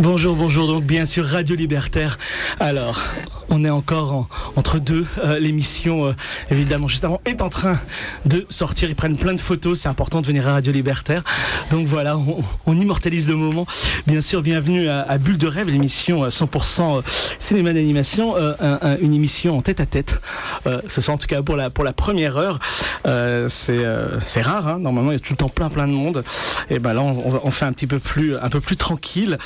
Bonjour, donc bien sûr Radio Libertaire. Alors, on est encore entre deux. L'émission, évidemment, juste avant, est en train de sortir. Ils prennent plein de photos. C'est important de venir à Radio Libertaire. Donc voilà, on immortalise le moment. Bien sûr, bienvenue à Bulle de Rêve, l'émission 100% cinéma d'animation. Une émission en tête-à-tête. Ce soir, en tout cas, pour la première heure. C'est rare, hein. Normalement, il y a tout le temps plein de monde. Et ben là, on fait un peu plus tranquille.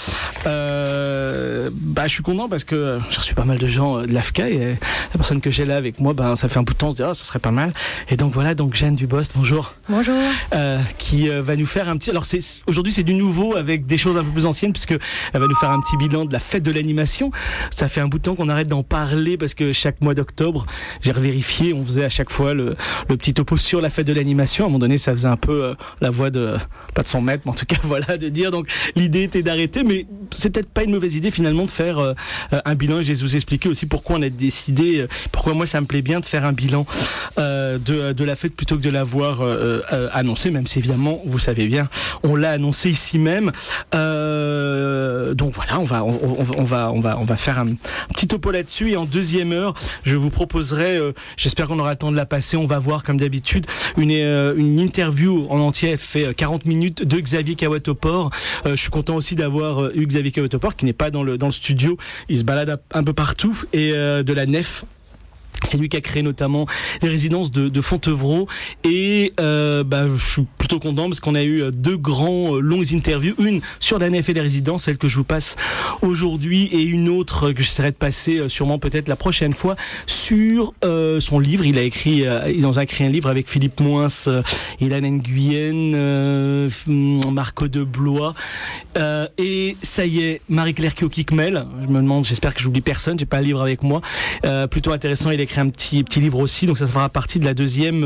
Je suis content parce que j'ai reçu pas mal de gens de l'AFCA et la personne que j'ai là avec moi, ça fait un bout de temps, on se dit ça serait pas mal. Et donc voilà, Jeanne Dubost, bonjour. Bonjour. Qui va nous faire un petit. Alors aujourd'hui c'est du nouveau avec des choses un peu plus anciennes puisque elle va nous faire un petit bilan de la fête de l'animation. Ça fait un bout de temps qu'on arrête d'en parler parce que chaque mois d'octobre, j'ai revérifié, on faisait à chaque fois le petit topo sur la fête de l'animation. À un moment donné, ça faisait un peu la voix de pas de son maître, mais en tout cas voilà de dire. Donc l'idée était d'arrêter, mais c'est peut-être pas une mauvaise idée finalement de faire un bilan. Je vais vous expliquer aussi pourquoi on a décidé, pourquoi moi ça me plaît bien de faire un bilan de la fête plutôt que de l'avoir annoncé, même si évidemment vous savez bien, on l'a annoncé ici même. Donc voilà, on va faire un petit topo là-dessus et en deuxième heure, je vous proposerai, j'espère qu'on aura le temps de la passer, on va voir comme d'habitude une interview en entier, elle fait 40 minutes de Xavier Kawatopor. Je suis content aussi d'avoir eu Xavier Kawatopor qui n'est pas dans le studio, il se balade un peu partout et de la Nef. C'est lui qui a créé notamment les résidences de Fontevraud et je suis plutôt content parce qu'on a eu deux longues interviews, une sur la Nef et les résidences, celle que je vous passe aujourd'hui, et une autre que j'essaierai de passer sûrement peut-être la prochaine fois sur son livre. Il a écrit un livre avec Philippe Moins, Ilan Nguyen, Marco de Blois et ça y est, Marie-Claire Kioki-Kmel. Je me demande, j'espère que j'oublie personne, j'ai pas le livre avec moi. Plutôt intéressant, il a écrit un petit livre aussi, donc ça fera partie de la deuxième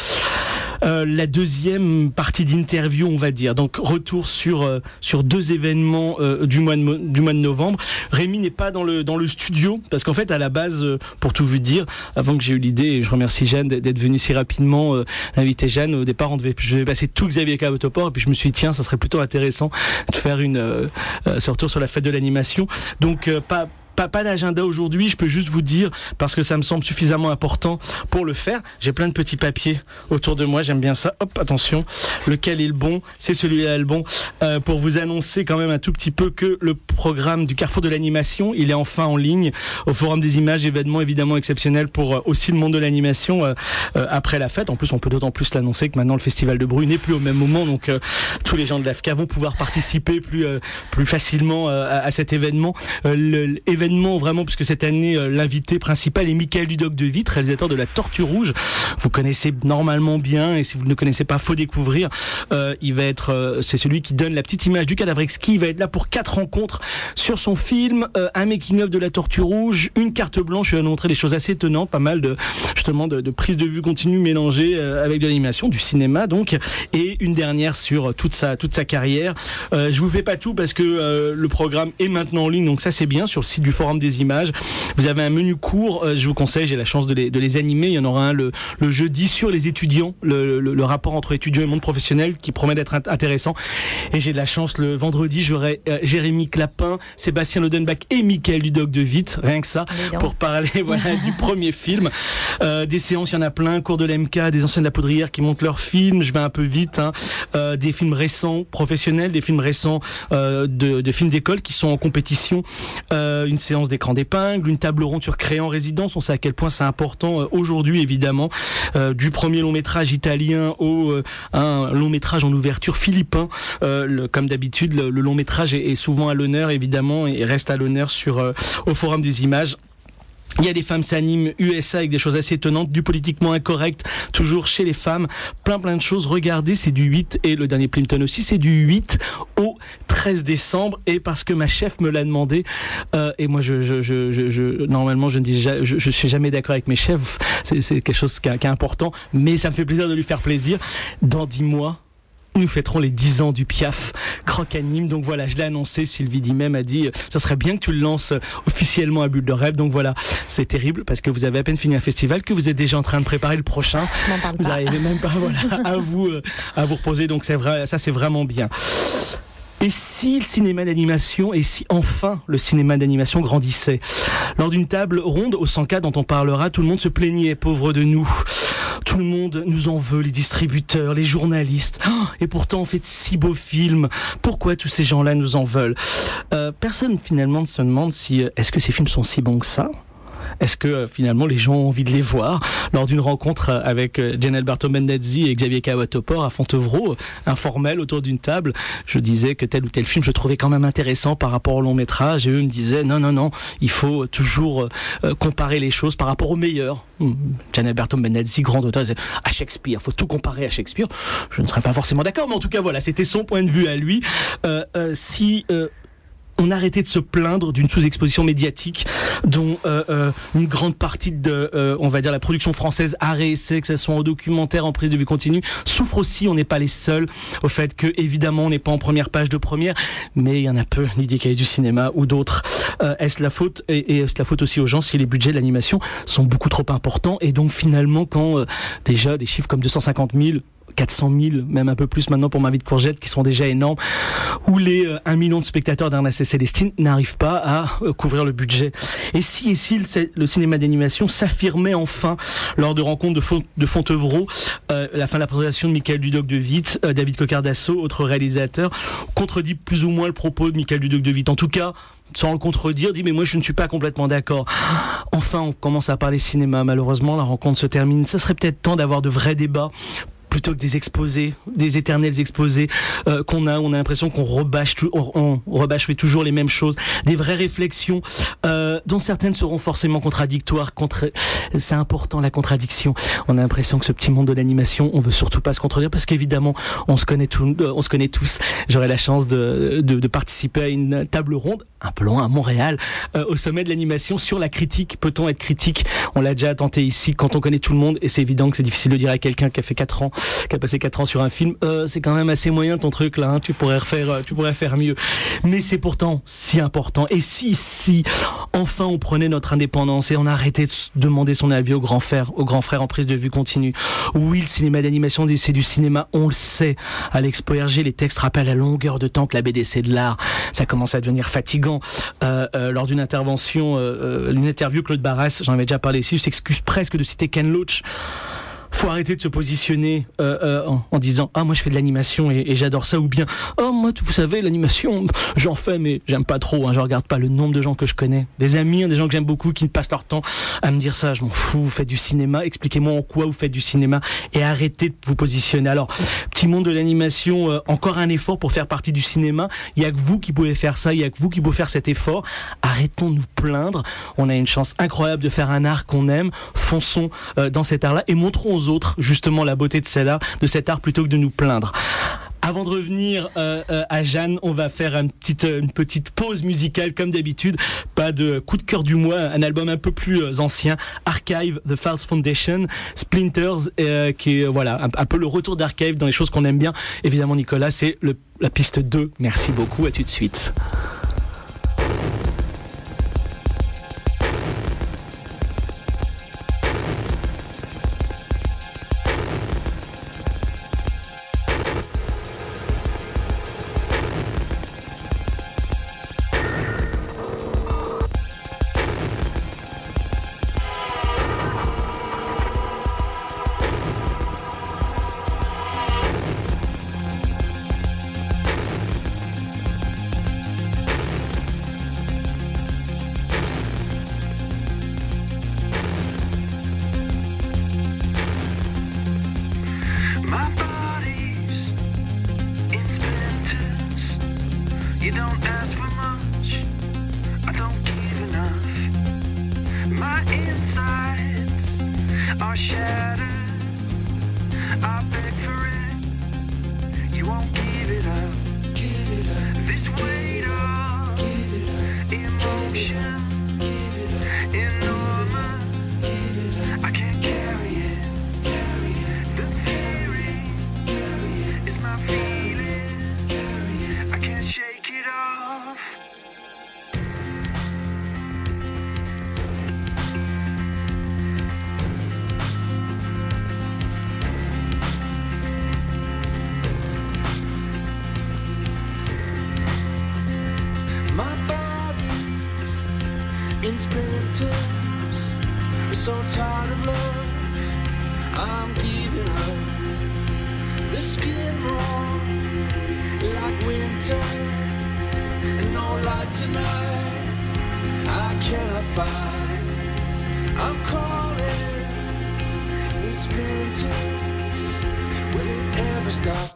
partie d'interview, on va dire. Donc retour sur deux événements du mois de novembre. Rémi n'est pas dans le studio parce qu'en fait à la base, pour tout vous dire, avant que j'ai eu l'idée, et je remercie Jeanne d'être venue si rapidement inviter Jeanne. Au départ, je devais passer tout Xavier Kawatopor et puis je me suis dit tiens, ça serait plutôt intéressant de faire ce retour sur la fête de l'animation. Donc pas d'agenda aujourd'hui, je peux juste vous dire, parce que ça me semble suffisamment important pour le faire. J'ai plein de petits papiers autour de moi, j'aime bien ça. Hop, attention, lequel est le bon? C'est celui-là le bon. Pour vous annoncer quand même un tout petit peu que le programme du Carrefour de l'animation, il est enfin en ligne au Forum des images, événement évidemment exceptionnel pour aussi le monde de l'animation après la fête. En plus, on peut d'autant plus l'annoncer que maintenant le Festival de Bruy n'est plus au même moment, donc tous les gens de l'AFCA vont pouvoir participer plus facilement à cet événement. L'événement vraiment, puisque cette année l'invité principal est Michael Dudoc de Vitre, réalisateur de La Tortue Rouge. Vous connaissez normalement bien, et si vous ne le connaissez pas, faut découvrir. Il va être, c'est celui qui donne la petite image du cadavre exquis. Il va être là pour 4 rencontres sur son film, un making-of de La Tortue Rouge, une carte blanche. Il va nous montrer des choses assez étonnantes, pas mal de prises de vue continues mélangées avec de l'animation, du cinéma donc, et une dernière sur toute sa carrière. Je vous fais pas tout parce que le programme est maintenant en ligne, donc ça c'est bien, sur le site du Forum des images. Vous avez un menu court, je vous conseille, j'ai la chance de les animer. Il y en aura un le jeudi sur les étudiants, le rapport entre étudiants et monde professionnel qui promet d'être intéressant. Et j'ai de la chance, le vendredi, j'aurai Jérémy Clapin, Sébastien Lodenbach et Michael Dudoc de Vitre, rien que ça, pour parler du premier film. Des séances, il y en a plein, cours de l'MK, des anciens de la Poudrière qui montent leurs films, je vais un peu vite, des films récents professionnels, des films récents de films d'école qui sont en compétition, une séance d'écran d'épingle, une table ronde sur créer en résidence. On sait à quel point c'est important aujourd'hui, évidemment, du premier long métrage italien un long métrage en ouverture philippin. Comme d'habitude, le long métrage est souvent à l'honneur, évidemment, et reste à l'honneur au Forum des images. Il y a des femmes s'animent USA avec des choses assez étonnantes, du politiquement incorrect, toujours chez les femmes, plein de choses. Regardez, c'est du 8, et le dernier Plimpton aussi, c'est du 8 au 13 décembre, et parce que ma chef me l'a demandé, et moi normalement je suis jamais d'accord avec mes chefs, c'est quelque chose qui est important, mais ça me fait plaisir de lui faire plaisir. Dans 10 mois, nous fêterons les 10 ans du Piaf Croc Anime. Donc voilà, je l'ai annoncé, Sylvie Dimem a dit ça serait bien que tu le lances officiellement à Bulle de Rêve. Donc voilà, c'est terrible parce que vous avez à peine fini un festival, que vous êtes déjà en train de préparer le prochain. Vous n'arrivez même pas à vous reposer, donc c'est vrai, ça c'est vraiment bien. Et si le cinéma d'animation, et si enfin le cinéma d'animation grandissait? Lors d'une table ronde au 100K dont on parlera, tout le monde se plaignait, pauvre de nous. Tout le monde nous en veut, les distributeurs, les journalistes. Et pourtant on fait de si beaux films. Pourquoi tous ces gens-là nous en veulent? Personne finalement ne se demande si est-ce que ces films sont si bons que ça? Est-ce que finalement les gens ont envie de les voir? Lors d'une rencontre avec Gianalberto Mendazzi et Xavier Kawatopor à Fontevraud, informel autour d'une table, je disais que tel ou tel film je trouvais quand même intéressant par rapport au long métrage, et eux me disaient non, il faut toujours comparer les choses par rapport au meilleur. Gianalberto Mendazzi, grand auteur, disait à Shakespeare, faut tout comparer à Shakespeare. Je ne serais pas forcément d'accord, mais en tout cas voilà, c'était son point de vue à lui. Si on arrêtait de se plaindre d'une sous-exposition médiatique dont une grande partie de, on va dire, la production française art et essai, que ce soit en documentaire, en prise de vue continue, souffre aussi. On n'est pas les seuls au fait que, évidemment, on n'est pas en première page de première, mais il y en a peu, ni des cahiers du cinéma ou d'autres. Est-ce la faute, et est-ce la faute aussi aux gens si les budgets de l'animation sont beaucoup trop importants, et donc finalement quand déjà des chiffres comme 250 000, 400 000, même un peu plus maintenant pour Ma vie de courgette, qui sont déjà énormes, où les 1 million de spectateurs d'Ernest et Célestine n'arrivent pas à couvrir le budget. Et si le cinéma d'animation s'affirmait enfin lors de rencontres de Fontevraud, la fin de la présentation de Michael Dudok de Witt, David Cocardasso, autre réalisateur, contredit plus ou moins le propos de Michael Dudok de Witt. En tout cas, sans le contredire, dit mais moi je ne suis pas complètement d'accord. Enfin, on commence à parler cinéma. Malheureusement, la rencontre se termine. Ça serait peut-être temps d'avoir de vrais débats, plutôt que des exposés, des éternels exposés on a l'impression qu'on rebâche toujours les mêmes choses, des vraies réflexions dont certaines seront forcément contradictoires. C'est important, la contradiction. On a l'impression que ce petit monde de l'animation, on veut surtout pas se contredire, parce qu'évidemment on se connaît tous. J'aurai la chance de participer à une table ronde un peu loin à Montréal, au sommet de l'animation, sur la critique. Peut-on être critique? On l'a déjà tenté ici quand on connaît tout le monde, et c'est évident que c'est difficile de dire à quelqu'un qui a fait 4 ans, qui a passé 4 ans sur un film, c'est quand même assez moyen ton truc là, hein, tu pourrais faire mieux. Mais c'est pourtant si important. Et si enfin on prenait notre indépendance et on arrêtait de demander son avis aux grands frères en prise de vue continue. Oui, le cinéma d'animation, c'est du cinéma, on le sait. À l'Expo Hergé, les textes rappellent à longueur de temps que la BD c'est de l'art. Ça commence à devenir fatigant. Lors d'une intervention, une interview, Claude Barras, j'en avais déjà parlé ici, s'excuse presque de citer Ken Loach. Faut arrêter de se positionner en disant moi je fais de l'animation et j'adore ça, ou bien moi vous savez l'animation j'en fais mais j'aime pas trop, hein, je regarde pas. Le nombre de gens que je connais, des amis, des gens que j'aime beaucoup, qui ne passent leur temps à me dire ça. Je m'en fous, vous faites du cinéma, expliquez-moi en quoi vous faites du cinéma, et arrêtez de vous positionner. Alors petit monde de l'animation, encore un effort pour faire partie du cinéma. Il y a que vous qui pouvez faire ça, il y a que vous qui pouvez faire cet effort. Arrêtons de nous plaindre, on a une chance incroyable de faire un art qu'on aime. Fonçons dans cet art là et montrons aux autres justement la beauté de cet art plutôt que de nous plaindre. Avant de revenir à Jeanne, on va faire une petite pause musicale comme d'habitude. Pas de coup de cœur du mois, un album un peu plus ancien, Archive, The False Foundation, Splinters, qui est voilà un peu le retour d'Archive dans les choses qu'on aime bien. Évidemment Nicolas, c'est la piste 2. Merci beaucoup, à tout de suite. and no light tonight. I cannot find. I'm calling with spirits. Will it ever stop?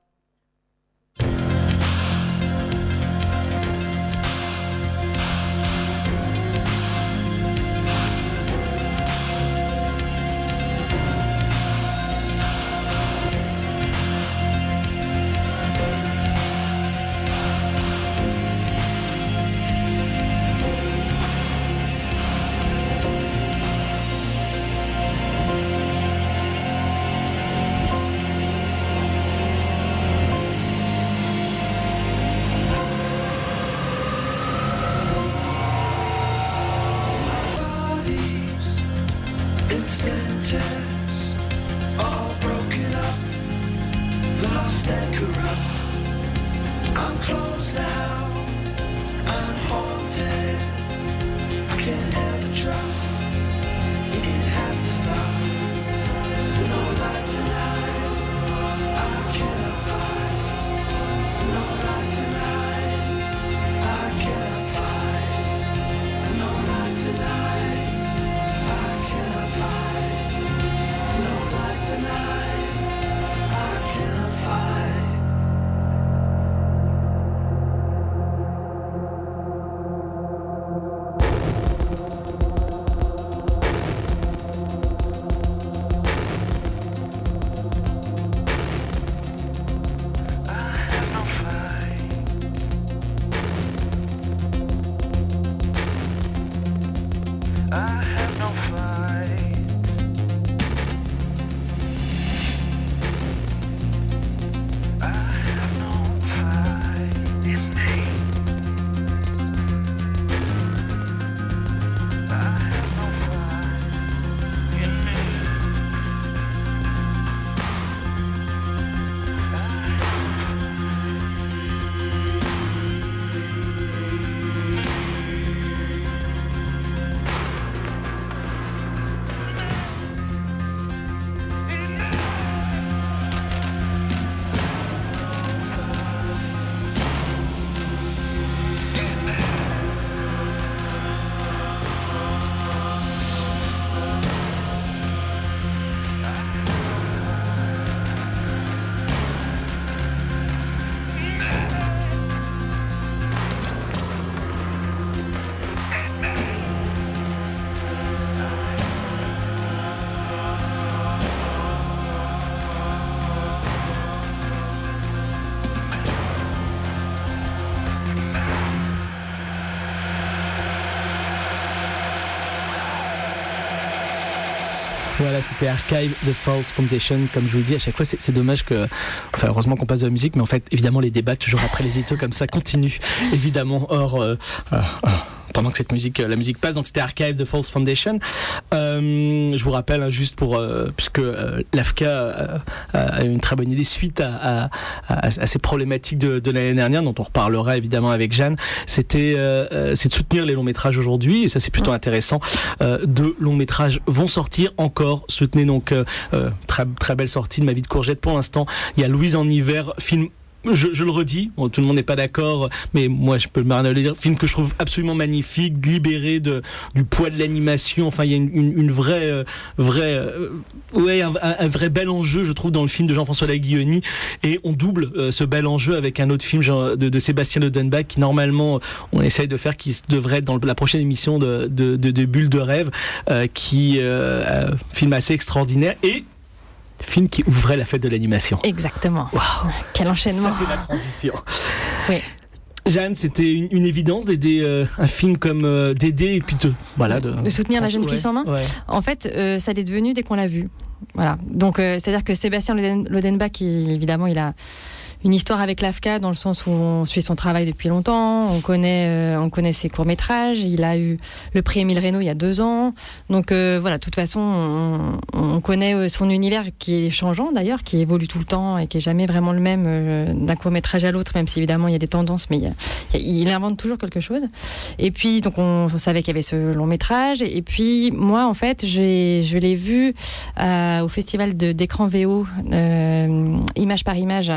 Voilà, c'était Archive The False Foundation. Comme je vous le dis, à chaque fois, c'est dommage que... Enfin, heureusement qu'on passe de la musique, mais en fait, évidemment, les débats, toujours après les étos comme ça, continuent. Évidemment, pendant que la musique passe. Donc, c'était Archive The False Foundation. Je vous rappelle, juste pour... puisque l'AFCA a eu une très bonne idée suite à ces problématiques de l'année dernière, dont on reparlera évidemment avec Jeanne, c'est de soutenir les longs métrages aujourd'hui, et ça, c'est plutôt intéressant. Deux longs métrages vont sortir encore. Soutenez donc très, très belle sortie de Ma vie de courgette. Pour l'instant, il y a Louise en hiver, film... Je le redis, bon, tout le monde n'est pas d'accord, mais moi je peux me dire, film que je trouve absolument magnifique, libéré du poids de l'animation. Enfin, il y a une vraie, un vrai bel enjeu, je trouve, dans le film de Jean-François Laguilloni, et on double ce bel enjeu avec un autre film de Sébastien Lodenbach qui normalement on essaye de faire, qui devrait être dans la prochaine émission de Bulles de rêve, film assez extraordinaire et film qui ouvrait la fête de l'animation. Exactement. Wow. Quel enchaînement. Ça, c'est la transition. Oui. Jeanne, c'était une évidence d'aider un film comme d'aider et puis de soutenir la jeune fille sans main. Ouais. En fait, ça l'est devenu dès qu'on l'a vu. Voilà. Donc, c'est-à-dire que Sébastien Lodenbach, évidemment, il a une histoire avec l'AFCA dans le sens où on suit son travail depuis longtemps, on connaît ses courts-métrages, il a eu le prix Émile Reynaud il y a 2 ans, donc voilà, de toute façon on connaît son univers qui est changeant d'ailleurs, qui évolue tout le temps et qui est jamais vraiment le même d'un court-métrage à l'autre, même si évidemment il y a des tendances, mais il invente toujours quelque chose. Et puis donc on savait qu'il y avait ce long-métrage, et puis moi en fait je l'ai vu au festival d'écran VO, image par image.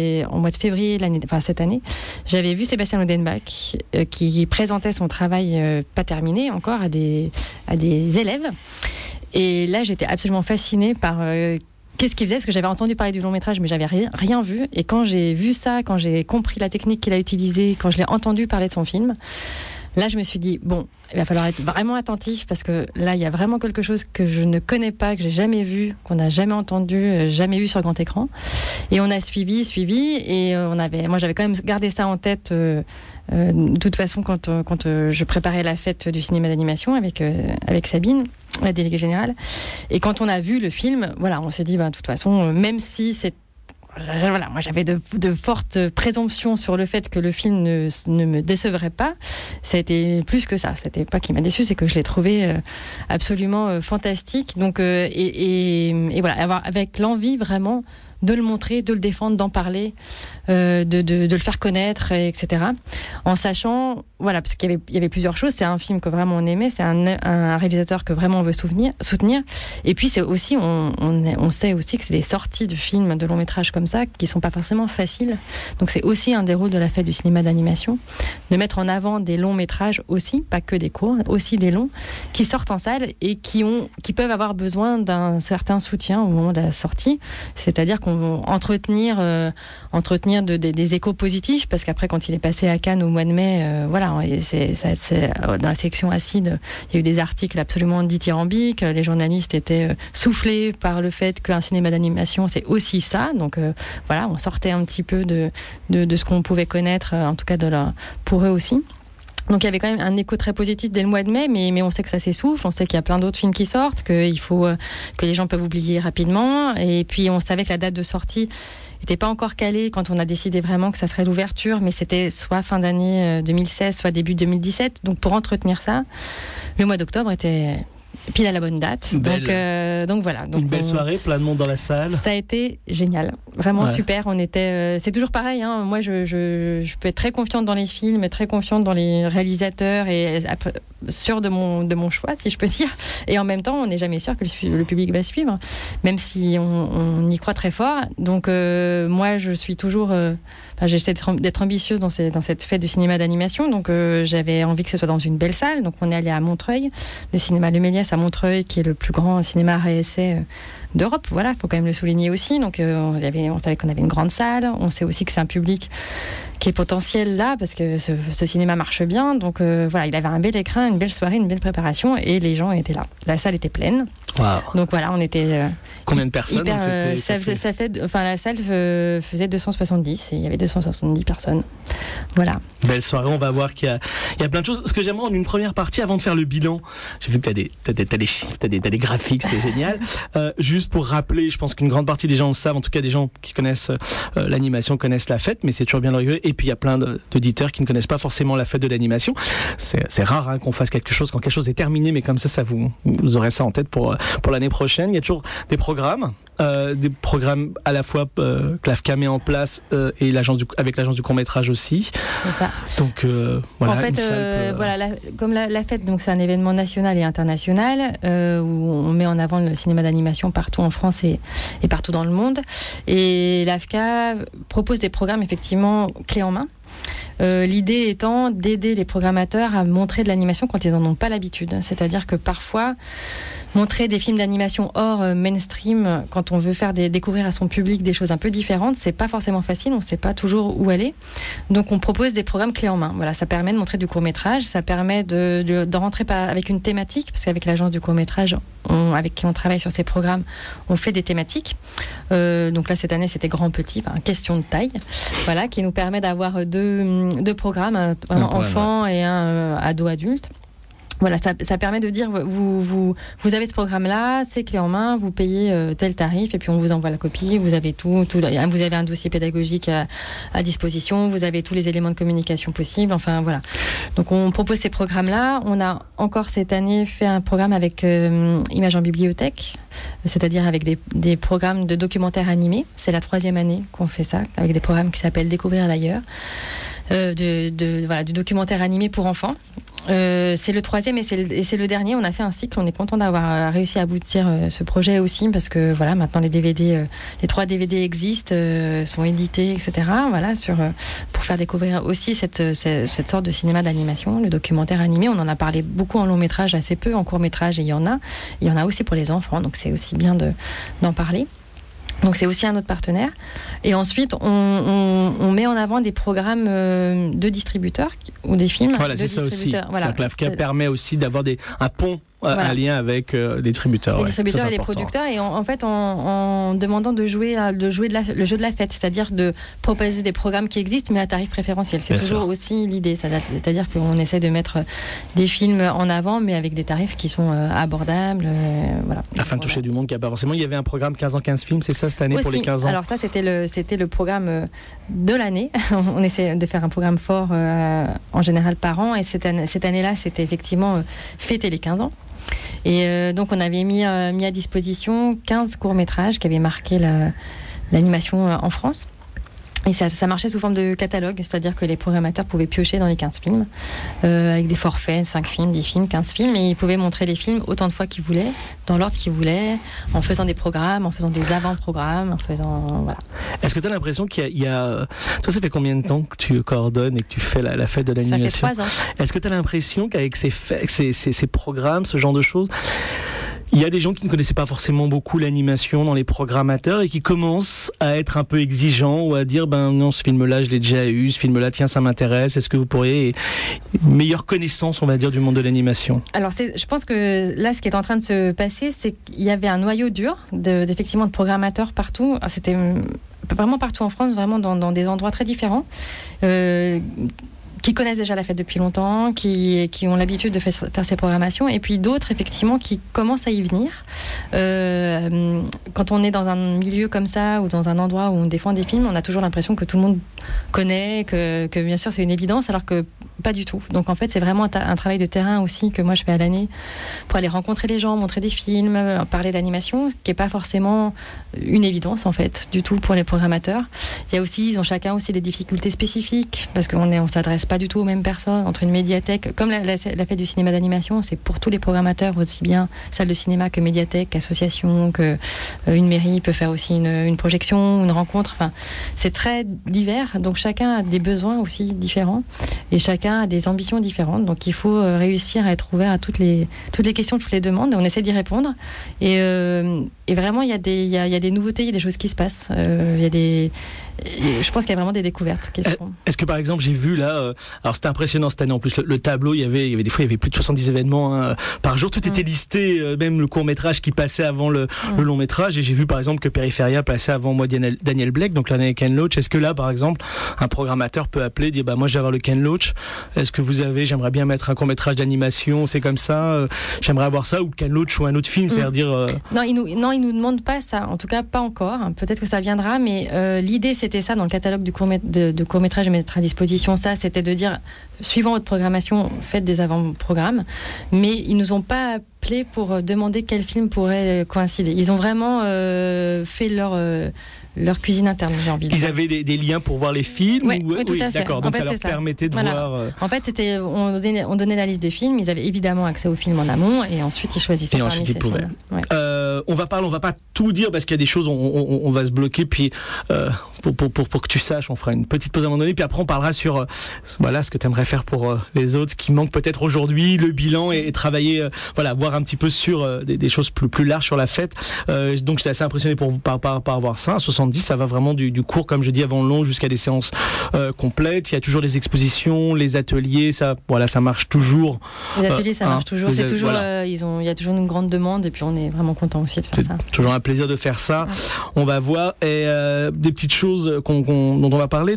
en mois de février cette année, j'avais vu Sébastien Lodenbach qui présentait son travail pas terminé encore à des élèves. Et là, j'étais absolument fascinée par qu'est-ce qu'il faisait, parce que j'avais entendu parler du long métrage, mais j'avais rien vu. Et quand j'ai vu ça, quand j'ai compris la technique qu'il a utilisée, quand je l'ai entendu parler de son film, là, je me suis dit, bon, il va falloir être vraiment attentif, parce que là, il y a vraiment quelque chose que je ne connais pas, que j'ai jamais vu, qu'on n'a jamais entendu, jamais vu sur grand écran. Et on a suivi, et moi, j'avais quand même gardé ça en tête. De toute façon, quand je préparais la fête du cinéma d'animation avec Sabine, la déléguée générale, et quand on a vu le film, voilà, on s'est dit, de toute façon, même si c'est voilà, moi j'avais de fortes présomptions sur le fait que le film ne me décevrait pas. Ça a été plus que ça. C'était pas qu'il m'a déçu, c'est que je l'ai trouvé absolument fantastique. Donc et voilà, avec l'envie vraiment de le montrer, de le défendre, d'en parler, de le faire connaître, etc. En sachant, voilà, parce qu'il y avait plusieurs choses. C'est un film que vraiment on aimait, c'est un réalisateur que vraiment on veut soutenir. Et puis c'est aussi, on sait aussi que c'est des sorties de films, de longs métrages comme ça, qui sont pas forcément faciles. Donc c'est aussi un des rôles de la fête du cinéma d'animation, de mettre en avant des longs métrages aussi, pas que des courts, aussi des longs, qui sortent en salle et qui peuvent avoir besoin d'un certain soutien au moment de la sortie. C'est-à-dire qu'on entretenir des échos positifs, parce qu'après quand il est passé à Cannes au mois de mai, voilà, dans la section acide, il y a eu des articles absolument dithyrambiques, les journalistes étaient soufflés par le fait qu'un cinéma d'animation c'est aussi ça, donc voilà, on sortait un petit peu de ce qu'on pouvait connaître, en tout cas pour eux aussi. Donc il y avait quand même un écho très positif dès le mois de mai, mais on sait que ça s'essouffle, on sait qu'il y a plein d'autres films qui sortent, qu'il faut que les gens peuvent oublier rapidement, et puis on savait que la date de sortie n'était pas encore calée quand on a décidé vraiment que ça serait l'ouverture, mais c'était soit fin d'année 2016, soit début 2017. Donc pour entretenir ça, le mois d'octobre était pile à la bonne date. Donc voilà. Donc une belle soirée, plein de monde dans la salle. Ça a été génial, vraiment super. On était, c'est toujours pareil. Hein. Moi, je peux être très confiante dans les films, très confiante dans les réalisateurs et sûre de mon choix, si je peux dire. Et en même temps, on n'est jamais sûr que le public va suivre, même si on y croit très fort. Donc moi, je suis toujours. J'essaie d'être ambitieuse dans cette fête du cinéma d'animation. Donc j'avais envie que ce soit dans une belle salle. Donc on est allé à Montreuil, le cinéma Le Méliès à Montreuil, qui est le plus grand cinéma art et essai d'Europe. Voilà, il faut quand même le souligner aussi. Donc on savait qu'on avait une grande salle. On sait aussi que c'est un public qui est potentiel là, parce que ce cinéma marche bien. Donc voilà, il avait un bel écran, une belle soirée, une belle préparation, et les gens étaient là. La salle était pleine. Wow. Donc voilà, on était... Combien de personnes la salle faisait 270, et il y avait 270 personnes. Voilà. Belle soirée, on va voir qu'il y a plein de choses. Ce que j'aimerais en une première partie, avant de faire le bilan, j'ai vu que t'as des chiffres, t'as des graphiques, c'est génial. Juste pour rappeler, je pense qu'une grande partie des gens le savent, en tout cas des gens qui connaissent l'animation connaissent la fête, mais c'est toujours bien de rigoler. Et puis il y a plein d'auditeurs qui ne connaissent pas forcément la fête de l'animation. C'est rare qu'on fasse quelque chose quand quelque chose est terminé, mais comme ça vous aurez ça en tête pour l'année prochaine. Il y a toujours des programmes à la fois que l'AFCA met en place et avec l'agence du court-métrage aussi. Donc voilà. En fait, comme la fête, donc c'est un événement national et international où on met en avant le cinéma d'animation partout en France et partout dans le monde. Et l'AFCA propose des programmes effectivement clés en main. L'idée étant d'aider les programmateurs à montrer de l'animation quand ils n'en ont pas l'habitude. C'est-à-dire que parfois, montrer des films d'animation hors mainstream, quand on veut faire découvrir à son public des choses un peu différentes, c'est pas forcément facile, on sait pas toujours où aller. Donc on propose des programmes clés en main. Voilà, ça permet de montrer du court-métrage, ça permet de rentrer avec une thématique, parce qu'avec l'agence du court-métrage, avec qui on travaille sur ces programmes, on fait des thématiques. Donc là, cette année, c'était grand-petit, question de taille, voilà, qui nous permet d'avoir deux programmes, un enfant et un ado-adulte. Voilà, ça permet de dire, vous avez ce programme-là, c'est clé en main, vous payez tel tarif, et puis on vous envoie la copie, vous avez tout, vous avez un dossier pédagogique à disposition, vous avez tous les éléments de communication possibles, enfin voilà. Donc on propose ces programmes-là. On a encore cette année fait un programme avec Images en bibliothèque, c'est-à-dire avec des programmes de documentaires animés. C'est la 3e année qu'on fait ça, avec des programmes qui s'appellent Découvrir l'ailleurs. du documentaire animé pour enfants. C'est le troisième et c'est le dernier. On a fait un cycle. On est content d'avoir réussi à aboutir ce projet aussi parce que voilà, maintenant les DVD, les 3 DVD existent, sont édités, etc. Voilà, pour faire découvrir aussi cette sorte de cinéma d'animation, le documentaire animé. On en a parlé beaucoup en long métrage, assez peu en court métrage, et il y en a aussi pour les enfants. Donc c'est aussi bien d'en parler. Donc c'est aussi un autre partenaire. Et ensuite, on met en avant des programmes de distributeurs ou des films. Voilà, c'est ça aussi. Voilà. C'est-à-dire que l'AFCA permet aussi d'avoir un pont. Voilà. Un lien avec les distributeurs. Les distributeurs et les producteurs. Et en fait, en demandant de jouer le jeu de la fête, c'est-à-dire de proposer des programmes qui existent, mais à tarif préférentiel. C'est toujours aussi l'idée. C'est-à-dire qu'on essaie de mettre des films en avant, mais avec des tarifs qui sont abordables. Voilà. Afin de toucher du monde qui n'a pas forcément. Il y avait un programme 15 ans, 15 films, c'est ça cette année aussi, pour les 15 ans? Alors ça, c'était le programme de l'année. On essaie de faire un programme fort en général par an. Et cette année-là, c'était effectivement fêter les 15 ans. Et donc on avait mis à disposition 15 courts-métrages qui avaient marqué l'animation en France. Et ça marchait sous forme de catalogue, c'est-à-dire que les programmateurs pouvaient piocher dans les 15 films, avec des forfaits, 5 films, 10 films, 15 films, et ils pouvaient montrer les films autant de fois qu'ils voulaient, dans l'ordre qu'ils voulaient, en faisant des programmes, en faisant des avant-programmes, voilà. Est-ce que tu as l'impression qu'il y a... Toi, ça fait combien de temps que tu coordonnes et que tu fais la fête de l'animation? Ça fait 3 ans. Est-ce que tu as l'impression qu'avec ces programmes, ce genre de choses, il y a des gens qui ne connaissaient pas forcément beaucoup l'animation dans les programmateurs et qui commencent à être un peu exigeants ou à dire non, ce film-là je l'ai déjà eu, ce film-là tiens ça m'intéresse, est-ce que vous pourriez une meilleure connaissance on va dire du monde de l'animation? Alors je pense que là ce qui est en train de se passer, c'est qu'il y avait un noyau dur effectivement de programmateurs partout. C'était vraiment partout en France, vraiment dans des endroits très différents. Qui connaissent déjà la fête depuis longtemps, qui ont l'habitude de faire ces programmations, et puis d'autres, effectivement, qui commencent à y venir. Quand on est dans un milieu comme ça, ou dans un endroit où on défend des films, on a toujours l'impression que tout le monde connaît, que bien sûr c'est une évidence, alors que pas du tout. Donc en fait, c'est vraiment un travail de terrain aussi que moi je fais à l'année, pour aller rencontrer les gens, montrer des films, parler d'animation, qui n'est pas forcément une évidence, en fait, du tout pour les programmateurs. Ils ont chacun aussi des difficultés spécifiques, parce qu'on s'adresse pas du tout aux mêmes personnes, entre une médiathèque, comme la fête du cinéma d'animation, c'est pour tous les programmateurs, aussi bien salle de cinéma que médiathèque, qu'association, que une mairie peut faire aussi une projection, une rencontre, enfin, c'est très divers, donc chacun a des besoins aussi différents, et chacun a des ambitions différentes, donc il faut réussir à être ouvert à toutes les questions, toutes les demandes, et on essaie d'y répondre, et vraiment il y a des nouveautés, il y a des choses qui se passent, je pense qu'il y a vraiment des découvertes qui se font. Est-ce que par exemple j'ai vu là, alors c'était impressionnant cette année en plus, le tableau, il y avait des fois il y avait plus de 70 événements par jour, tout était listé, même le court-métrage qui passait avant le long-métrage, et j'ai vu par exemple que Périphéria passait avant moi Daniel Blake, donc l'année avec Ken Loach. Est-ce que là par exemple un programmateur peut appeler, dire moi je vais avoir le Ken Loach, est-ce que j'aimerais bien mettre un court-métrage d'animation, c'est comme ça, j'aimerais avoir ça, ou Ken Loach ou un autre film, c'est-à-dire Non, il nous demande pas ça, en tout cas pas encore, peut-être que ça viendra, mais l'idée c'était ça dans le catalogue de court-métrage, mettre à disposition ça, c'était de dire, suivant votre programmation, faites des avant-programmes, mais ils nous ont pas appelé pour demander quel film pourrait coïncider. Ils ont vraiment fait leur cuisine interne, j'ai envie de dire. Ils avaient des liens pour voir les films? Oui, tout à fait. D'accord, donc en fait, ça leur permettait de voir... En fait, on donnait la liste des films, ils avaient évidemment accès aux films en amont, et ensuite ils choisissaient parmi ces films. Ouais. On va pas tout dire, parce qu'il y a des choses, on va se bloquer, puis pour que tu saches, on fera une petite pause à un moment donné, puis après on parlera sur ce que tu aimerais faire pour les autres, ce qui manque peut-être aujourd'hui, le bilan, et travailler, voir un petit peu sur des choses plus larges sur la fête. Donc j'étais assez impressionné par voir ça. À 70, ça va vraiment du court, comme je dis, avant le long, jusqu'à des séances complètes. Il y a toujours des expositions, les ateliers, ça marche toujours. Les ateliers, ça marche toujours. C'est toujours, il y a toujours une grande demande, et puis on est vraiment content aussi de faire ça. C'est toujours un plaisir de faire ça. Ouais. On va voir. Et des petites choses dont on va parler,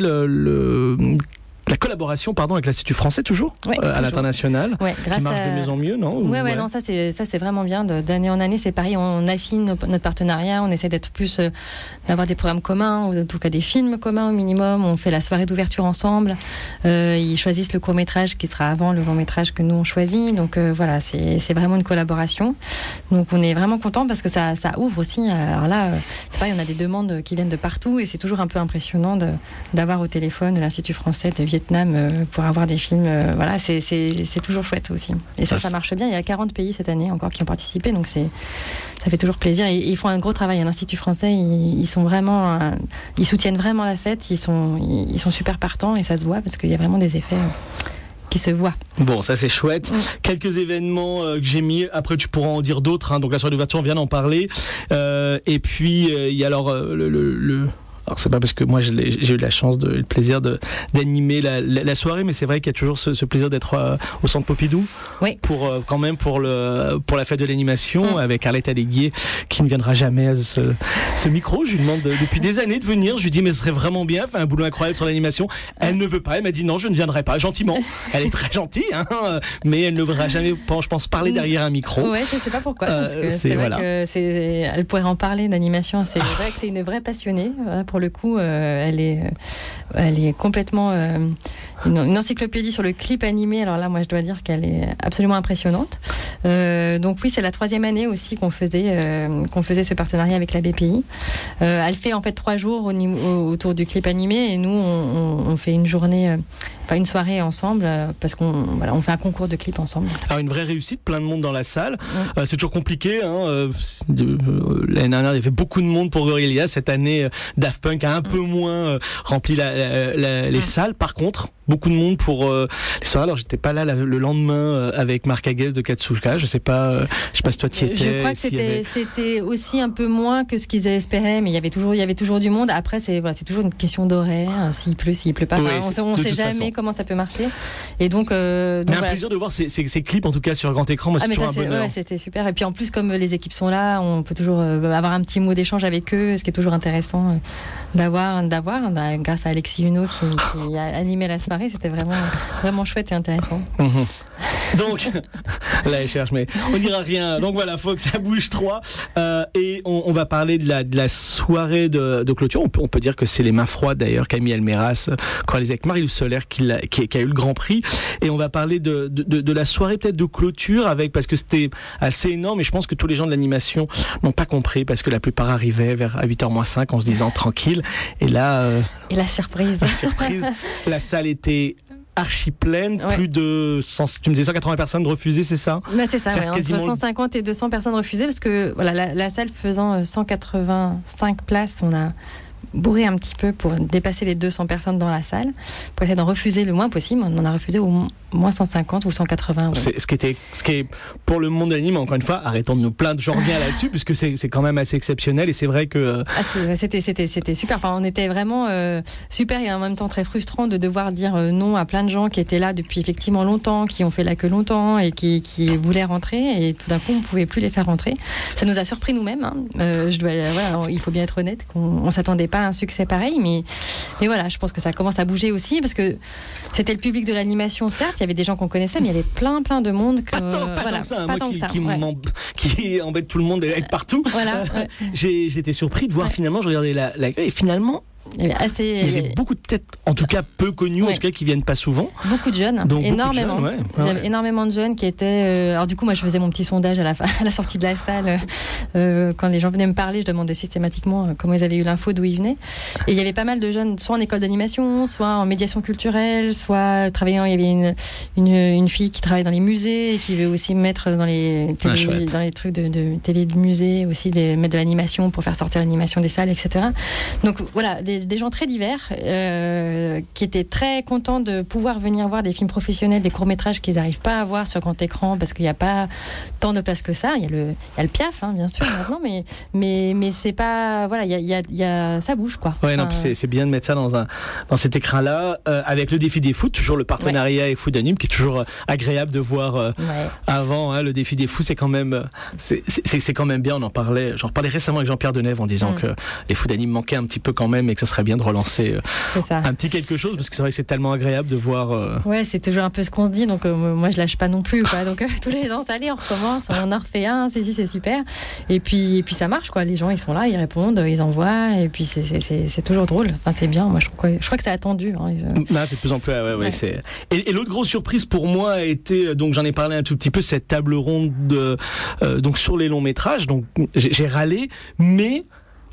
la collaboration avec l'Institut français toujours, à l'international, qui marche de mieux en mieux, non? Non, ça c'est vraiment bien. D'année en année, c'est pareil, on affine notre partenariat, on essaie d'être plus, d'avoir des programmes communs, ou en tout cas des films communs au minimum. On fait la soirée d'ouverture ensemble. Ils choisissent le court-métrage qui sera avant le long-métrage que nous on choisit. Donc c'est vraiment une collaboration. Donc on est vraiment content parce que ça ouvre aussi. Alors là, c'est pareil, on a des demandes qui viennent de partout, et c'est toujours un peu impressionnant d'avoir au téléphone l'Institut français, de Vietnam pour avoir des films. Voilà, c'est toujours chouette aussi. Et ça marche bien. Il y a 40 pays cette année encore qui ont participé, donc ça fait toujours plaisir. Et ils font un gros travail à l'Institut français. Ils sont vraiment, ils soutiennent vraiment la fête. Ils sont super partants et ça se voit parce qu'il y a vraiment des effets qui se voient. Bon, ça c'est chouette. Quelques événements que j'ai mis. Après, tu pourras en dire d'autres. Hein. Donc la soirée d'ouverture, on vient d'en parler. Et puis il y a alors Alors c'est pas parce que moi j'ai eu la chance, le plaisir d'animer la soirée, mais c'est vrai qu'il y a toujours ce plaisir d'être au Centre Pompidou. Oui. Pour la fête de l'animation avec Arlette Alléguier qui ne viendra jamais à ce micro. Je lui demande depuis des années de venir. Je lui dis mais ce serait vraiment bien, fait un boulot incroyable sur l'animation. Elle ne veut pas. Elle m'a dit non, je ne viendrai pas. Gentiment. Elle est très gentille, hein, mais elle ne voudra jamais, je pense, parler derrière un micro. Ouais, je sais pas pourquoi. Parce que c'est vrai que elle pourrait en parler d'animation. C'est vrai que c'est une vraie passionnée. Voilà, pour le coup, elle est complètement une encyclopédie sur le clip animé. Alors là, moi, je dois dire qu'elle est absolument impressionnante. Donc oui, c'est la 3e année aussi qu'on faisait ce partenariat avec la BPI. Elle fait en fait 3 jours autour du clip animé et nous, on fait une journée, une soirée ensemble parce on fait un concours de clips ensemble. Alors une vraie réussite, plein de monde dans la salle. C'est toujours compliqué. Hein, l'année dernière, il y avait beaucoup de monde pour Gorillaz. Cette année, Daft Punk a un peu moins rempli les salles. Par contre, beaucoup de monde pour les soirées. Alors j'étais pas là le lendemain avec Marc Aguès de Katsuka. Je sais pas si toi t'y étais. Je crois que c'était aussi un peu moins que ce qu'ils espéraient, mais il y avait toujours du monde. Après c'est toujours une question d'horaire. S'il pleut pas. Oui, on sait jamais comment ça peut marcher. Et donc mais un plaisir de voir ces clips en tout cas sur grand écran. Moi, c'est toujours un bonheur. Ouais, c'était super. Et puis en plus comme les équipes sont là, on peut toujours avoir un petit mot d'échange avec eux, ce qui est toujours intéressant d'avoir grâce à Alexis Huneau qui a animé la soirée. C'était vraiment chouette et intéressant. Donc, là, elle cherche, mais on dira rien. Donc voilà, faut que ça bouge 3. Et on va parler de la soirée de clôture. On peut dire que c'est les mains froides d'ailleurs, Camille Almeras, réalisé avec Marie-Lou Solaire qui a eu le Grand Prix. Et on va parler de la soirée peut-être de clôture parce que c'était assez énorme. Et je pense que tous les gens de l'animation n'ont pas compris parce que la plupart arrivaient à 8h-5 en se disant tranquille. Et là. Et la surprise. La salle était archi pleine, plus de 100, tu me disais 180 personnes refusées, c'est ça? C'est ça, entre 150 et 200 personnes refusées parce que voilà, la salle faisant 185 places, on a bourré un petit peu pour dépasser les 200 personnes dans la salle, pour essayer d'en refuser le moins possible. On en a refusé au moins 150 ou 180. Ouais. C'est ce qui est pour le monde de l'anime, encore une fois, arrêtons de nous plaindre, j'en reviens là-dessus, puisque c'est quand même assez exceptionnel et c'est vrai que... C'était super, on était vraiment super et en même temps très frustrant de devoir dire non à plein de gens qui étaient là depuis effectivement longtemps, qui ont fait la queue longtemps et qui voulaient rentrer et tout d'un coup on ne pouvait plus les faire rentrer. Ça nous a surpris nous-mêmes, hein. Il faut bien être honnête qu'on ne s'attendait pas à un succès pareil, mais voilà, je pense que ça commence à bouger aussi parce que c'était le public de l'animation, certes, il y avait des gens qu'on connaissait, mais il y avait plein de monde pas tant que ça, qui embête tout le monde d'être partout. Voilà, j'étais surpris de voir finalement, je regardais la et finalement il y avait beaucoup de têtes, en tout cas peu connues, en tout cas qui viennent pas souvent. Beaucoup de jeunes, énormément. Il y avait énormément de jeunes qui étaient. Alors du coup, moi, je faisais mon petit sondage à la sortie de la salle. Quand les gens venaient me parler, je demandais systématiquement comment ils avaient eu l'info, d'où ils venaient. Et il y avait pas mal de jeunes, soit en école d'animation, soit en médiation culturelle, soit travaillant. Il y avait une fille qui travaillait dans les musées et qui veut aussi mettre dans les trucs de télé de musée aussi, mettre de l'animation pour faire sortir l'animation des salles, etc. Donc voilà. Des gens très divers qui étaient très contents de pouvoir venir voir des films professionnels, des courts-métrages qu'ils n'arrivent pas à voir sur grand écran parce qu'il n'y a pas tant de place que ça. Il y a le Piaf, hein, bien sûr, maintenant, mais c'est pas... Voilà, ça bouge, quoi. Ouais, non, c'est bien de mettre ça dans cet écran-là, avec le défi des foot, toujours le partenariat avec Food Anime, qui est toujours agréable de voir avant. Hein, le défi des fous, c'est quand même bien, j'en parlais récemment avec Jean-Pierre Denève en disant que les Food Anime manquaient un petit peu quand même et que ça serait bien de relancer un petit quelque chose parce que c'est vrai que c'est tellement agréable de voir. Ouais, c'est toujours un peu ce qu'on se dit, donc moi je lâche pas non plus, quoi. Donc tous les ans, allez, on recommence, on en refait un, c'est super. Et puis ça marche, quoi. Les gens ils sont là, ils répondent, ils envoient, et puis c'est toujours drôle. Enfin, c'est bien. Moi je crois que c'est attendu. Hein. C'est de plus en plus. Ouais. Et l'autre grosse surprise pour moi a été, donc j'en ai parlé un tout petit peu, cette table ronde donc sur les longs métrages. Donc j'ai râlé, mais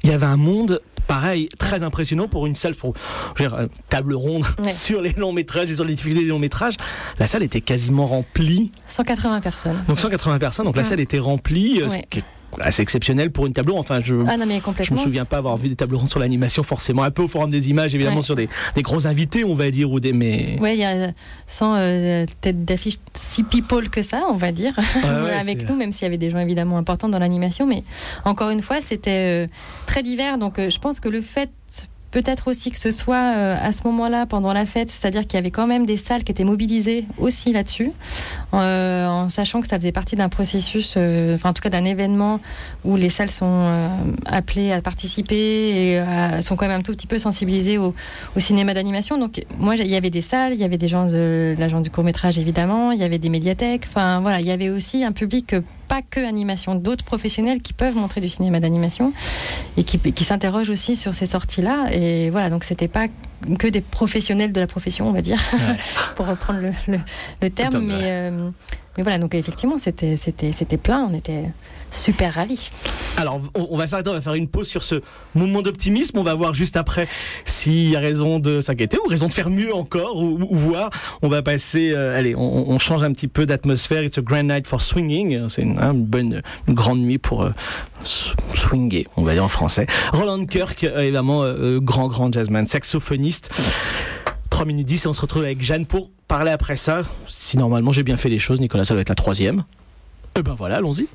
il y avait un monde pareil, très impressionnant pour une salle, table ronde sur les longs métrages et sur les difficultés des longs métrages. La salle était quasiment remplie. 180 personnes. Donc 180 personnes, donc la salle était remplie, ce qui est assez exceptionnel pour une table ronde. Enfin, je me souviens pas avoir vu des tables rondes sur l'animation, forcément un peu au forum des images, évidemment sur des gros invités, on va dire, ou des il y a sans tête d'affiche si people que ça, on va dire, avec nous, même s'il y avait des gens évidemment importants dans l'animation, mais encore une fois, c'était très divers. Donc, je pense que le fait peut-être aussi que ce soit à ce moment-là, pendant la fête, c'est-à-dire qu'il y avait quand même des salles qui étaient mobilisées aussi là-dessus, en sachant que ça faisait partie d'un processus, en tout cas d'un événement où les salles sont appelées à participer et sont quand même un tout petit peu sensibilisées au cinéma d'animation. Donc moi, il y avait des salles, il y avait des gens de l'agence du court-métrage évidemment, il y avait des médiathèques, enfin voilà, il y avait aussi un public pas que animation, d'autres professionnels qui peuvent montrer du cinéma d'animation et qui s'interrogent aussi sur ces sorties-là. Et voilà, donc c'était pas que des professionnels de la profession, on va dire, pour reprendre le terme. Mais voilà, donc effectivement, c'était plein, on était super ravis. Alors, on va s'arrêter, on va faire une pause sur ce moment d'optimisme. On va voir juste après s'il y a raison de s'inquiéter ou raison de faire mieux encore, ou voir. On va passer, allez, on change un petit peu d'atmosphère. It's a grand night for swinging. C'est une grande nuit pour swinger, on va dire en français. Roland Kirk, évidemment, grand jazzman, saxophoniste. 3 minutes 10 et on se retrouve avec Jeanne pour parler après ça. Si normalement j'ai bien fait les choses, Nicolas, ça doit être la 3e. Et ben voilà, allons-y.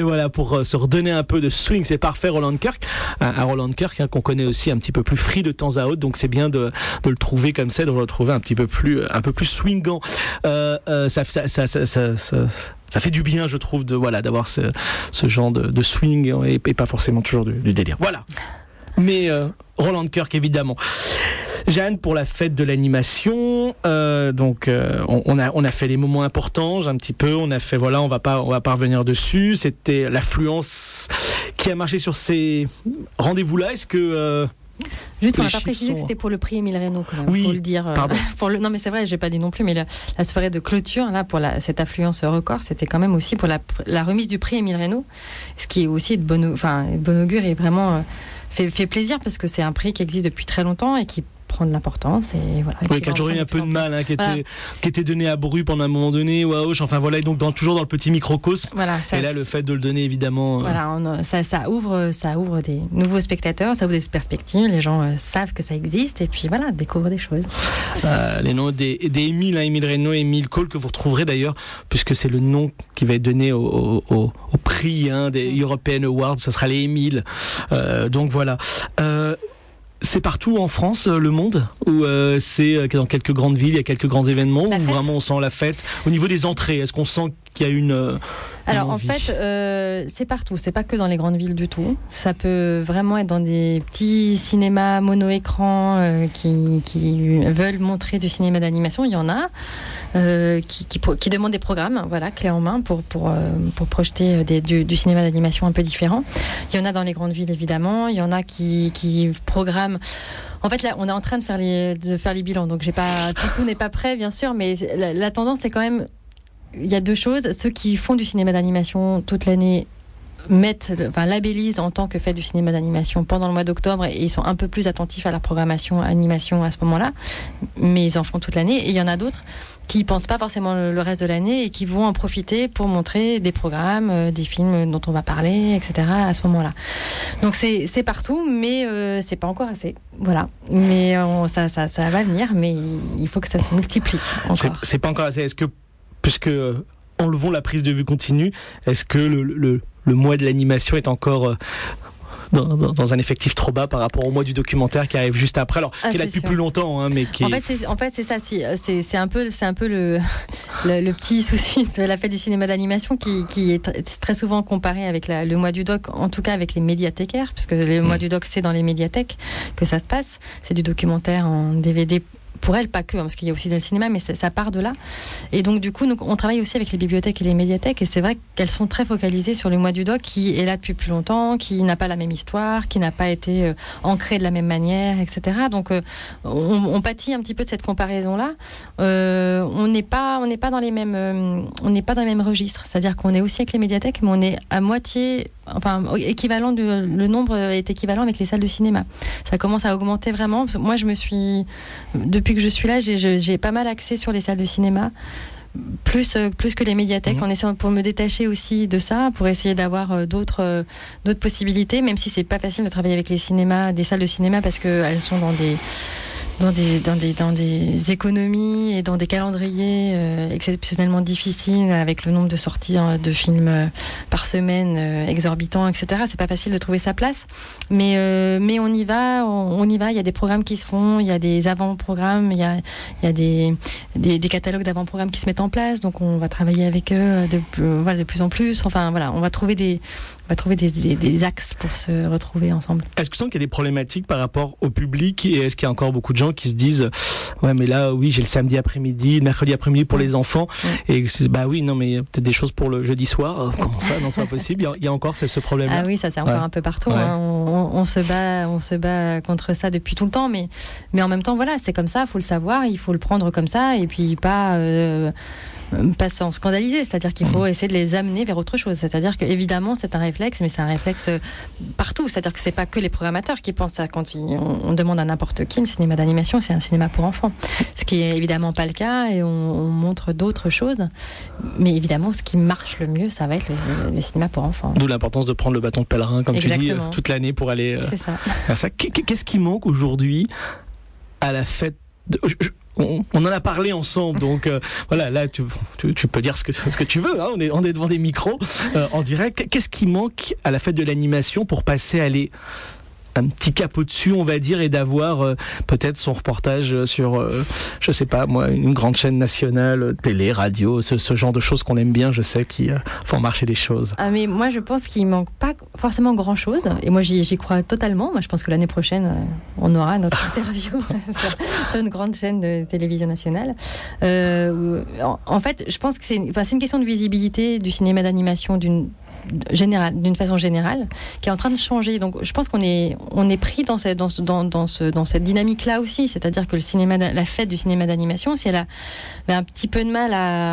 voilà, pour se redonner un peu de swing, c'est parfait, Roland Kirk. Un Roland Kirk qu'on connaît aussi un petit peu plus free de temps à autre, donc c'est bien de le trouver comme ça, de le retrouver un peu plus swingant. Ça fait du bien, je trouve, d'avoir ce genre de swing et pas forcément toujours du délire. Voilà. Mais Roland Kirk, évidemment. Jeanne, pour la fête de l'animation, on a fait les moments importants, un petit peu, on a fait, on va pas revenir dessus. C'était l'affluence qui a marché sur ces rendez-vous-là. Est-ce que juste, on n'a pas précisé que c'était pour le prix Émile Reynaud, quand même. Oui, faut le dire. Pardon. Non, mais c'est vrai, j'ai pas dit non plus, mais la soirée de clôture, là, pour cette affluence record, c'était quand même aussi pour la remise du prix Émile Reynaud, ce qui est aussi de bon augure et vraiment fait plaisir, parce que c'est un prix qui existe depuis très longtemps et qui prend de l'importance, et voilà. Oui, qui a toujours eu un peu de mal, qui était donné à Bru pendant un moment donné, ou à Auch, enfin voilà, et donc toujours dans le petit microcosme. Voilà, et là, le fait de le donner, évidemment. Voilà, ça ouvre des nouveaux spectateurs, ça ouvre des perspectives, les gens savent que ça existe, et puis voilà, découvrent des choses. Les noms des Émile, Émile Reynaud et Émile Cole, que vous retrouverez d'ailleurs, puisque c'est le nom qui va être donné au prix des European Awards, ça sera les Émile. Donc voilà. C'est partout en France, le monde, ou c'est dans quelques grandes villes, il y a quelques grands événements, où vraiment on sent la fête. Au niveau des entrées, est-ce qu'on sent qu'il y a une Alors envie? En fait, c'est partout, c'est pas que dans les grandes villes du tout. Ça peut vraiment être dans des petits cinémas mono-écran qui veulent montrer du cinéma d'animation. Il y en a qui demandent des programmes, voilà, clés en main pour projeter du cinéma d'animation un peu différent. Il y en a dans les grandes villes, évidemment. Il y en a qui programment. En fait, là, on est en train de faire les bilans, donc tout n'est pas prêt, bien sûr, mais la tendance, c'est quand même. Il y a deux choses. Ceux qui font du cinéma d'animation toute l'année labellisent en tant que fait du cinéma d'animation pendant le mois d'octobre, et ils sont un peu plus attentifs à la programmation animation à ce moment-là, mais ils en font toute l'année. Et il y en a d'autres qui ne pensent pas forcément le reste de l'année et qui vont en profiter pour montrer des programmes, des films dont on va parler, etc. à ce moment-là. Donc c'est partout, mais c'est pas encore assez. Voilà. Mais ça va venir, mais il faut que ça se multiplie encore. C'est pas encore assez. Est-ce que, puisque enlevons la prise de vue continue, est-ce que le mois de l'animation est encore dans un effectif trop bas par rapport au mois du documentaire qui arrive juste après, alors qui est là depuis plus longtemps, mais qui en fait c'est ça, c'est un peu le petit souci de la fête du cinéma d'animation qui est très souvent comparé avec le mois du doc, en tout cas avec les médiathécaires, puisque le mois du doc, c'est dans les médiathèques que ça se passe, c'est du documentaire en DVD. Pour elle, pas que, parce qu'il y a aussi le cinéma, mais ça part de là. Et donc, du coup, on travaille aussi avec les bibliothèques et les médiathèques, et c'est vrai qu'elles sont très focalisées sur le mois du doc, qui est là depuis plus longtemps, qui n'a pas la même histoire, qui n'a pas été ancré de la même manière, etc. Donc, on pâtit un petit peu de cette comparaison-là. On n'est pas dans les mêmes registres. C'est-à-dire qu'on est aussi avec les médiathèques, mais on est à moitié, le nombre est équivalent avec les salles de cinéma. Ça commence à augmenter vraiment. Moi, depuis que je suis là, j'ai pas mal axé sur les salles de cinéma, plus que les médiathèques, en essayant pour me détacher aussi de ça, pour essayer d'avoir d'autres possibilités, même si c'est pas facile de travailler avec des salles de cinéma, parce qu'elles sont dans des économies et dans des calendriers exceptionnellement difficiles, avec le nombre de sorties de films par semaine exorbitant, etc. C'est pas facile de trouver sa place, mais on y va. Il y a des programmes qui se font, il y a des avant-programmes, il y a des catalogues d'avant-programmes qui se mettent en place, donc on va travailler avec eux de plus en plus. Enfin voilà, on va trouver des axes pour se retrouver ensemble. Est-ce que tu sens qu'il y a des problématiques par rapport au public, et est-ce qu'il y a encore beaucoup de gens qui se disent ouais, mais là oui, j'ai le samedi après-midi, le mercredi après-midi pour les enfants, et bah oui, non, mais il y a peut-être des choses pour le jeudi soir. Comment ça? Non, c'est pas possible. Il y a encore ce problème-là. Ah oui, ça c'est encore un peu partout. Ouais. On se bat contre ça depuis tout le temps, mais en même temps, voilà, c'est comme ça. Faut le savoir, il faut le prendre comme ça, et puis pas s'en scandaliser, c'est-à-dire qu'il faut essayer de les amener vers autre chose. C'est-à-dire qu'évidemment, c'est un réflexe, mais c'est un réflexe partout. C'est-à-dire que c'est pas que les programmateurs qui pensent ça. Quand on demande à n'importe qui, le cinéma d'animation, c'est un cinéma pour enfants. Ce qui est évidemment pas le cas, et on montre d'autres choses. Mais évidemment, ce qui marche le mieux, ça va être le cinéma pour enfants. D'où l'importance de prendre le bâton de pèlerin, comme Exactement. tu dis, toute l'année pour aller c'est ça. à ça. Qu'est-ce qui manque aujourd'hui à la fête on en a parlé ensemble, donc voilà, là tu peux dire ce que tu veux, hein, on est devant des micros en direct. Qu'est-ce qui manque à la fête de l'animation pour passer à aller un petit cap au-dessus, on va dire, et d'avoir peut-être son reportage sur, je sais pas moi, une grande chaîne nationale, télé, radio, ce genre de choses qu'on aime bien, je sais, qui font marcher les choses. Ah, mais moi, je pense qu'il manque pas forcément grand-chose, et moi, j'y crois totalement. Moi, je pense que l'année prochaine, on aura notre interview sur une grande chaîne de télévision nationale. En fait, je pense que c'est une question de visibilité du cinéma d'animation d'une façon générale, qui est en train de changer. Donc, je pense qu'on est pris dans cette dynamique-là aussi. C'est-à-dire que la fête du cinéma d'animation, si elle a un petit peu de mal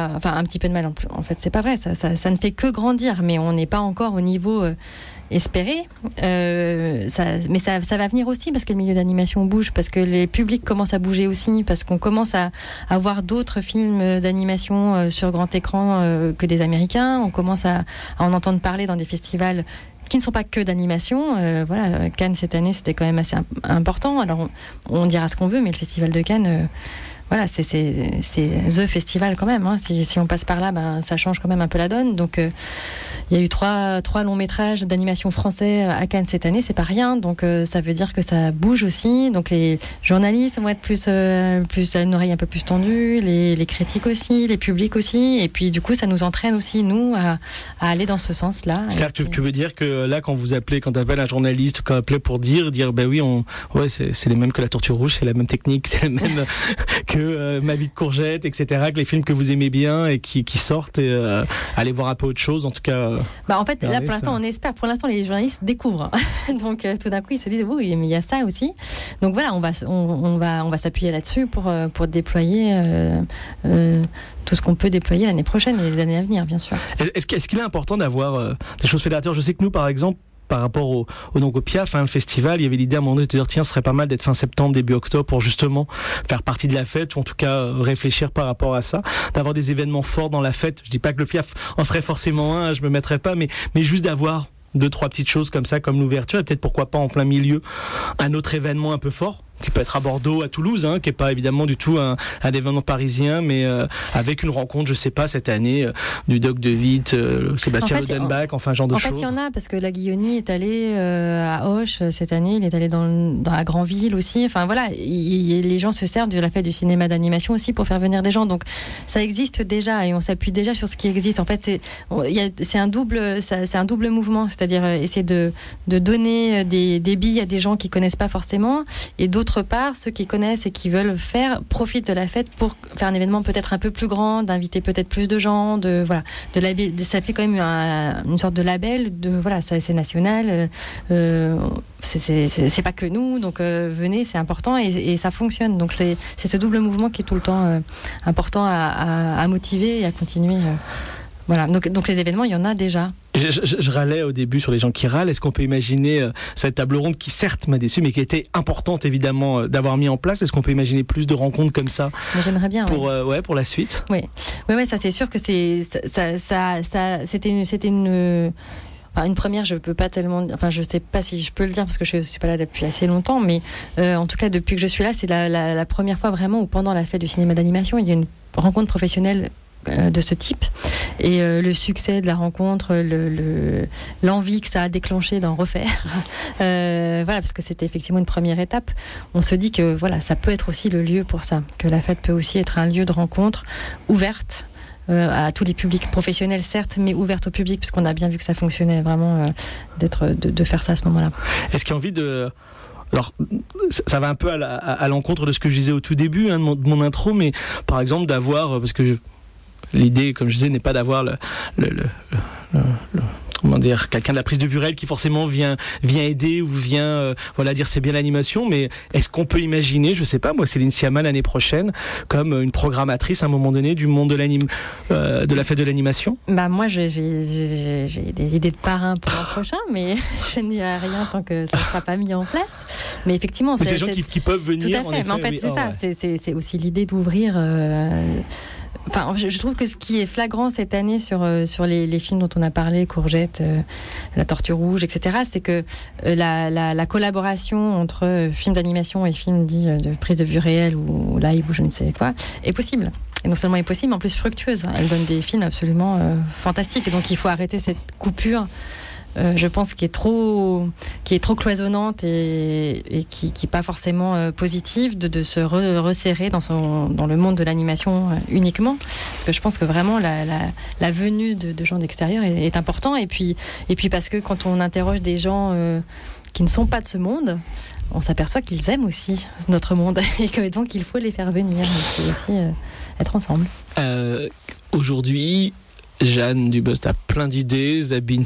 en fait, c'est pas vrai. Ça ne fait que grandir, mais on n'est pas encore au niveau espéré. Mais ça va venir aussi parce que le milieu d'animation bouge, parce que les publics commencent à bouger aussi, parce qu'on commence à voir d'autres films d'animation sur grand écran que des Américains. On commence à en entendre parler dans des festivals qui ne sont pas que d'animation. Voilà, Cannes cette année, c'était quand même assez important. Alors on dira ce qu'on veut, mais le festival de Cannes, voilà, c'est the festival quand même. Hein. Si on passe par là, ça change quand même un peu la donne. Donc il y a eu trois longs métrages d'animation français à Cannes cette année, c'est pas rien. Donc ça veut dire que ça bouge aussi. Donc les journalistes vont être plus à une oreille un peu plus tendue, les critiques aussi, les publics aussi. Et puis du coup, ça nous entraîne aussi nous à aller dans ce sens-là. C'est-à-dire que tu veux dire que là, quand t'appelles un journaliste, quand appelez pour dire ben oui, c'est les mêmes que La Tortue Rouge, c'est la même technique, c'est la même que Ma vie de courgette, etc., que les films que vous aimez bien et qui sortent, et aller voir un peu autre chose, en tout cas. En fait, là, pour l'instant, on espère. Pour l'instant, les journalistes découvrent. Donc, tout d'un coup, ils se disent, oui, mais il y a ça aussi. Donc voilà, on va s'appuyer là-dessus pour déployer tout ce qu'on peut déployer l'année prochaine et les années à venir, bien sûr. Est-ce qu'il est important d'avoir des choses fédérateurs ? Je sais que nous, par exemple, par rapport au Piaf, le festival, il y avait l'idée à un moment donné de dire tiens, ce serait pas mal d'être fin septembre, début octobre pour justement faire partie de la fête, ou en tout cas réfléchir par rapport à ça, d'avoir des événements forts dans la fête. Je dis pas que le Piaf en serait forcément un, je me mettrais pas, mais juste d'avoir 2-3 petites choses comme ça, comme l'ouverture, et peut-être pourquoi pas en plein milieu un autre événement un peu fort, qui peut être à Bordeaux, à Toulouse, qui est pas évidemment du tout un événement parisien, mais avec une rencontre, je sais pas, cette année, du Doc de Witt, Sébastien Lodenbach, enfin, genre de choses. En fait, il y en a, parce que la Guillaunie est allé à Auch cette année, il est allé dans la Grandville aussi, enfin voilà, les gens se servent de la fête du cinéma d'animation aussi pour faire venir des gens, donc ça existe déjà, et on s'appuie déjà sur ce qui existe. En fait, c'est un double mouvement, c'est-à-dire essayer de donner des billes à des gens qui connaissent pas forcément, et d'autre part, ceux qui connaissent et qui veulent faire profitent de la fête pour faire un événement peut-être un peu plus grand, d'inviter peut-être plus de gens, ça fait quand même une sorte de label, c'est national, c'est pas que nous, donc venez, c'est important, et ça fonctionne. Donc c'est ce double mouvement qui est tout le temps important à motiver et à continuer. Voilà, donc les événements, il y en a déjà. Je râlais au début sur les gens qui râlent. Est-ce qu'on peut imaginer cette table ronde qui certes m'a déçu, mais qui était importante évidemment d'avoir mis en place? Est-ce qu'on peut imaginer plus de rencontres comme ça? Moi, j'aimerais bien. Pour la suite. Oui, ça c'est sûr que c'était une première, je peux pas tellement, je sais pas si je peux le dire parce que je suis pas là depuis assez longtemps, mais en tout cas depuis que je suis là, c'est la première fois vraiment où pendant la fête du cinéma d'animation, il y a une rencontre professionnelle de ce type, et le succès de la rencontre, l'envie que ça a déclenché d'en refaire, parce que c'était effectivement une première étape. On se dit que ça peut être aussi le lieu pour ça, que la fête peut aussi être un lieu de rencontre ouverte à tous les publics professionnels, certes, mais ouverte au public, puisqu'on a bien vu que ça fonctionnait vraiment de faire ça à ce moment-là. Est-ce qu'il y a envie de... Alors, ça va un peu à l'encontre de ce que je disais au tout début de mon intro, mais par exemple d'avoir, parce que l'idée, comme je disais, n'est pas d'avoir comment dire, quelqu'un de la prise de Vurel qui forcément vient aider ou vient dire c'est bien l'animation, mais est-ce qu'on peut imaginer, je sais pas moi, Céline Sciamma l'année prochaine comme une programmatrice à un moment donné du monde de la fête de l'animation? Moi j'ai des idées de parrain pour l'an prochain, mais je ne dirai rien tant que ça ne sera pas mis en place. Mais effectivement, c'est des gens qui peuvent venir. Tout à fait. Mais en fait, c'est ça. C'est aussi l'idée d'ouvrir Enfin, je trouve que ce qui est flagrant cette année sur les films dont on a parlé, Courgette, La Tortue Rouge, etc., c'est que la collaboration entre films d'animation et films dits de prise de vue réelle ou live ou je ne sais quoi est possible. Et non seulement est possible, mais en plus fructueuse. Elle donne des films absolument fantastiques. Et donc il faut arrêter cette coupure. Je pense qui est trop cloisonnante et qui est pas forcément positive de se resserrer dans le monde de l'animation uniquement, parce que je pense que vraiment la venue de gens d'extérieur est important, et puis parce que quand on interroge des gens qui ne sont pas de ce monde, on s'aperçoit qu'ils aiment aussi notre monde et que donc il faut les faire venir, il faut aussi être ensemble. Aujourd'hui, Jeanne Dubost a plein d'idées, Sabine,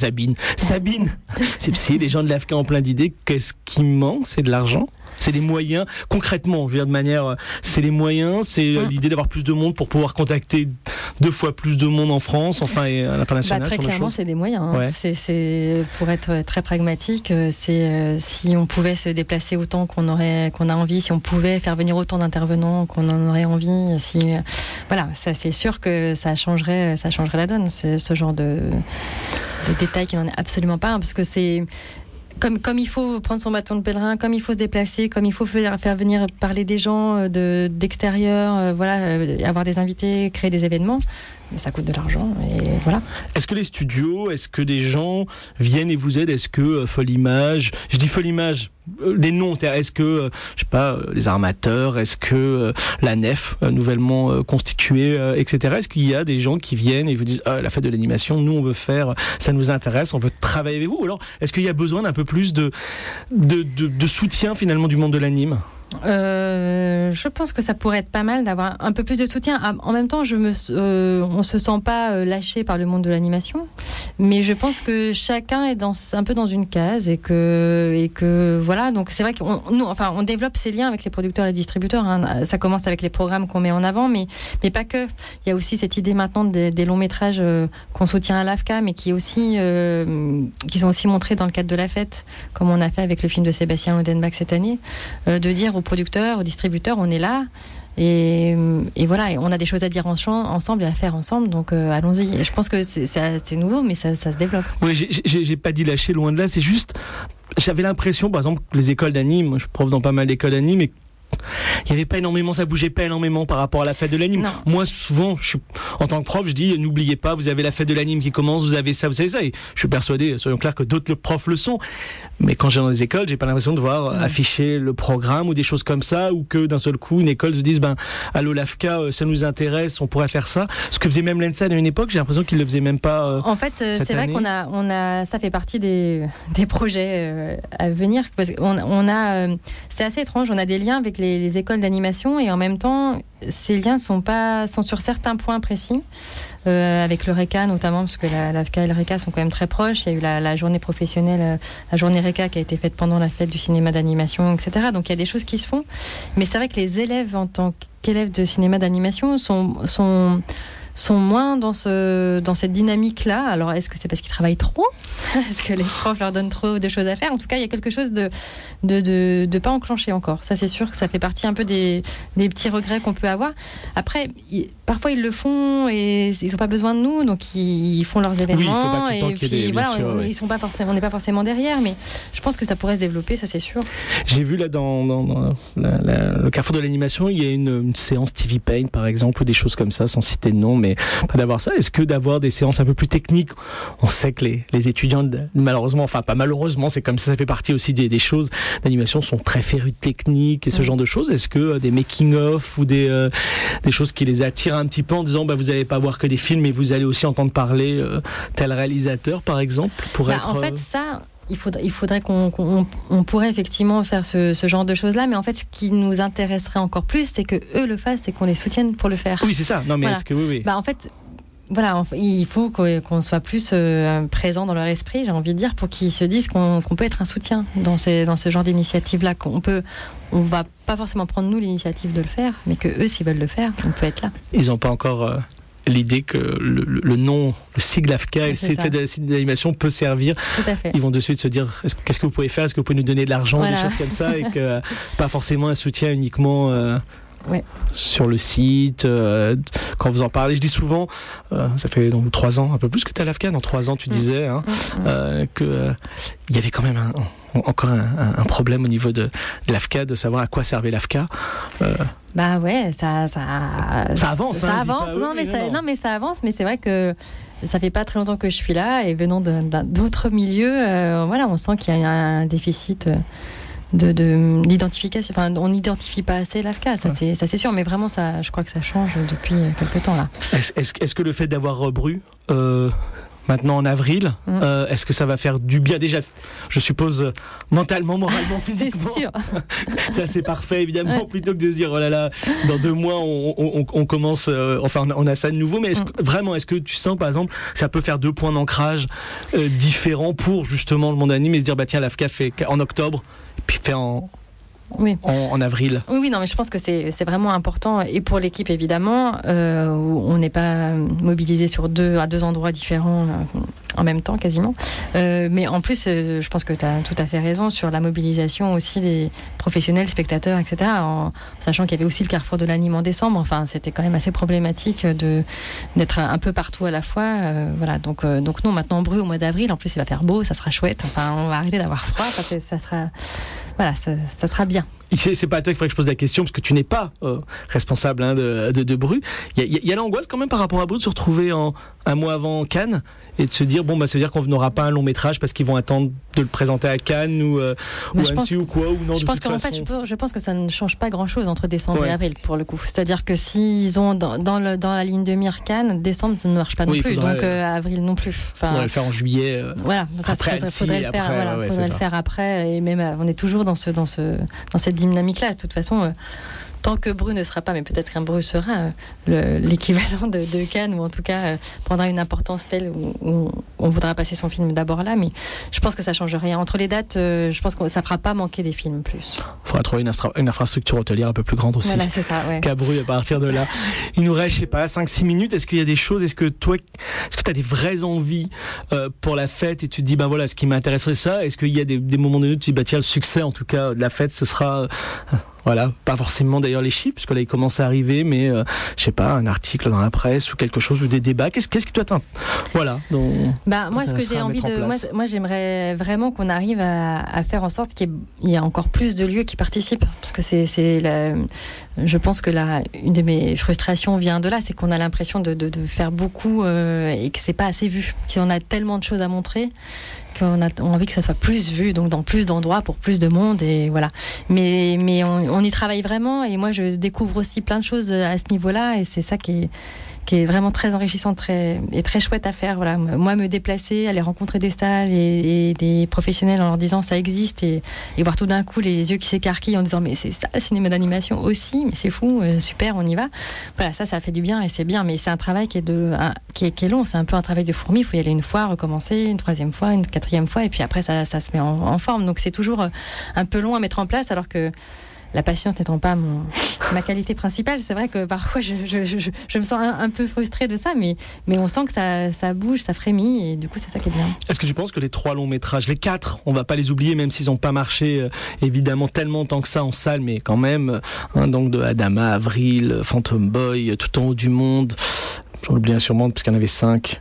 c'est psy, les gens de l'AFCA ont plein d'idées. Qu'est-ce qui manque? C'est de l'argent? C'est les moyens, concrètement, je veux dire de manière, c'est les moyens, c'est l'idée d'avoir plus de monde pour pouvoir contacter 2 fois plus de monde en France, enfin et à l'international. Très clairement, c'est des moyens. Hein. Ouais. C'est pour être très pragmatique, c'est si on pouvait se déplacer autant qu'on a envie, si on pouvait faire venir autant d'intervenants qu'on en aurait envie, voilà, ça c'est sûr que ça changerait la donne. C'est ce genre de détail qui n'en est absolument pas, parce que c'est comme il faut prendre son bâton de pèlerin, comme il faut se déplacer, comme il faut faire venir parler des gens d'extérieur, avoir des invités, créer des événements, ça coûte de l'argent et voilà. Est-ce que les studios, est-ce que des gens viennent et vous aident? Est-ce que Folle Image, je dis Folle Image, les noms, c'est-à-dire est-ce que je sais pas, les armateurs, est-ce que la Nef nouvellement constituée, etc. Est-ce qu'il y a des gens qui viennent et vous disent la fête de l'animation, nous on veut faire, ça nous intéresse, on veut travailler avec vous? Ou alors est-ce qu'il y a besoin d'un peu plus de soutien finalement du monde de l'anime? Je pense que ça pourrait être pas mal d'avoir un peu plus de soutien. En même temps, on se sent pas lâché par le monde de l'animation, mais je pense que chacun est un peu dans une case et que voilà. Donc c'est vrai on développe ces liens avec les producteurs et les distributeurs. Hein. Ça commence avec les programmes qu'on met en avant, mais pas que. Il y a aussi cette idée maintenant des longs métrages qu'on soutient à l'AFCA, mais qui sont aussi montrés dans le cadre de la fête, comme on a fait avec le film de Sébastien Lodenbach cette année, de dire aux producteurs, aux distributeurs, on est là et voilà, et on a des choses à dire ensemble et à faire ensemble, donc allons-y. Et je pense que c'est nouveau, mais ça se développe. Oui, j'ai pas dit lâcher, loin de là, c'est juste, j'avais l'impression, par exemple, les écoles d'anime, moi je suis prof dans pas mal d'écoles d'anime, et il y avait pas énormément, ça bougeait pas énormément par rapport à la fête de l'anime. Non. Moi, souvent, en tant que prof, je dis, n'oubliez pas, vous avez la fête de l'anime qui commence, vous avez ça, et je suis persuadé, soyons clairs, que d'autres profs le sont. Mais quand j'ai dans les écoles, j'ai pas l'impression de voir afficher le programme ou des choses comme ça, ou que d'un seul coup, une école se dise, allô l'AFCA, ça nous intéresse, on pourrait faire ça. Ce que faisait même l'ENSAD à une époque, j'ai l'impression qu'ils le faisaient même pas. En fait, c'est vrai qu'on a, ça fait partie des projets à venir, parce qu'on a, c'est assez étrange, on a des liens avec les écoles d'animation, et en même temps, ces liens sont sur certains points précis, avec le RECA notamment, parce que l'AFCA et le RECA sont quand même très proches. Il y a eu la journée professionnelle, la journée RECA qui a été faite pendant la fête du cinéma d'animation, etc. Donc il y a des choses qui se font. Mais c'est vrai que les élèves, en tant qu'élèves de cinéma d'animation, sont moins dans cette dynamique-là. Alors, est-ce que c'est parce qu'ils travaillent trop? Est-ce que les profs leur donnent trop de choses à faire? En tout cas, il y a quelque chose de pas enclenché encore. Ça, c'est sûr que ça fait partie un peu des petits regrets qu'on peut avoir. Après, parfois, ils le font et ils n'ont pas besoin de nous, donc ils font leurs événements. Oui, il faut pas tout le temps qu'il y ait des, ils sont pas forcément, on n'est pas forcément derrière, mais je pense que ça pourrait se développer, ça c'est sûr. J'ai vu là dans le carrefour de l'animation, il y a une séance TV Paint par exemple, ou des choses comme ça, sans citer de nom, mais pas d'avoir ça. Est-ce que d'avoir des séances un peu plus techniques? On sait que les étudiants, malheureusement, enfin pas malheureusement, c'est comme ça fait partie aussi des choses d'animation, sont très férus de technique et ce genre de choses. Est-ce que des making-of ou des choses qui les attirent un petit peu en disant vous allez pas voir que des films, mais vous allez aussi entendre parler tel réalisateur par exemple pour être... En fait, ça... Il faudrait qu'on pourrait effectivement faire ce genre de choses-là, mais en fait, ce qui nous intéresserait encore plus, c'est que eux le fassent et qu'on les soutienne pour le faire. Oui, c'est ça. Non, mais voilà. Est-ce que oui. En fait, voilà, il faut qu'on soit plus présent dans leur esprit, j'ai envie de dire, pour qu'ils se disent qu'on peut être un soutien dans ce genre d'initiative-là. On va pas forcément prendre nous l'initiative de le faire, mais que eux, s'ils veulent le faire, on peut être là. Ils n'ont pas encore l'idée que le nom, le sigle AFCA et le site d'animation peut servir. Tout à fait. Ils vont de suite se dire qu'est-ce que vous pouvez faire, est-ce que vous pouvez nous donner de l'argent, des choses comme ça, et que pas forcément un soutien uniquement Ouais. Sur le site, quand vous en parlez, je dis souvent, ça fait donc 3 ans, un peu plus que tu es à l'AFCA, dans 3 ans tu disais que il y avait quand même encore un problème au niveau de l'AFCA, de savoir à quoi servait l'AFCA. Bah ouais, ça avance. Ça avance, mais ça avance, mais c'est vrai que ça fait pas très longtemps que je suis là et venant d'autres milieux, voilà, on sent qu'il y a un déficit d'identification. Enfin, on n'identifie pas assez l'AFCA, ça c'est sûr, mais vraiment ça, je crois que ça change depuis quelques temps là. Est-ce que le fait d'avoir Bru maintenant en avril, est-ce que ça va faire du bien déjà, je suppose, mentalement, moralement, physiquement? C'est sûr. Ça c'est parfait évidemment, plutôt que de se dire oh là là, dans 2 mois on commence, enfin on a ça de nouveau, mais est-ce que tu sens par exemple ça peut faire 2 points d'ancrage différents pour justement le monde anime et se dire bah tiens l'AFCA fait en octobre puis fait en avril. Oui, non, mais je pense que c'est vraiment important, et pour l'équipe évidemment, où on n'est pas mobilisé à deux endroits différents en même temps quasiment. Mais en plus, je pense que tu as tout à fait raison sur la mobilisation aussi des professionnels, spectateurs, etc. En sachant qu'il y avait aussi le carrefour de l'anime en décembre. Enfin, c'était quand même assez problématique d'être un peu partout à la fois. Voilà, donc non, maintenant Bru au mois d'avril, en plus il va faire beau, ça sera chouette. Enfin, on va arrêter d'avoir froid, ça sera... Voilà, ça sera bien. C'est pas à toi qu'il faudrait que je pose la question, parce que tu n'es pas responsable de Bru. Il y a l'angoisse quand même par rapport à Bru de se retrouver un mois avant Cannes et de se dire bon bah ça veut dire qu'on n'aura pas un long métrage parce qu'ils vont attendre de le présenter à Cannes ou à Annecy ou quoi, ou non. Je pense qu'en fait, je pense que ça ne change pas grand chose entre décembre et avril pour le coup. C'est-à-dire que s'ils ont dans la ligne de mire Cannes, décembre ça ne marche pas non plus, donc avril non plus. Enfin, on va le faire en juillet. Voilà, ça faudrait le faire après, et même on est toujours dans cette dynamique-là. De toute façon, tant que Bru ne sera pas, mais peut-être qu'un Bru sera l'équivalent de Cannes, ou en tout cas prendra une importance telle où on voudra passer son film d'abord là, mais je pense que ça change rien. Entre les dates, je pense que ça ne fera pas manquer des films plus. Il faudra trouver une infrastructure hôtelière un peu plus grande aussi. Voilà, c'est ça, ouais. Qu'à Bru à partir de là. Il nous reste, je sais pas, 5-6 minutes. Est-ce qu'il y a des choses, est-ce que tu as des vraies envies pour la fête et tu te dis, ben voilà, ce qui m'intéresserait ça, est-ce qu'il y a des moments donnés où tu te dis, bah tiens, le succès en tout cas de la fête, ce sera... Voilà, pas forcément d'ailleurs les chiffres, parce que là ils commencent à arriver, mais je sais pas, un article dans la presse ou quelque chose, ou des débats. Qu'est-ce qui doit t'intéresser? Voilà. Moi, ce que j'ai envie de, moi, j'aimerais vraiment qu'on arrive à faire en sorte qu'il y ait encore plus de lieux qui participent, parce que je pense que une de mes frustrations vient de là, c'est qu'on a l'impression de faire beaucoup et que c'est pas assez vu, qu'on a tellement de choses à montrer, qu'on a envie que ça soit plus vu, donc dans plus d'endroits pour plus de monde, et voilà. Mais on y travaille vraiment, et moi je découvre aussi plein de choses à ce niveau-là, et c'est ça qui est vraiment très enrichissant et très chouette à faire. Voilà. Moi, me déplacer, aller rencontrer des salles et des professionnels en leur disant ça existe, et voir tout d'un coup les yeux qui s'écarquillent en disant mais c'est ça le cinéma d'animation aussi, mais c'est fou, super, on y va. Voilà, ça fait du bien, et c'est bien, mais c'est un travail qui est long, c'est un peu un travail de fourmi, il faut y aller une fois, recommencer, une 3e fois, une 4e fois, et puis après ça se met en forme. Donc c'est toujours un peu long à mettre en place, alors que la patience n'étant pas ma qualité principale, c'est vrai que parfois je me sens un peu frustrée de ça, mais on sent que ça bouge, ça frémit, et du coup c'est ça qui est bien. Est-ce que tu penses que les 3 longs métrages, les 4, on va pas les oublier, même s'ils n'ont pas marché évidemment tellement tant que ça en salle, mais quand même, donc de Adama, Avril, Phantom Boy, Tout en haut du monde, j'en oublie sûrement parce qu'il y en avait 5.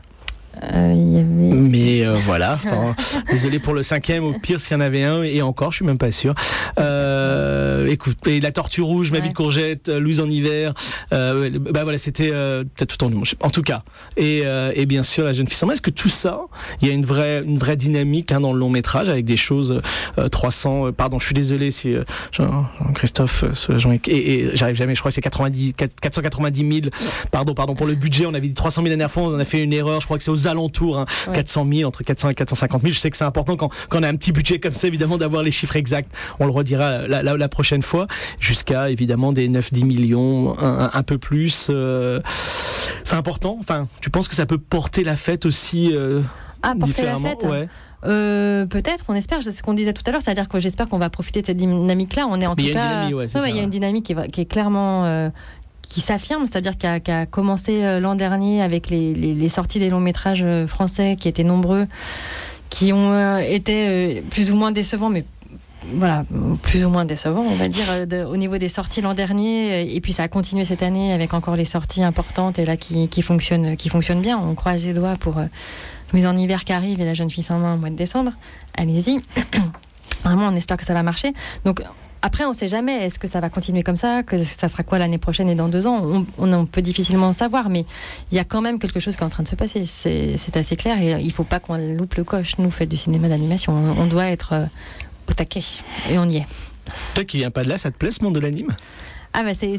Mais voilà, désolé pour le 5e, au pire s'il y en avait un, et encore je suis même pas sûr. Écoute, et La Tortue Rouge, Ma vie de courgette, Louise en hiver, bah voilà, c'était peut-être tout en tout cas, et bien sûr La jeune fille sans main. Est-ce que tout ça, il y a une vraie dynamique dans le long métrage, avec des choses 300, pardon, je suis désolé si Jean-Christophe et j'arrive jamais, je crois que c'est 490 000, pardon pour le budget, on avait dit 300 000 la dernière fois, on a fait une erreur, je crois que c'est aux alentours, 400 000, entre 400 et 450 000. Je sais que c'est important quand on a un petit budget comme ça, évidemment, d'avoir les chiffres exacts. On le redira la prochaine fois, jusqu'à évidemment des 9-10 millions, un peu plus. C'est important. Enfin, tu penses que ça peut porter la fête aussi différemment? Porter la fête, peut-être, on espère, c'est ce qu'on disait tout à l'heure, c'est-à-dire que j'espère qu'on va profiter de cette dynamique-là. On est en tout cas, il y a une dynamique qui est clairement qui s'affirme, c'est-à-dire qui a commencé l'an dernier avec les sorties des longs métrages français qui étaient nombreux, qui ont été plus ou moins décevants, mais voilà, plus ou moins décevant, on va dire, au niveau des sorties l'an dernier. Et puis ça a continué cette année avec encore les sorties importantes et là qui fonctionnent bien. On croise les doigts pour Louise en hiver qui arrive et La jeune fille sans main au mois de décembre. Allez-y. Vraiment, on espère que ça va marcher. Donc après, on ne sait jamais. Est-ce que ça va continuer comme ça? Que ça sera quoi l'année prochaine et dans 2 ans? On peut difficilement savoir, mais il y a quand même quelque chose qui est en train de se passer. C'est assez clair et il ne faut pas qu'on loupe le coche. Nous, faites du cinéma d'animation. On doit être au taquet et on y est. Toi qui viens pas de là, ça te plaît ce monde de l'anime? Ah bah c'est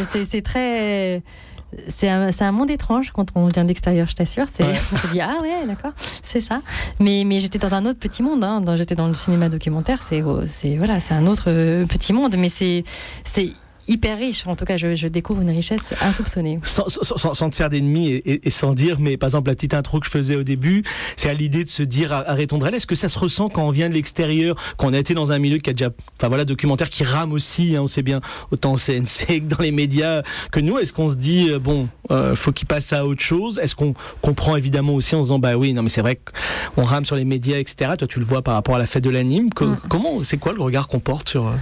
très... C'est un monde étrange quand on vient d'extérieur, je t'assure. On se dit, ah ouais, d'accord, c'est ça. Mais j'étais dans un autre petit monde. J'étais dans le cinéma documentaire. C'est un autre petit monde. Mais c'est hyper riche. En tout cas, je découvre une richesse insoupçonnée. Sans te faire d'ennemis et sans dire, mais par exemple, la petite intro que je faisais au début, c'est à l'idée de se dire, arrêtons de râler. Est-ce que ça se ressent quand on vient de l'extérieur, quand on a été dans un milieu qui a déjà, documentaire qui rame aussi, on sait bien, autant au CNC que dans les médias que nous. Est-ce qu'on se dit, faut qu'il passe à autre chose? Est-ce qu'on comprend évidemment aussi en se disant, bah oui, non, mais c'est vrai qu'on rame sur les médias, etc. Toi, tu le vois par rapport à la fête de l'anime. Comment, c'est quoi le regard qu'on porte sur...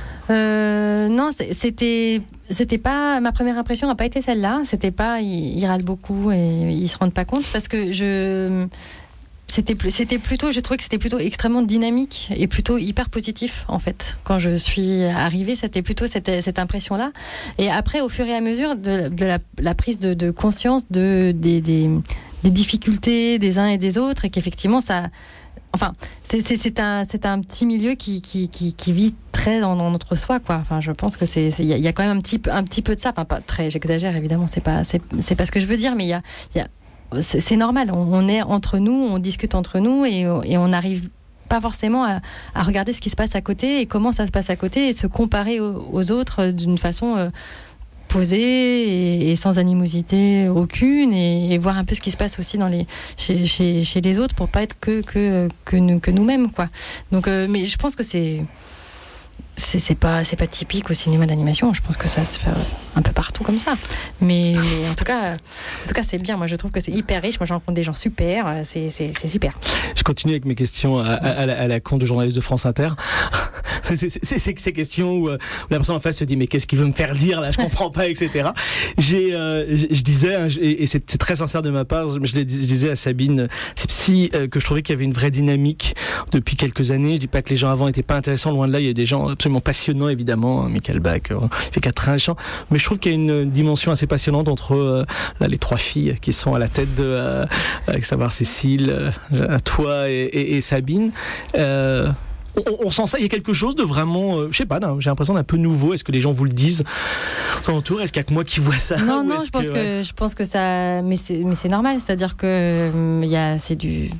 Non, c'était pas, ma première impression n'a pas été celle-là. C'était pas, ils râlent beaucoup et ils se rendent pas compte parce que c'était plutôt, je trouvais que c'était plutôt extrêmement dynamique et plutôt hyper positif en fait. Quand je suis arrivée, c'était plutôt cette impression-là. Et après, au fur et à mesure de la prise de conscience des difficultés des uns et des autres et qu'effectivement ça. Enfin, c'est un petit milieu qui vit très dans notre soi, quoi. Enfin, je pense que il y a quand même un petit peu de ça. Enfin, pas très, j'exagère évidemment. C'est pas ce que je veux dire, mais c'est normal. On est entre nous, on discute entre nous et on n'arrive pas forcément à regarder ce qui se passe à côté et comment ça se passe à côté et se comparer aux autres d'une façon posée et sans animosité aucune et voir un peu ce qui se passe aussi chez les autres pour pas être que nous-mêmes, quoi. Donc mais je pense que c'est pas typique au cinéma d'animation. Je pense que ça se fait un peu partout comme ça. Mais en tout cas c'est bien. Moi je trouve que c'est hyper riche. Moi je rencontre des gens super. C'est super. Je continue avec mes questions à la con de journaliste de France Inter. C'est ces questions où la personne en face se dit mais qu'est-ce qu'il veut me faire dire là, je comprends pas, etc. Je disais et c'est très sincère de ma part, je disais à Sabine que je trouvais qu'il y avait une vraie dynamique depuis quelques années. Je dis pas que les gens avant étaient pas intéressants, loin de là, il y a des gens absolument passionnants évidemment, Michael Bach, il fait 4 ans, mais je trouve qu'il y a une dimension assez passionnante entre les 3 filles qui sont à la tête de à savoir Cécile, toi et Sabine. On sent ça, il y a quelque chose de vraiment, je sais pas, j'ai l'impression d'un peu nouveau. Est-ce que les gens vous le disent autour? Est-ce qu'il y a que moi qui vois ça? Non, je pense que ça, mais c'est normal, c'est-à-dire que c'est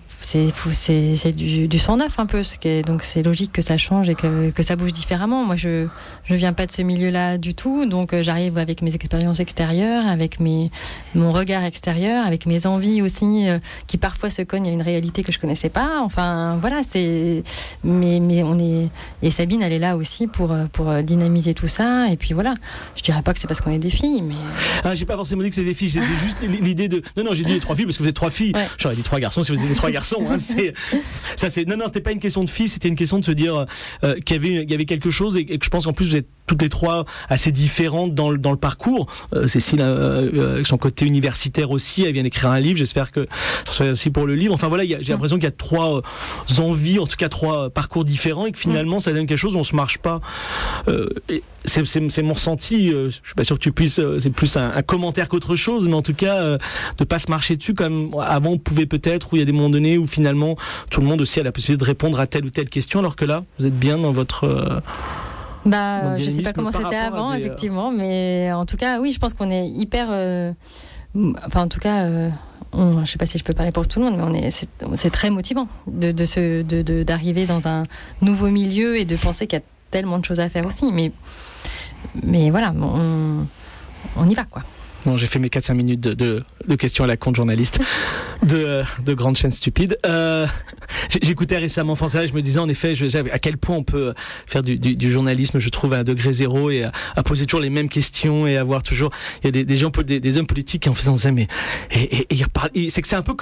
du sang neuf un peu, donc c'est logique que ça change et que ça bouge différemment. Moi, je viens pas de ce milieu-là du tout, donc j'arrive avec mes expériences extérieures, avec mon regard extérieur, avec mes envies aussi, qui parfois se cognent à une réalité que je connaissais pas. Enfin, voilà, mais on est, et Sabine elle est là aussi pour dynamiser tout ça, et puis voilà, je dirais pas que c'est parce qu'on est des filles, mais j'ai pas forcément dit que c'est des filles, j'ai juste l'idée de non j'ai dit les 3 filles parce que vous êtes 3 filles, ouais. J'aurais dit 3 garçons si vous êtes 3 garçons, hein, non c'était pas une question de filles, c'était une question de se dire qu'il y avait quelque chose et que je pense qu'en plus vous êtes toutes les 3 assez différentes dans le parcours. Cécile avec son côté universitaire aussi, elle vient d'écrire un livre, j'espère que je serai aussi pour le livre. Enfin voilà, j'ai l'impression qu'il y a 3 envies, en tout cas 3 parcours différents et que finalement ça donne quelque chose où on se marche pas. C'est mon ressenti, je suis pas sûr que tu puisses, c'est plus un commentaire qu'autre chose, mais en tout cas de pas se marcher dessus comme avant on pouvait peut-être, où il y a des moments donnés où finalement tout le monde aussi a la possibilité de répondre à telle ou telle question, alors que là vous êtes bien dans votre je sais pas comment c'était avant effectivement, mais en tout cas oui, je pense qu'on est hyper enfin en tout cas je sais pas si je peux parler pour tout le monde, mais c'est très motivant d'arriver dans un nouveau milieu et de penser qu'il y a tellement de choses à faire aussi, mais voilà, on y va, quoi. Bon, j'ai fait mes 4-5 minutes de questions à la con de journaliste de grandes chaînes stupides. J'écoutais récemment France Inter et je me disais en effet à quel point on peut faire du journalisme, je trouve, à un degré zéro et à poser toujours les mêmes questions et avoir toujours, il y a des gens, des hommes politiques qui en faisant ça, mais et ils reparlent, c'est que c'est un peu comme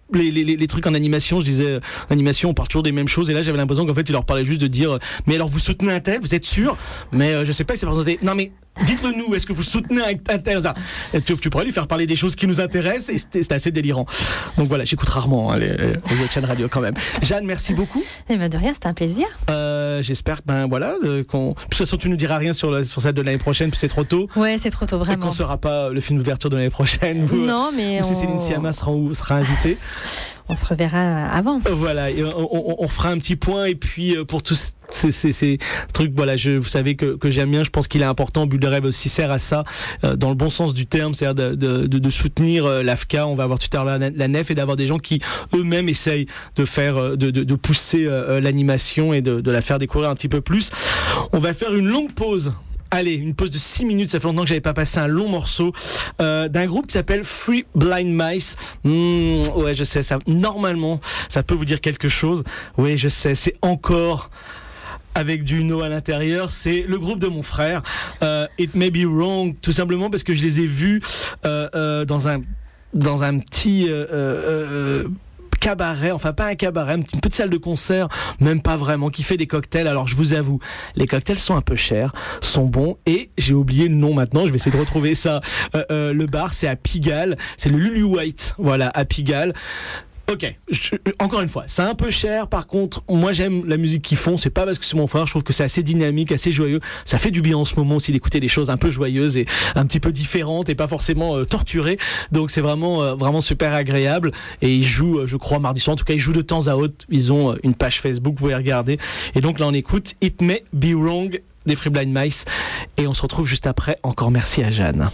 les trucs en animation, je disais, en animation, on parle toujours des mêmes choses, et là, j'avais l'impression qu'en fait, tu leur parlais juste de dire, mais alors, vous soutenez un tel, vous êtes sûr? Mais je sais pas, il s'est présenté. Non, mais dites-le nous, est-ce que vous soutenez un tel? Tu pourrais lui faire parler des choses qui nous intéressent, et c'était assez délirant. Donc voilà, j'écoute rarement les autres chaînes radio quand même. Jeanne, merci beaucoup. Eh ben de rien, c'était un plaisir. J'espère de toute façon, tu nous diras rien sur celle de l'année prochaine, puis c'est trop tôt. Ouais, c'est trop tôt, vraiment. Et qu'on saura pas le film d'ouverture de l'année prochaine. Non, mais ou si Céline Sciamma sera invitée. On se reverra avant. Voilà, et on fera un petit point, et puis pour tous ces trucs, voilà, vous savez que j'aime bien, je pense qu'il est important. Bulle de rêve aussi sert à ça, dans le bon sens du terme, c'est-à-dire de soutenir l'AFCA. On va avoir tout à l'heure la nef, et d'avoir des gens qui eux-mêmes essayent de faire, de pousser l'animation, et de la faire découvrir un petit peu plus. On va faire une longue pause. Allez, une pause de 6 minutes, ça fait longtemps que j'avais pas passé un long morceau d'un groupe qui s'appelle Three Blind Mice. Ouais, je sais, ça normalement, ça peut vous dire quelque chose. Oui, je sais, c'est encore avec du no à l'intérieur, c'est le groupe de mon frère. It May Be Wrong, tout simplement parce que je les ai vus dans un petit cabaret, enfin pas un cabaret, une petite salle de concert, même pas vraiment, qui fait des cocktails. Alors je vous avoue, les cocktails sont un peu chers, sont bons, et j'ai oublié le nom maintenant, je vais essayer de retrouver ça. Le bar, c'est à Pigalle, c'est le Lulu White, voilà, à Pigalle. Ok, encore une fois, c'est un peu cher. Par contre, moi j'aime la musique qu'ils font. C'est pas parce que c'est mon frère, je trouve que c'est assez dynamique, assez joyeux. Ça fait du bien en ce moment aussi d'écouter des choses un peu joyeuses et un petit peu différentes, et pas forcément torturées. Donc c'est vraiment super agréable. Et ils jouent, je crois, mardi soir. En tout cas, ils jouent de temps à autre. Ils ont une page Facebook, vous pouvez regarder. Et donc là, on écoute It May Be Wrong des Three Blind Mice. Et on se retrouve juste après. Encore merci à Jeanne.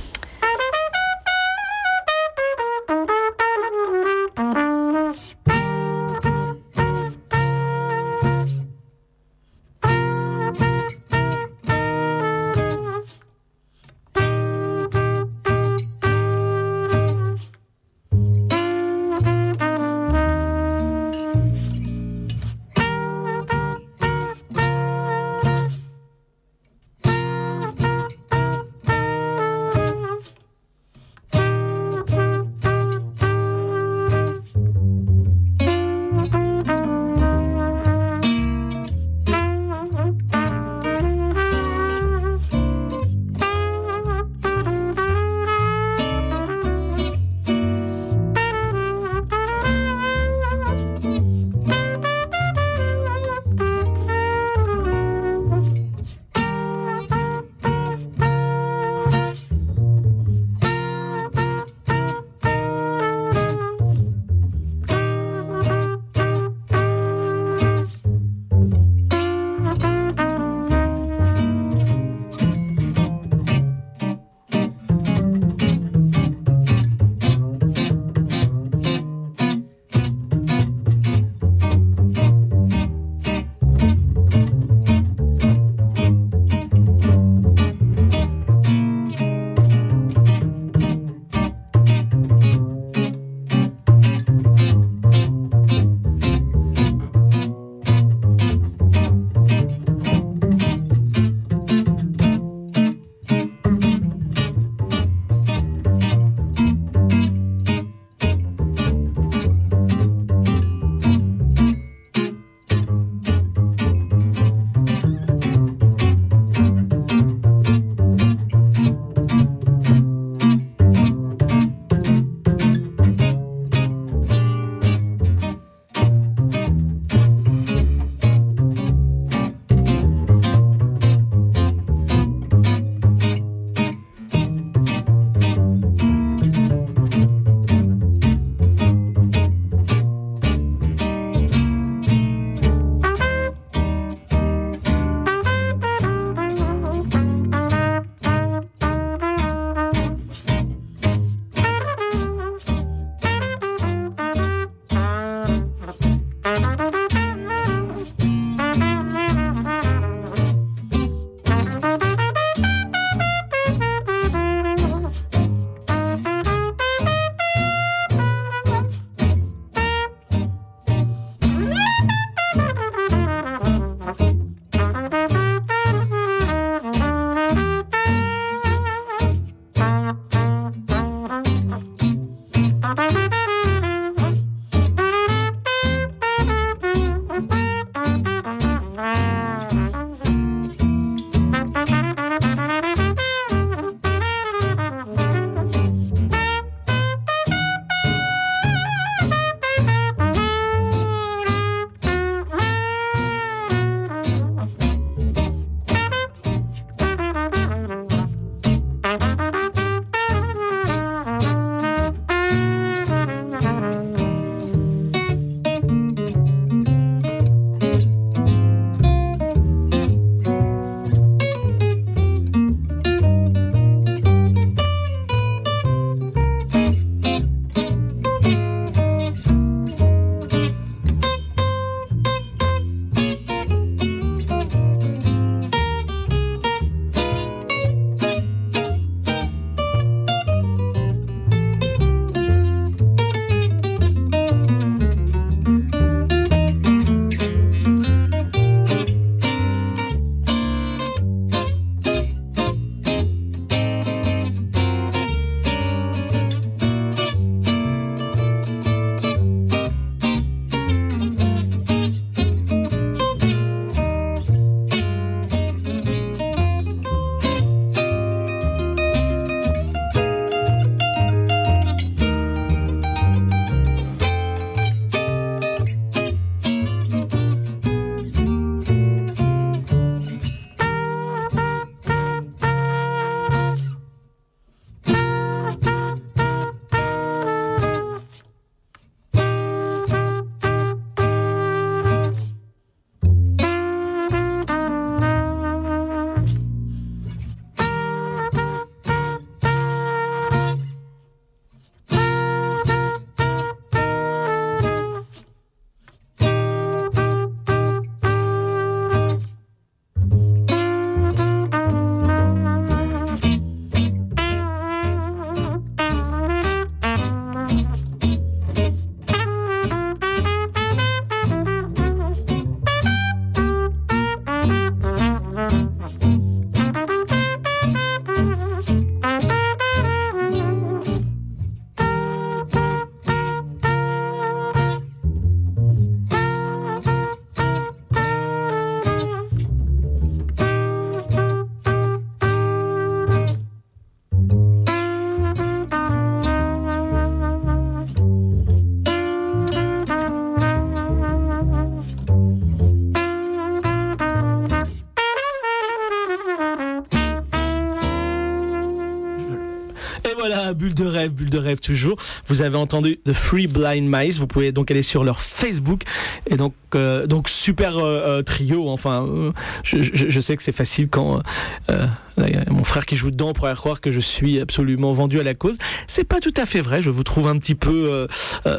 voilà, bulle de rêve toujours. Vous avez entendu The Three Blind Mice. Vous pouvez donc aller sur leur Facebook. Et donc super trio. Enfin, je sais que c'est facile quand là, y a mon frère qui joue dedans pourrait croire que je suis absolument vendu à la cause. C'est pas tout à fait vrai. Je vous trouve un petit peu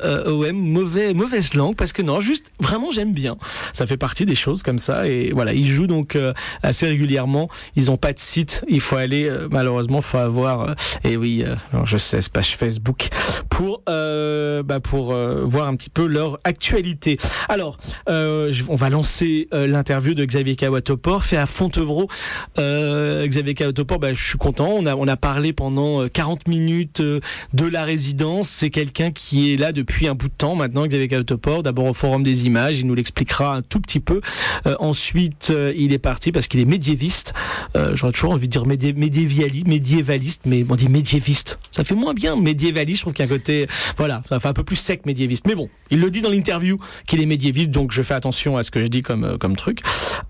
mauvaise langue parce que non, juste vraiment j'aime bien. Ça fait partie des choses comme ça et voilà, ils jouent donc assez régulièrement. Ils ont pas de site. Il faut aller malheureusement, faut avoir et oui, je sais, c'est page Facebook pour voir un petit peu leur actualité. Alors, on va lancer l'interview de Xavier Kawatopor fait à Fontevraud. Xavier Kawatopor, je suis content. On a parlé pendant 40 minutes de la résidence. C'est quelqu'un qui est là depuis un bout de temps maintenant, Xavier Kawatopor. D'abord au Forum des Images, il nous l'expliquera un tout petit peu. Ensuite, il est parti parce qu'il est médiéviste. J'aurais toujours envie de dire médiévaliste, mais on dit médiéviste. Ça fait moins bien médiévaliste. Je trouve qu'il y a un côté, voilà, ça fait un peu plus sec médiéviste. Mais bon, il le dit dans l'interview qu'il est médiéviste, donc je fais attention à ce que je dis comme truc.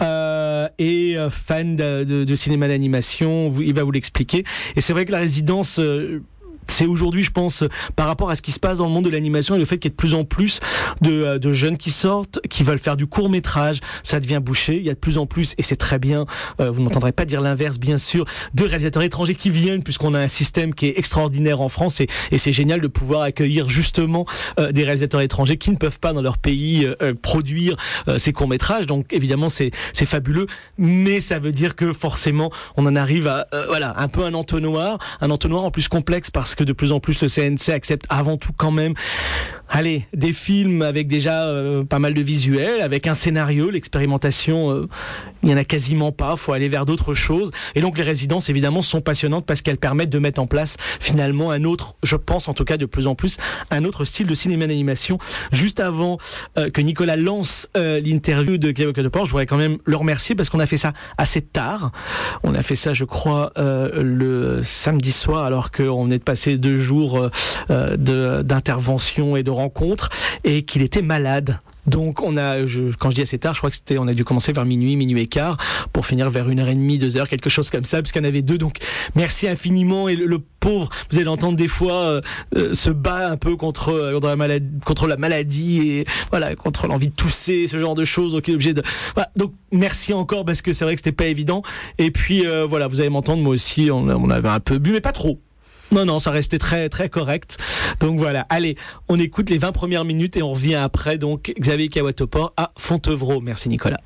Et fan de cinéma d'animation, il va vous l'expliquer. Et c'est vrai que la résidence, c'est aujourd'hui, je pense, par rapport à ce qui se passe dans le monde de l'animation et le fait qu'il y ait de plus en plus de jeunes qui sortent, qui veulent faire du court-métrage, ça devient bouché. Il y a de plus en plus, et c'est très bien, vous ne m'entendrez pas dire l'inverse, bien sûr, de réalisateurs étrangers qui viennent, puisqu'on a un système qui est extraordinaire en France, et c'est génial de pouvoir accueillir justement des réalisateurs étrangers qui ne peuvent pas dans leur pays produire ces courts-métrages. Donc évidemment, c'est fabuleux, mais ça veut dire que forcément, on en arrive à un peu un entonnoir en plus complexe parce que de plus en plus le CNC accepte avant tout quand même des films avec déjà pas mal de visuels, avec un scénario, l'expérimentation, il y en a quasiment pas, faut aller vers d'autres choses. Et donc les résidences évidemment sont passionnantes parce qu'elles permettent de mettre en place finalement un autre, je pense en tout cas de plus en plus, un autre style de cinéma d'animation. Juste avant que Nicolas lance l'interview de Xavier Kawatopor, je voudrais quand même le remercier parce qu'on a fait ça assez tard. On a fait ça, je crois, le samedi soir alors qu'on venait de passer 2 jours d'intervention et de rencontres et qu'il était malade. Donc quand je dis assez tard, je crois que on a dû commencer vers minuit et quart pour finir vers 1h30, 2h, quelque chose comme ça, puisqu'il y en avait 2. Donc merci infiniment. Et le pauvre, vous allez l'entendre des fois, se bat un peu contre la maladie et voilà, contre l'envie de tousser, ce genre de choses. Donc il est obligé de. Voilà. Donc merci encore parce que c'est vrai que c'était pas évident. Et puis voilà, vous allez m'entendre, moi aussi, on avait un peu bu, mais pas trop. Non, ça restait très très correct. Donc voilà, allez, on écoute les 20 premières minutes et on revient après. Donc Xavier Kawatopor à Fontevraud. Merci Nicolas.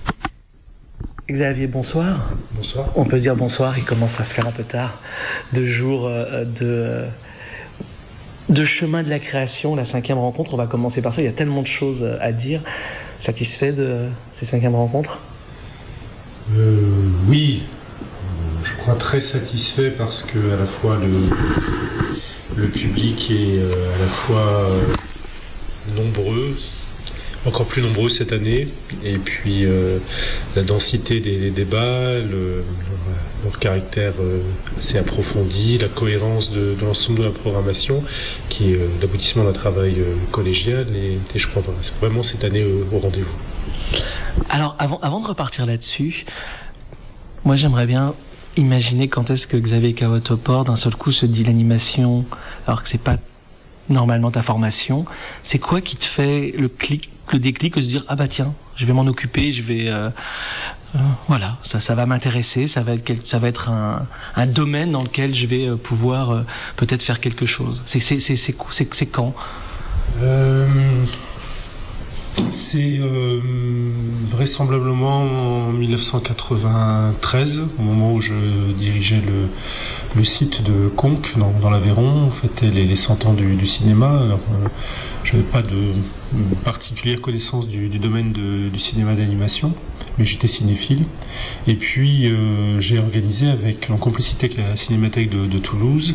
Xavier, bonsoir. Bonsoir. On peut se dire bonsoir, il commence à se faire un peu tard. 2 jours de chemin de la création, la 5e rencontre. On va commencer par ça, il y a tellement de choses à dire. Satisfait de ces 5e rencontres ? Oui. Je crois très satisfait parce que à la fois le public est à la fois nombreux, encore plus nombreux cette année, et puis la densité des débats, leur caractère assez approfondi, la cohérence de l'ensemble de la programmation, qui est l'aboutissement d'un travail collégial, et je crois vraiment cette année au rendez-vous. Alors avant de repartir là-dessus, moi j'aimerais bien imaginer quand est-ce que Xavier Kawatopor d'un seul coup se dit l'animation alors que c'est pas normalement ta formation. C'est quoi qui te fait le déclic de se dire tiens, je vais m'en occuper, je vais voilà, ça va m'intéresser, ça va être un domaine dans lequel je vais pouvoir peut-être faire quelque chose. C'est quand? C'est vraisemblablement en 1993, au moment où je dirigeais le site de Conques dans l'Aveyron. On fêtait les 100 ans du cinéma. Alors, je n'avais pas de particulière connaissance du domaine du cinéma d'animation, mais j'étais cinéphile. Et puis j'ai organisé en complicité avec la Cinémathèque de Toulouse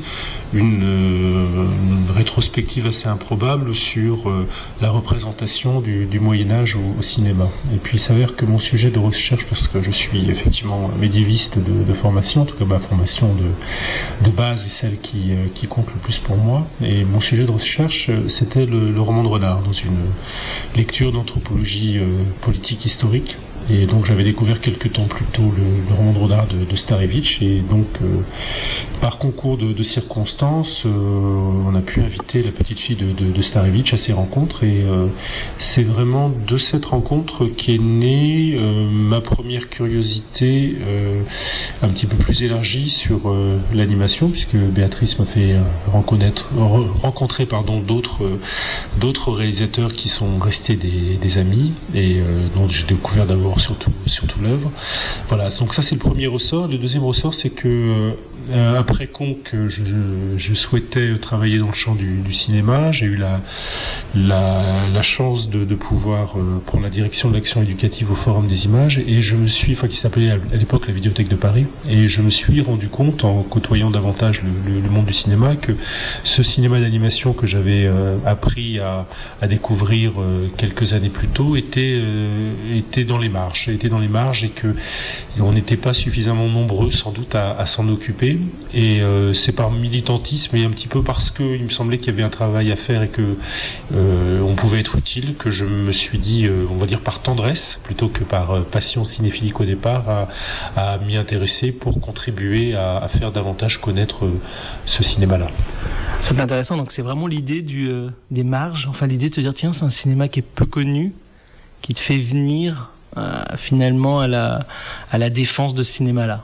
une rétrospective assez improbable sur la représentation du Moyen-Âge au cinéma. Et puis il s'avère que mon sujet de recherche, parce que je suis effectivement médiéviste de formation, en tout cas ma formation de base est celle qui compte le plus pour moi, et mon sujet de recherche c'était le roman de Renard, dans une lecture d'anthropologie politique historique. Et donc j'avais découvert quelques temps plus tôt le roman de Rodin de Starevitch, et donc par concours de circonstances, on a pu inviter la petite fille de Starevitch à ces rencontres, et c'est vraiment de cette rencontre qu'est née ma première curiosité un petit peu plus élargie sur l'animation, puisque Béatrice m'a fait rencontrer d'autres réalisateurs qui sont restés des amis, et dont j'ai découvert d'abord surtout l'œuvre. Voilà, donc ça c'est le premier ressort. Le deuxième ressort, c'est que après que je souhaitais travailler dans le champ du cinéma, j'ai eu la chance de pouvoir prendre la direction de l'action éducative au Forum des Images, et qui s'appelait à l'époque la Vidéothèque de Paris, et je me suis rendu compte, en côtoyant davantage le monde du cinéma, que ce cinéma d'animation que j'avais appris à découvrir quelques années plus tôt était dans les marges, et que on n'était pas suffisamment nombreux sans doute à s'en occuper, et c'est par militantisme et un petit peu parce que il me semblait qu'il y avait un travail à faire et que on pouvait être utile, que je me suis dit, on va dire par tendresse plutôt que par passion cinéphilique au départ, à m'y intéresser pour contribuer à faire davantage connaître ce cinéma-là. C'est intéressant, donc c'est vraiment l'idée des marges, enfin l'idée de se dire tiens, c'est un cinéma qui est peu connu, qui te fait venir finalement à la défense de ce cinéma-là.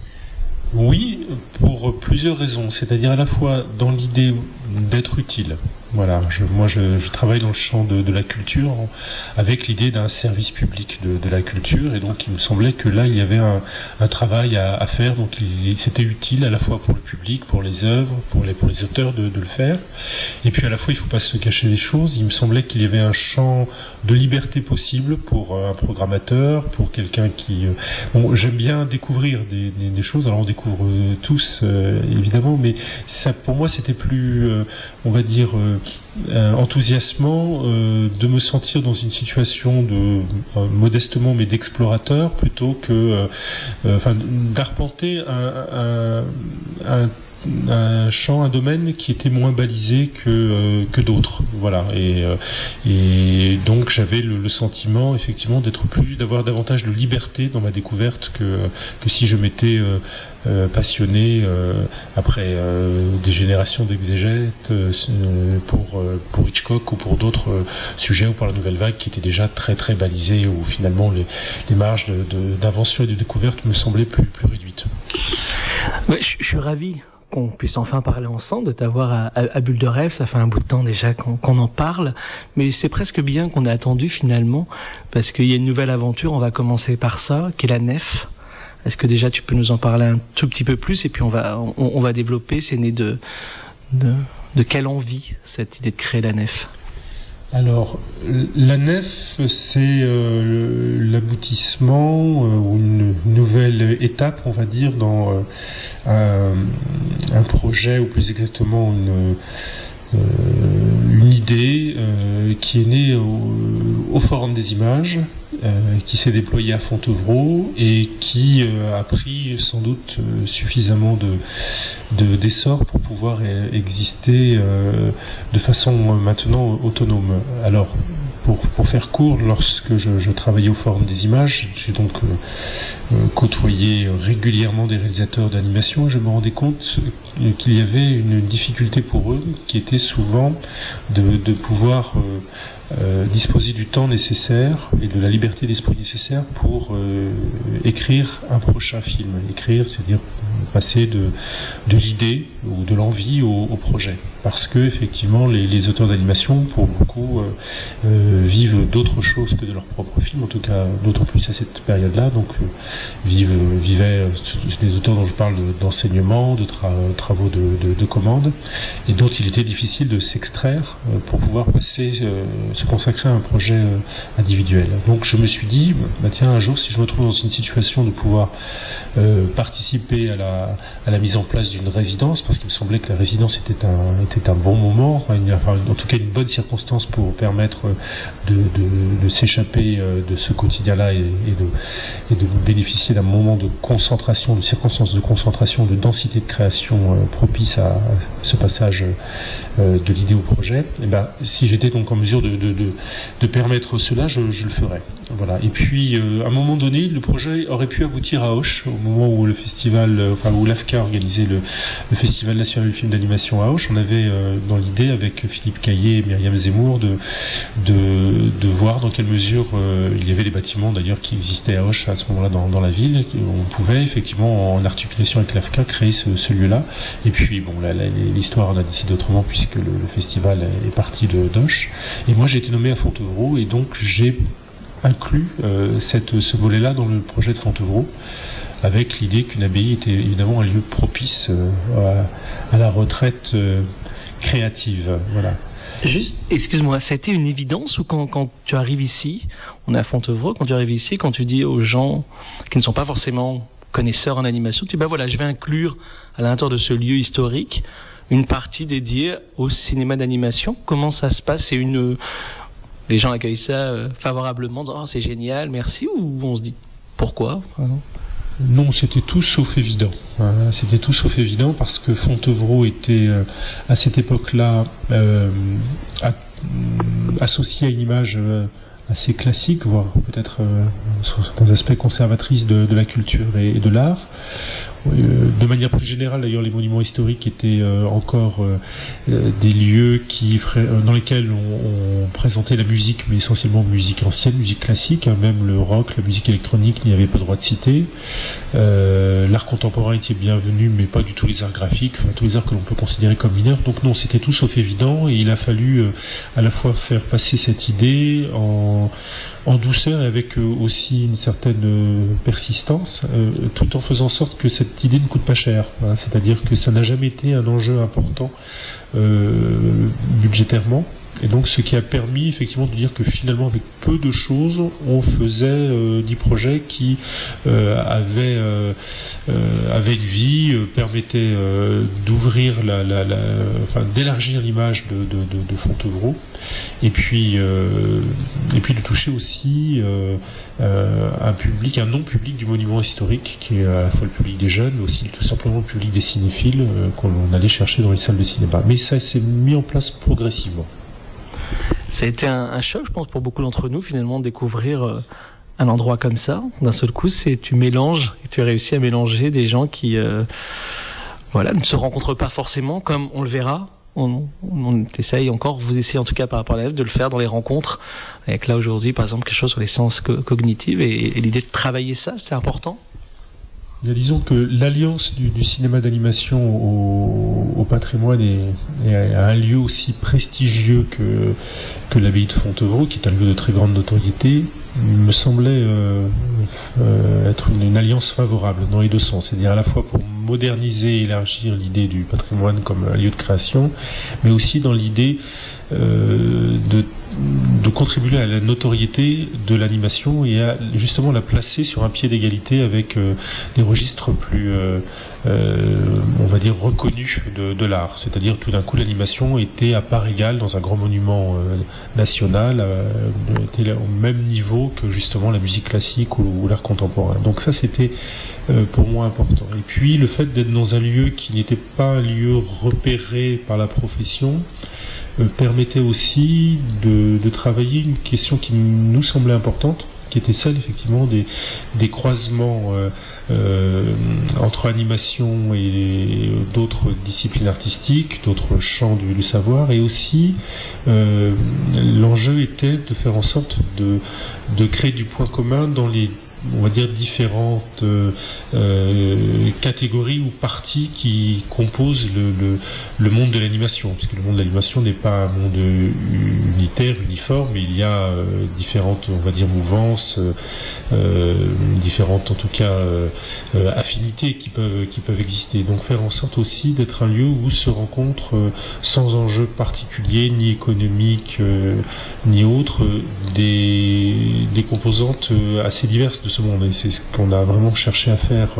Oui, pour plusieurs raisons. C'est-à-dire à la fois dans l'idée d'être utile. Voilà, je travaille dans le champ de la culture avec l'idée d'un service public de la culture, et donc il me semblait que là il y avait un travail à faire, donc c'était utile à la fois pour le public, pour les œuvres, pour les auteurs de le faire, et puis à la fois il ne faut pas se cacher les choses, il me semblait qu'il y avait un champ de liberté possible pour un programmateur, pour quelqu'un qui... j'aime bien découvrir des choses, alors on découvre tous évidemment, mais ça pour moi c'était plus, on va dire... enthousiasmant de me sentir dans une situation de modestement mais d'explorateur plutôt que d'arpenter un champ, un domaine qui était moins balisé que d'autres, voilà, et donc j'avais le sentiment effectivement d'avoir davantage de liberté dans ma découverte que si je m'étais passionné après des générations d'exégètes pour Hitchcock ou pour d'autres sujets, ou pour la nouvelle vague qui était déjà très très balisée, où finalement les marges d'invention et de découverte me semblaient plus réduites. Ouais, je suis ravi qu'on puisse enfin parler ensemble, de t'avoir à Bulle de Rêve. Ça fait un bout de temps déjà qu'on en parle, mais c'est presque bien qu'on ait attendu finalement, parce qu'il y a une nouvelle aventure. On va commencer par ça, qui est la Nef. Est-ce que déjà tu peux nous en parler un tout petit peu plus, et puis on va développer. C'est né de quelle envie, cette idée de créer la Nef? Alors, la Nef, c'est l'aboutissement ou une nouvelle étape, on va dire, dans un projet, ou plus exactement une idée qui est née au Forum des Images, qui s'est déployée à Fontevraud, et qui a pris sans doute suffisamment d'essor pour pouvoir exister de façon maintenant autonome. Alors, pour faire court, lorsque je travaillais au Forum des Images, j'ai donc côtoyé régulièrement des réalisateurs d'animation, et je me rendais compte qu'il y avait une difficulté pour eux, qui était souvent de pouvoir disposer du temps nécessaire et de la liberté d'esprit nécessaire pour écrire un prochain film. Écrire, c'est-à-dire passer de l'idée ou de l'envie au projet. Parce que effectivement, les auteurs d'animation, pour beaucoup, vivent d'autres choses que de leur propre film, en tout cas d'autant plus à cette période-là. Donc vivaient les auteurs dont je parle d'enseignement, de travaux de commande, et dont il était difficile de s'extraire pour pouvoir se consacrer à un projet individuel. Donc je me suis dit, tiens, un jour, si je me trouve dans une situation de pouvoir participer à la mise en place d'une résidence, parce qu'il me semblait que la résidence était un bon moment, en tout cas une bonne circonstance pour permettre de s'échapper de ce quotidien-là et de bénéficier d'un moment de concentration, de circonstances de concentration, de densité de création propices à ce passage de l'idée au projet, et ben, si j'étais donc en mesure de permettre cela, je le ferais. Voilà. Et puis, à un moment donné, le projet aurait pu aboutir à Auch, au moment où le festival, où l'AFCA organisait le Festival national du film d'animation à Auch. On avait dans l'idée, avec Philippe Caillé et Myriam Zemmour, de voir dans quelle mesure il y avait des bâtiments d'ailleurs qui existaient à Auch à ce moment-là dans la ville. On pouvait effectivement, en articulation avec l'AFCA, créer ce lieu-là. Et puis, bon, l'histoire en a décidé autrement puisque le festival est parti d'Auch. Et moi, j'ai été nommé à Fontevraud et donc j'ai inclus ce volet-là dans le projet de Fontevraud, avec l'idée qu'une abbaye était évidemment un lieu propice à la retraite créative. Voilà. Juste, excuse-moi, ça a été une évidence ou quand tu arrives ici, on est à Fontevraud, quand tu arrives ici, quand tu dis aux gens qui ne sont pas forcément connaisseurs en animation, tu dis, voilà, je vais inclure à l'intérieur de ce lieu historique une partie dédiée au cinéma d'animation. Comment ça se passe? Les gens accueillent ça favorablement, disant, c'est génial, merci, ou on se dit, pourquoi? Non, c'était tout sauf évident. C'était tout sauf évident parce que Fontevraud était à cette époque-là associé à une image assez classique, voire peut-être sur certains aspects conservatrices de la culture et de l'art. De manière plus générale, d'ailleurs, les monuments historiques étaient encore des lieux dans lesquels on présentait la musique, mais essentiellement musique ancienne, musique classique, même le rock, la musique électronique n'y avait pas le droit de citer. L'art contemporain était bienvenu, mais pas du tout les arts graphiques, tous les arts que l'on peut considérer comme mineurs. Donc non, c'était tout sauf évident, et il a fallu à la fois faire passer cette idée en douceur et avec aussi une certaine persistance, tout en faisant en sorte que cette idée ne coûte pas cher. Hein, c'est-à-dire que ça n'a jamais été un enjeu important budgétairement. Et donc ce qui a permis effectivement de dire que finalement avec peu de choses on faisait 10 projets qui avaient une vie, permettaient d'ouvrir d'élargir l'image de Fontevraud et puis de toucher aussi un non-public du monument historique qui est à la fois le public des jeunes mais aussi tout simplement le public des cinéphiles qu'on allait chercher dans les salles de cinéma. Mais ça s'est mis en place progressivement. Ça a été un choc, je pense, pour beaucoup d'entre nous, finalement, de découvrir un endroit comme ça. D'un seul coup, tu mélanges, et tu as réussi à mélanger des gens qui ne se rencontrent pas forcément, comme on le verra. On essaye encore, vous essayez en tout cas par rapport à l'élève, de le faire dans les rencontres, avec là aujourd'hui, par exemple, quelque chose sur les sciences cognitives, et l'idée de travailler ça, c'est important. Disons que l'alliance du cinéma d'animation au patrimoine est un lieu aussi prestigieux que l'abbaye de Fontevraud, qui est un lieu de très grande notoriété, me semblait être une alliance favorable dans les deux sens. C'est-à-dire à la fois pour moderniser et élargir l'idée du patrimoine comme un lieu de création, mais aussi dans l'idée de contribuer à la notoriété de l'animation et à justement la placer sur un pied d'égalité avec des registres plus, on va dire, reconnus de l'art. C'est-à-dire tout d'un coup l'animation était à part égale dans un grand monument national, était au même niveau que justement la musique classique ou l'art contemporain. Donc ça c'était pour moi important. Et puis le fait d'être dans un lieu qui n'était pas un lieu repéré par la profession permettait aussi de travailler une question qui nous semblait importante, qui était celle effectivement des croisements entre animation et d'autres disciplines artistiques, d'autres champs du savoir, et aussi l'enjeu était de faire en sorte de créer du point commun dans les, on va dire, différentes catégories ou parties qui composent le monde de l'animation, puisque le monde de l'animation n'est pas un monde unitaire, uniforme, mais il y a différentes, on va dire, mouvances, différentes en tout cas affinités qui peuvent exister. Donc faire en sorte aussi d'être un lieu où se rencontrent sans enjeu particulier, ni économique, ni autre, des composantes assez diverses ce monde, et c'est ce qu'on a vraiment cherché à faire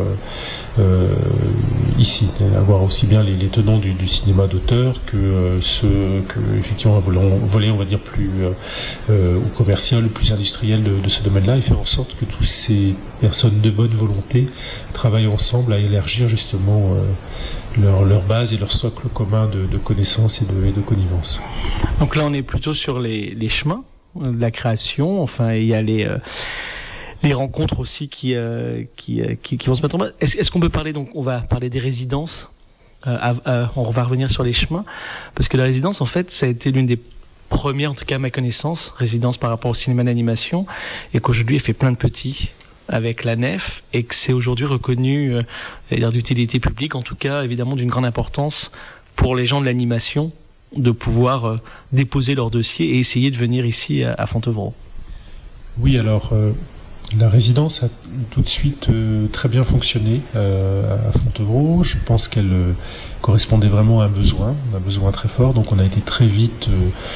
ici, avoir aussi bien les tenants du cinéma d'auteur que ceux que effectivement volet on va dire plus ou commercial ou plus industriel de ce domaine-là, et faire en sorte que toutes ces personnes de bonne volonté travaillent ensemble à élargir justement leur base et leur socle commun de connaissances et de connivence. Donc là, on est plutôt sur les chemins de la création. Enfin, il y a les rencontres aussi qui vont se mettre en place. Est-ce qu'on peut parler, donc on va parler des résidences, on va revenir sur les chemins, parce que la résidence, en fait, ça a été l'une des premières, en tout cas à ma connaissance, résidence par rapport au cinéma d'animation, et qu'aujourd'hui elle fait plein de petits avec la nef, et que c'est aujourd'hui reconnu d'utilité publique, en tout cas évidemment d'une grande importance pour les gens de l'animation, de pouvoir déposer leur dossier et essayer de venir ici à Fontevraud. Oui, alors la résidence a tout de suite très bien fonctionné à Fontevraud. Je pense qu'elle correspondait vraiment à un besoin très fort. Donc on a été très vite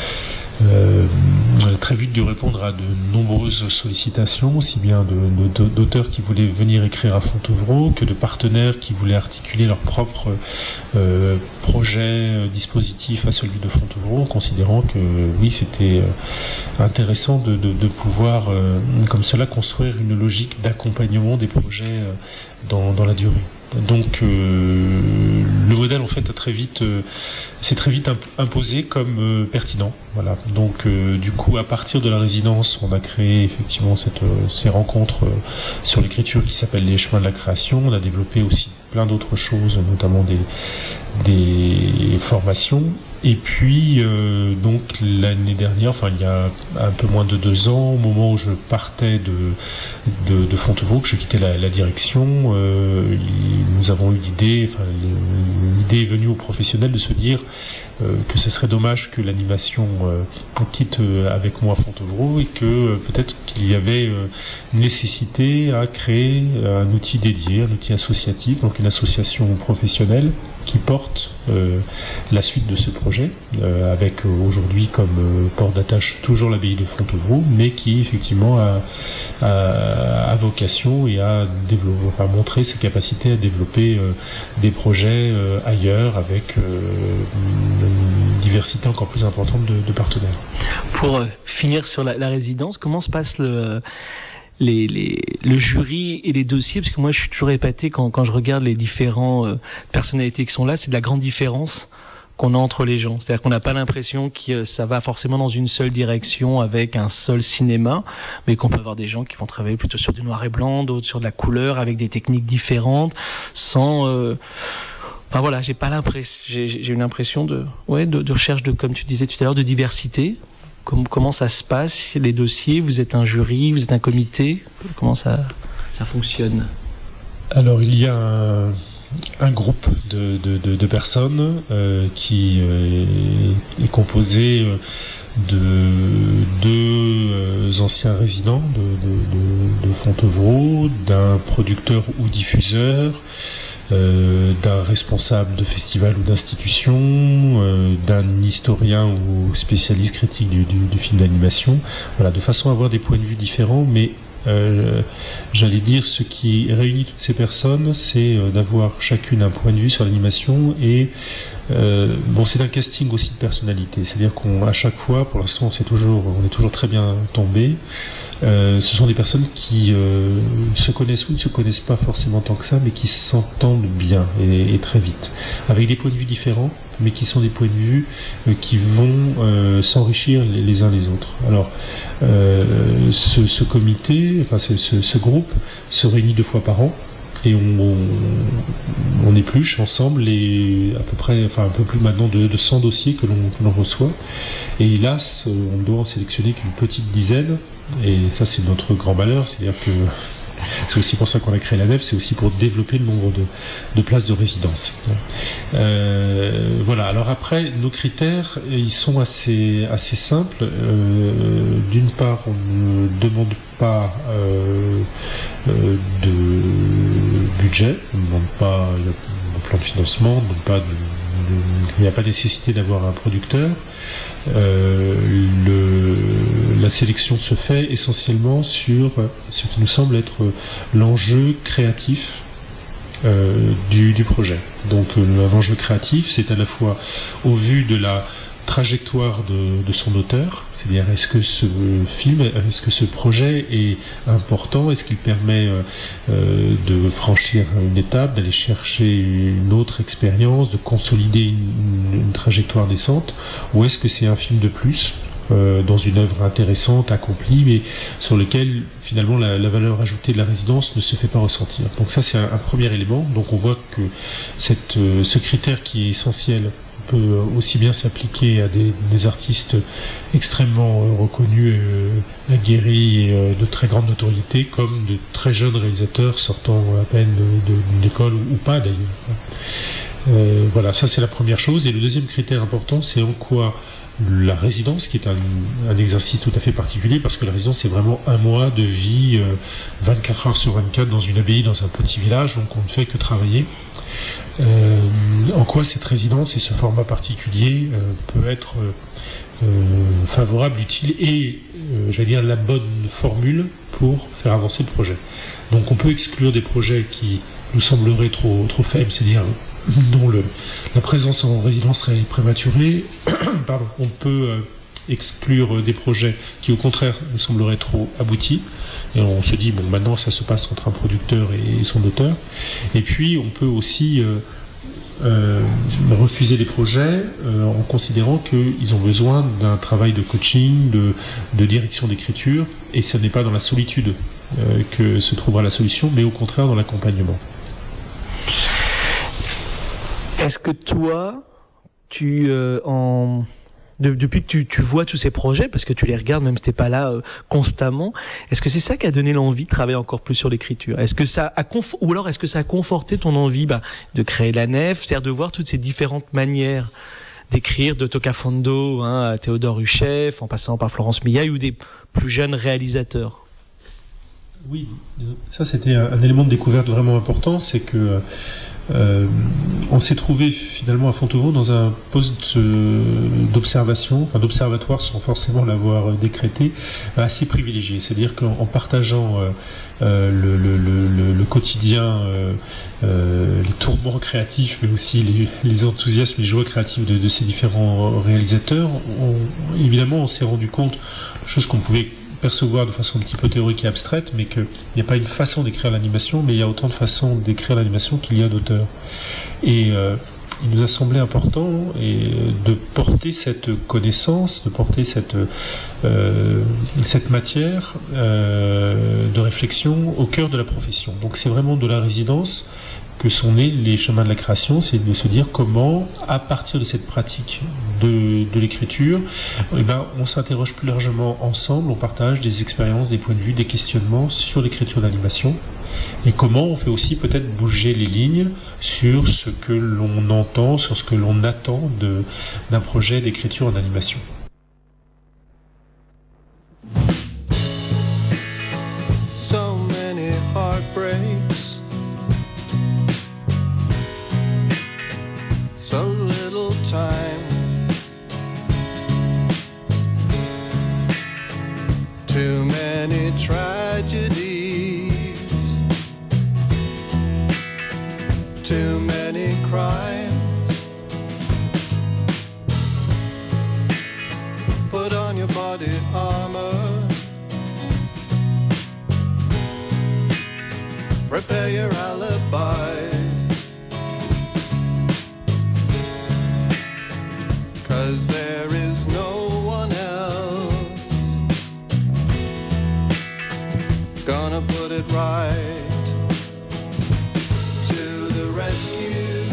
dû répondre à de nombreuses sollicitations, aussi bien d'auteurs qui voulaient venir écrire à Fontevraud que de partenaires qui voulaient articuler leur propre projet dispositif à celui de Fontevraud, considérant que oui, c'était intéressant de pouvoir comme cela construire une logique d'accompagnement des projets dans la durée. Donc le modèle en fait s'est très vite imposé comme pertinent. Voilà. Donc du coup, à partir de la résidence, on a créé effectivement ces rencontres sur l'écriture qui s'appellent les chemins de la création. On a développé aussi plein d'autres choses, notamment des formations. Et puis donc l'année dernière, enfin il y a un peu moins de 2 ans, au moment où je partais de Fontevraud, que je quittais la direction, nous avons eu l'idée est venue aux professionnels de se dire que ce serait dommage que l'animation quitte avec moi Fontevraud, et que peut-être qu'il y avait nécessité à créer un outil dédié, un outil associatif, donc une association professionnelle qui porte la suite de ce projet, avec aujourd'hui comme port d'attache toujours l'abbaye de Fontevraud, mais qui effectivement a vocation et a montré ses capacités à développer des projets ailleurs, avec une diversité encore plus importante de partenaires. Pour finir sur la résidence, comment se passe le jury et les dossiers? Parce que moi je suis toujours épaté quand je regarde les différentes personnalités qui sont là, c'est de la grande différence qu'on a entre les gens. C'est-à-dire qu'on n'a pas l'impression que ça va forcément dans une seule direction avec un seul cinéma, mais qu'on peut avoir des gens qui vont travailler plutôt sur du noir et blanc, d'autres sur de la couleur, avec des techniques différentes, sans... Enfin voilà, j'ai une impression de recherche comme tu disais tout à l'heure, de diversité. Comment ça se passe, les dossiers? Vous êtes un jury, vous êtes un comité? Comment ça fonctionne? Alors il y a un groupe de personnes qui est composé de 2 anciens résidents de Fontevraud, d'un producteur ou diffuseur, d'un responsable de festival ou d'institution, d'un historien ou spécialiste critique du film d'animation, voilà, de façon à avoir des points de vue différents, mais j'allais dire, ce qui réunit toutes ces personnes, c'est d'avoir chacune un point de vue sur l'animation, et c'est un casting aussi de personnalité, c'est-à-dire qu'à chaque fois, pour l'instant, on est toujours très bien tombé. Ce sont des personnes qui se connaissent ou ne se connaissent pas forcément tant que ça, mais qui s'entendent bien et très vite, avec des points de vue différents, mais qui sont des points de vue qui vont s'enrichir les uns les autres. Alors, ce comité, ce groupe se réunit 2 fois par an, et on épluche ensemble un peu plus maintenant de 100 dossiers que l'on reçoit, et hélas on ne doit en sélectionner qu'une petite dizaine, et ça c'est notre grand malheur, c'est-à-dire que c'est aussi pour ça qu'on a créé la nef, c'est aussi pour développer le nombre de places de résidence. Voilà, alors après, nos critères, ils sont assez simples. D'une part, on ne demande pas de budget, on ne demande pas de plan de financement, on ne demande pas il n'y a pas nécessité d'avoir un producteur. La sélection se fait essentiellement sur ce qui nous semble être l'enjeu créatif du projet. Donc l'enjeu créatif, c'est à la fois au vu de la trajectoire de son auteur, c'est-à-dire est-ce que ce film, est-ce que ce projet est important, est-ce qu'il permet de franchir une étape, d'aller chercher une autre expérience, de consolider une trajectoire naissante, ou est-ce que c'est un film de plus dans une œuvre intéressante, accomplie, mais sur lequel finalement la valeur ajoutée de la résidence ne se fait pas ressentir. Donc ça c'est un premier élément. Donc on voit que ce critère qui est essentiel peut aussi bien s'appliquer à des artistes extrêmement reconnus, aguerris et de très grande notoriété, comme de très jeunes réalisateurs sortant à peine d'une école ou pas d'ailleurs. Voilà, ça c'est la première chose. Et le deuxième critère important, c'est en quoi la résidence, qui est un exercice tout à fait particulier, parce que la résidence c'est vraiment un mois de vie, 24 heures sur 24 dans une abbaye, dans un petit village, donc on ne fait que travailler. En quoi cette résidence et ce format particulier peut être favorable, utile et, j'allais dire, la bonne formule pour faire avancer le projet. Donc on peut exclure des projets qui nous sembleraient trop faibles, c'est-à-dire dont la présence en résidence serait prématurée. Pardon, on peut exclure des projets qui au contraire nous sembleraient trop aboutis, et on se dit bon, maintenant ça se passe entre un producteur et son auteur. Et puis on peut aussi refuser des projets en considérant qu'ils ont besoin d'un travail de coaching, de direction d'écriture, et ce n'est pas dans la solitude que se trouvera la solution, mais au contraire dans l'accompagnement. Est-ce que toi, depuis que tu vois tous ces projets, parce que tu les regardes même si t'es pas là constamment, est-ce que c'est ça qui a donné l'envie de travailler encore plus sur l'écriture? Est-ce que ça a ou alors est-ce que ça a conforté ton envie de créer la nef, c'est-à-dire de voir toutes ces différentes manières d'écrire, de Tocafondo à Théodore Huchef, en passant par Florence Millaille ou des plus jeunes réalisateurs? Oui, ça c'était un élément de découverte vraiment important, c'est que on s'est trouvé finalement à Fontevraud dans un poste d'observation, enfin d'observatoire sans forcément l'avoir décrété, assez privilégié. C'est-à-dire qu'en partageant le quotidien, les tourments créatifs, mais aussi les enthousiasmes, les joies créatives de ces différents réalisateurs, évidemment on s'est rendu compte, chose qu'on pouvait percevoir de façon un petit peu théorique et abstraite, mais qu'il n'y a pas une façon d'écrire l'animation, mais il y a autant de façons d'écrire l'animation qu'il y a d'auteurs. Et il nous a semblé important de porter cette connaissance, de porter cette matière de réflexion au cœur de la profession. Donc c'est vraiment de la résidence que sont nés les chemins de la création, c'est de se dire comment, à partir de cette pratique de l'écriture, on s'interroge plus largement ensemble, on partage des expériences, des points de vue, des questionnements sur l'écriture d'animation, et comment on fait aussi peut-être bouger les lignes sur ce que l'on entend, sur ce que l'on attend d'un projet d'écriture en animation. So many heartbreaks, so little time. Too many tragedies, too many crimes. Put on your body armor, prepare your alibi, 'cause there is no one else gonna put it right. To the rescue,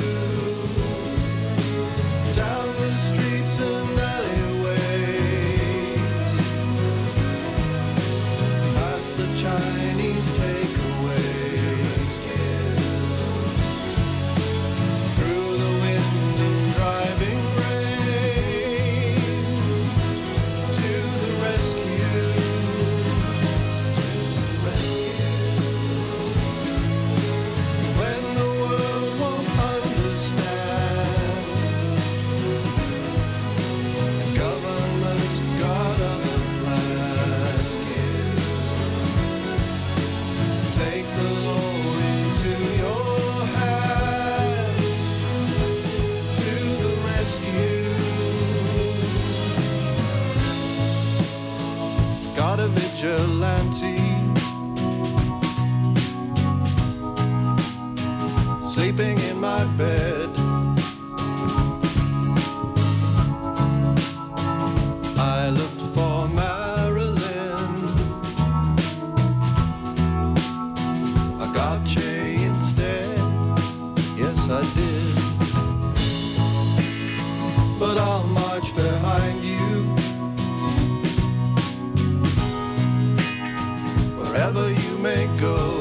down the streets and alleyways, past the Chinese takeaways, through the wind and driving rain. but I'll march behind you. Wherever you may go.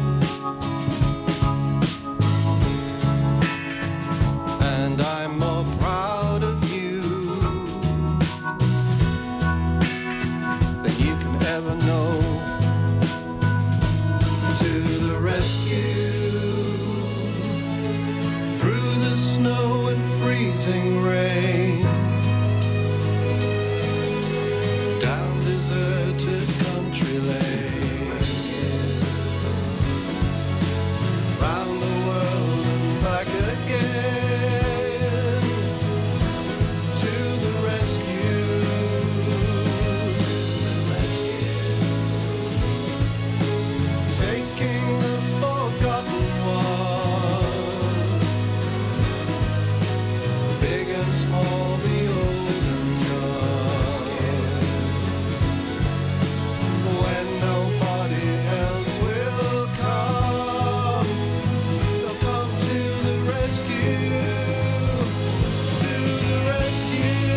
And I'm more proud of you than you can ever know. To the rescue, through the snow and freezing rain, down deserted country lanes, round the world and back again. To the rescue, taking the forgotten ones, big and small, the old and young. When nobody else will come, they'll come to the rescue, to the rescue.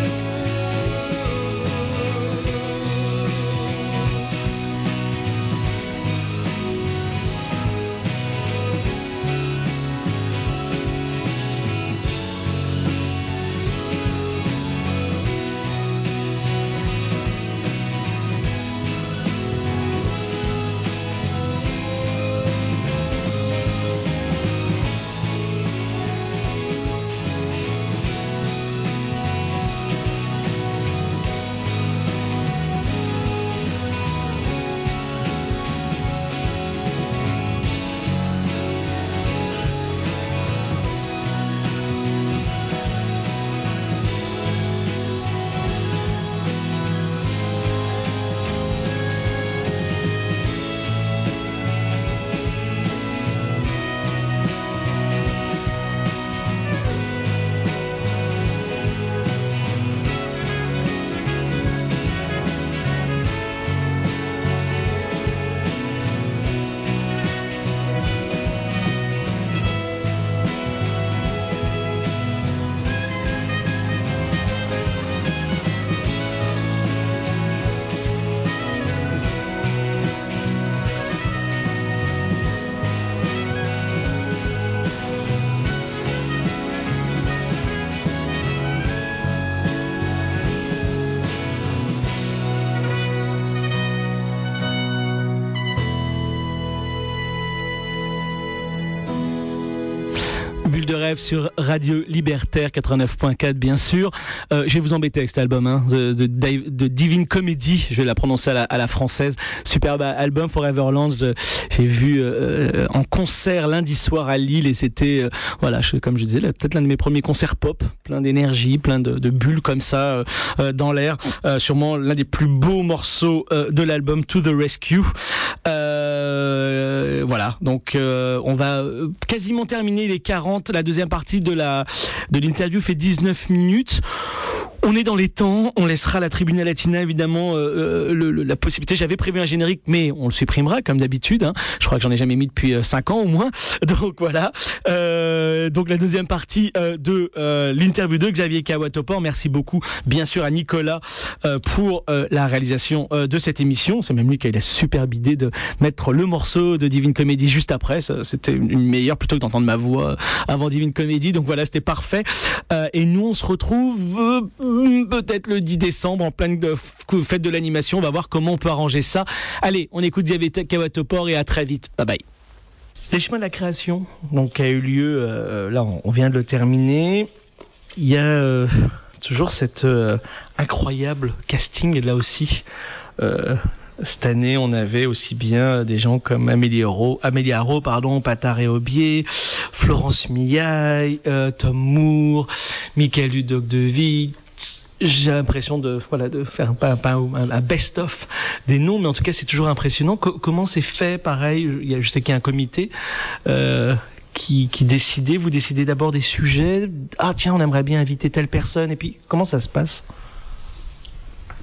Bulle de rêve sur Radio Libertaire 89.4 bien sûr. Je vais vous embêter avec cet album de Divine Comedy, je vais la prononcer à la française. Superbe album Foreverland, j'ai vu en concert lundi soir à Lille et c'était comme je disais peut-être l'un de mes premiers concerts pop, plein d'énergie, plein de bulles comme ça dans l'air, sûrement l'un des plus beaux morceaux de l'album To the Rescue. Donc on va quasiment terminer les 40. La deuxième partie de l'interview fait 19 minutes. On est dans les temps, on laissera à la Tribuna Latina évidemment la possibilité. J'avais prévu un générique, mais on le supprimera comme d'habitude. Je crois que j'en ai jamais mis depuis 5 ans au moins. Donc voilà. Donc la deuxième partie de l'interview de Xavier Kawatopor. Merci beaucoup, bien sûr, à Nicolas pour la réalisation de cette émission. C'est même lui qui a eu la superbe idée de mettre le morceau de Divine Comedy juste après. C'était une meilleure plutôt que d'entendre ma voix avant Divine Comedy. Donc voilà, c'était parfait. Et nous, on se retrouve peut-être le 10 décembre en pleine fête de l'animation. On va voir comment on peut arranger ça. Allez, on écoute Xavier Kawatopor et à très vite. Bye bye. Les chemins de la création, donc, qui a eu lieu, là on vient de le terminer. Il y a toujours cet incroyable casting là aussi. Cette année, on avait aussi bien des gens comme Amélie Haro, Patar et Aubier, Florence Millaille, Tom Moore, Michael Ludoc de Witt. J'ai l'impression de faire un best-of des noms, mais en tout cas c'est toujours impressionnant. Comment c'est fait? Pareil, je sais qu'il y a un comité qui décidait. Vous décidez d'abord des sujets. Ah tiens, on aimerait bien inviter telle personne. Et puis comment ça se passe?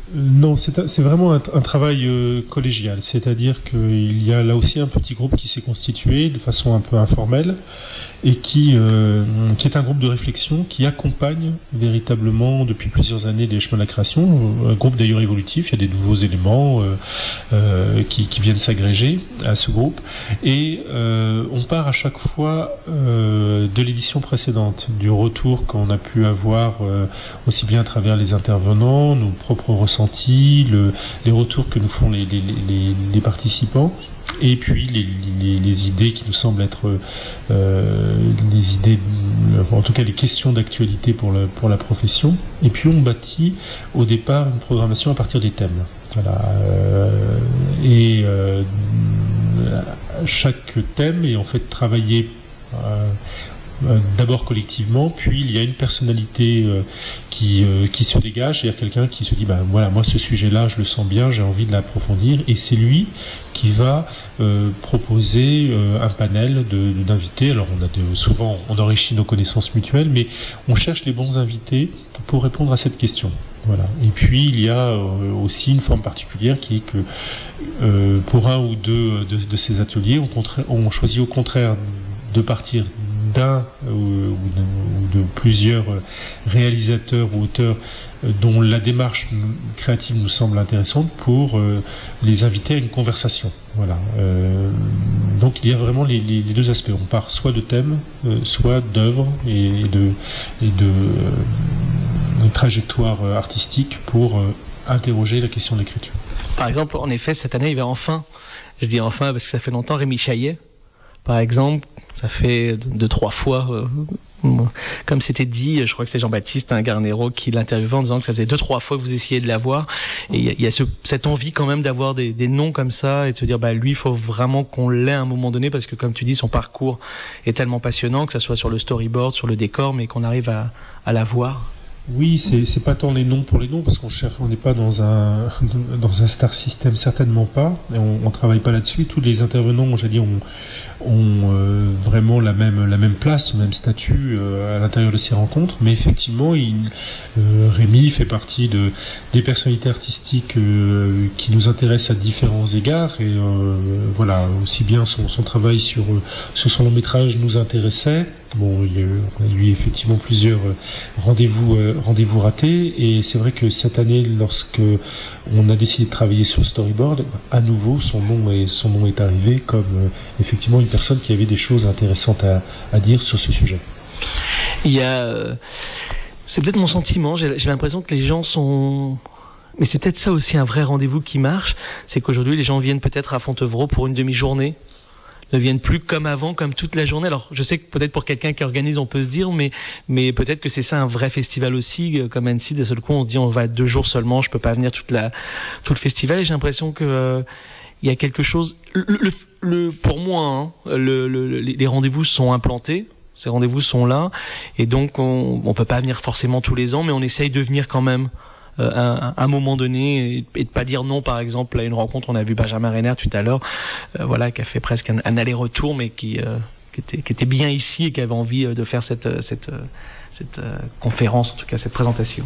Non, c'est vraiment un travail collégial, c'est-à-dire qu'il y a là aussi un petit groupe qui s'est constitué de façon un peu informelle et qui est un groupe de réflexion qui accompagne véritablement depuis plusieurs années les chemins de la création, un groupe d'ailleurs évolutif, il y a des nouveaux éléments qui viennent s'agréger à ce groupe et on part à chaque fois de l'édition précédente, du retour qu'on a pu avoir aussi bien à travers les intervenants, nos propres ressentis, les retours que nous font les participants, et puis les idées qui nous semblent être les idées, en tout cas les questions d'actualité pour la profession. Et puis on bâtit au départ une programmation à partir des thèmes. Voilà, chaque thème est en fait travaillé d'abord collectivement, puis il y a une personnalité qui se dégage, c'est-à-dire quelqu'un qui se dit voilà, moi ce sujet-là je le sens bien, j'ai envie de l'approfondir, et c'est lui qui va proposer un panel d'invités. Alors souvent on enrichit nos connaissances mutuelles, mais on cherche les bons invités pour répondre à cette question. Voilà. Et puis il y a aussi une forme particulière qui est que pour un ou deux de ces ateliers, on choisit au contraire de partir d'un ou de plusieurs réalisateurs ou auteurs dont la démarche créative nous semble intéressante pour les inviter à une conversation. Voilà. Donc il y a vraiment les deux aspects. On part soit de thèmes, soit d'œuvres et de trajectoires artistiques pour interroger la question de l'écriture. Par exemple, en effet, cette année, il va enfin, je dis enfin parce que ça fait longtemps, Rémi Chaillet, par exemple, ça fait 2-3 fois, comme c'était dit, je crois que c'était Jean-Baptiste Garnero qui l'interviewait en disant que ça faisait 2-3 fois que vous essayez de l'avoir, et il y a cette envie quand même d'avoir des noms comme ça, et de se dire, lui, il faut vraiment qu'on l'ait à un moment donné, parce que comme tu dis, son parcours est tellement passionnant, que ça soit sur le storyboard, sur le décor, mais qu'on arrive à l'avoir. Oui, c'est pas tant les noms pour les noms, parce on n'est pas dans un star system, certainement pas, et on travaille pas là-dessus. Tous les intervenants, j'ai dit, ont vraiment la même place, le même statut à l'intérieur de ces rencontres, mais effectivement, Rémi fait partie des personnalités artistiques qui nous intéressent à différents égards, et voilà, aussi bien son travail sur son long métrage nous intéressait. Bon, il y a eu effectivement plusieurs rendez-vous ratés, et c'est vrai que cette année, lorsque on a décidé de travailler sur le storyboard, à nouveau son nom est arrivé comme effectivement une personne qui avait des choses intéressantes à dire sur ce sujet. Il y a, c'est peut-être mon sentiment, j'ai l'impression que les gens sont... Mais c'est peut-être ça aussi un vrai rendez-vous qui marche, c'est qu'aujourd'hui les gens viennent peut-être à Fontevraud pour une demi-journée, ne viennent plus comme avant, comme toute la journée. Alors je sais que peut-être pour quelqu'un qui organise on peut se dire, mais peut-être que c'est ça un vrai festival aussi, comme Annecy, d'un seul coup on se dit on va 2 jours seulement, je peux pas venir tout le festival, et j'ai l'impression que il y a quelque chose, pour moi, les rendez-vous sont implantés, ces rendez-vous sont là, et donc on peut pas venir forcément tous les ans, mais on essaye de venir quand même à un moment donné, et de pas dire non. Par exemple, à une rencontre, on a vu Benjamin Renner tout à l'heure, voilà, qui a fait presque un aller-retour, mais qui était bien ici et qui avait envie de faire cette conférence, en tout cas cette présentation.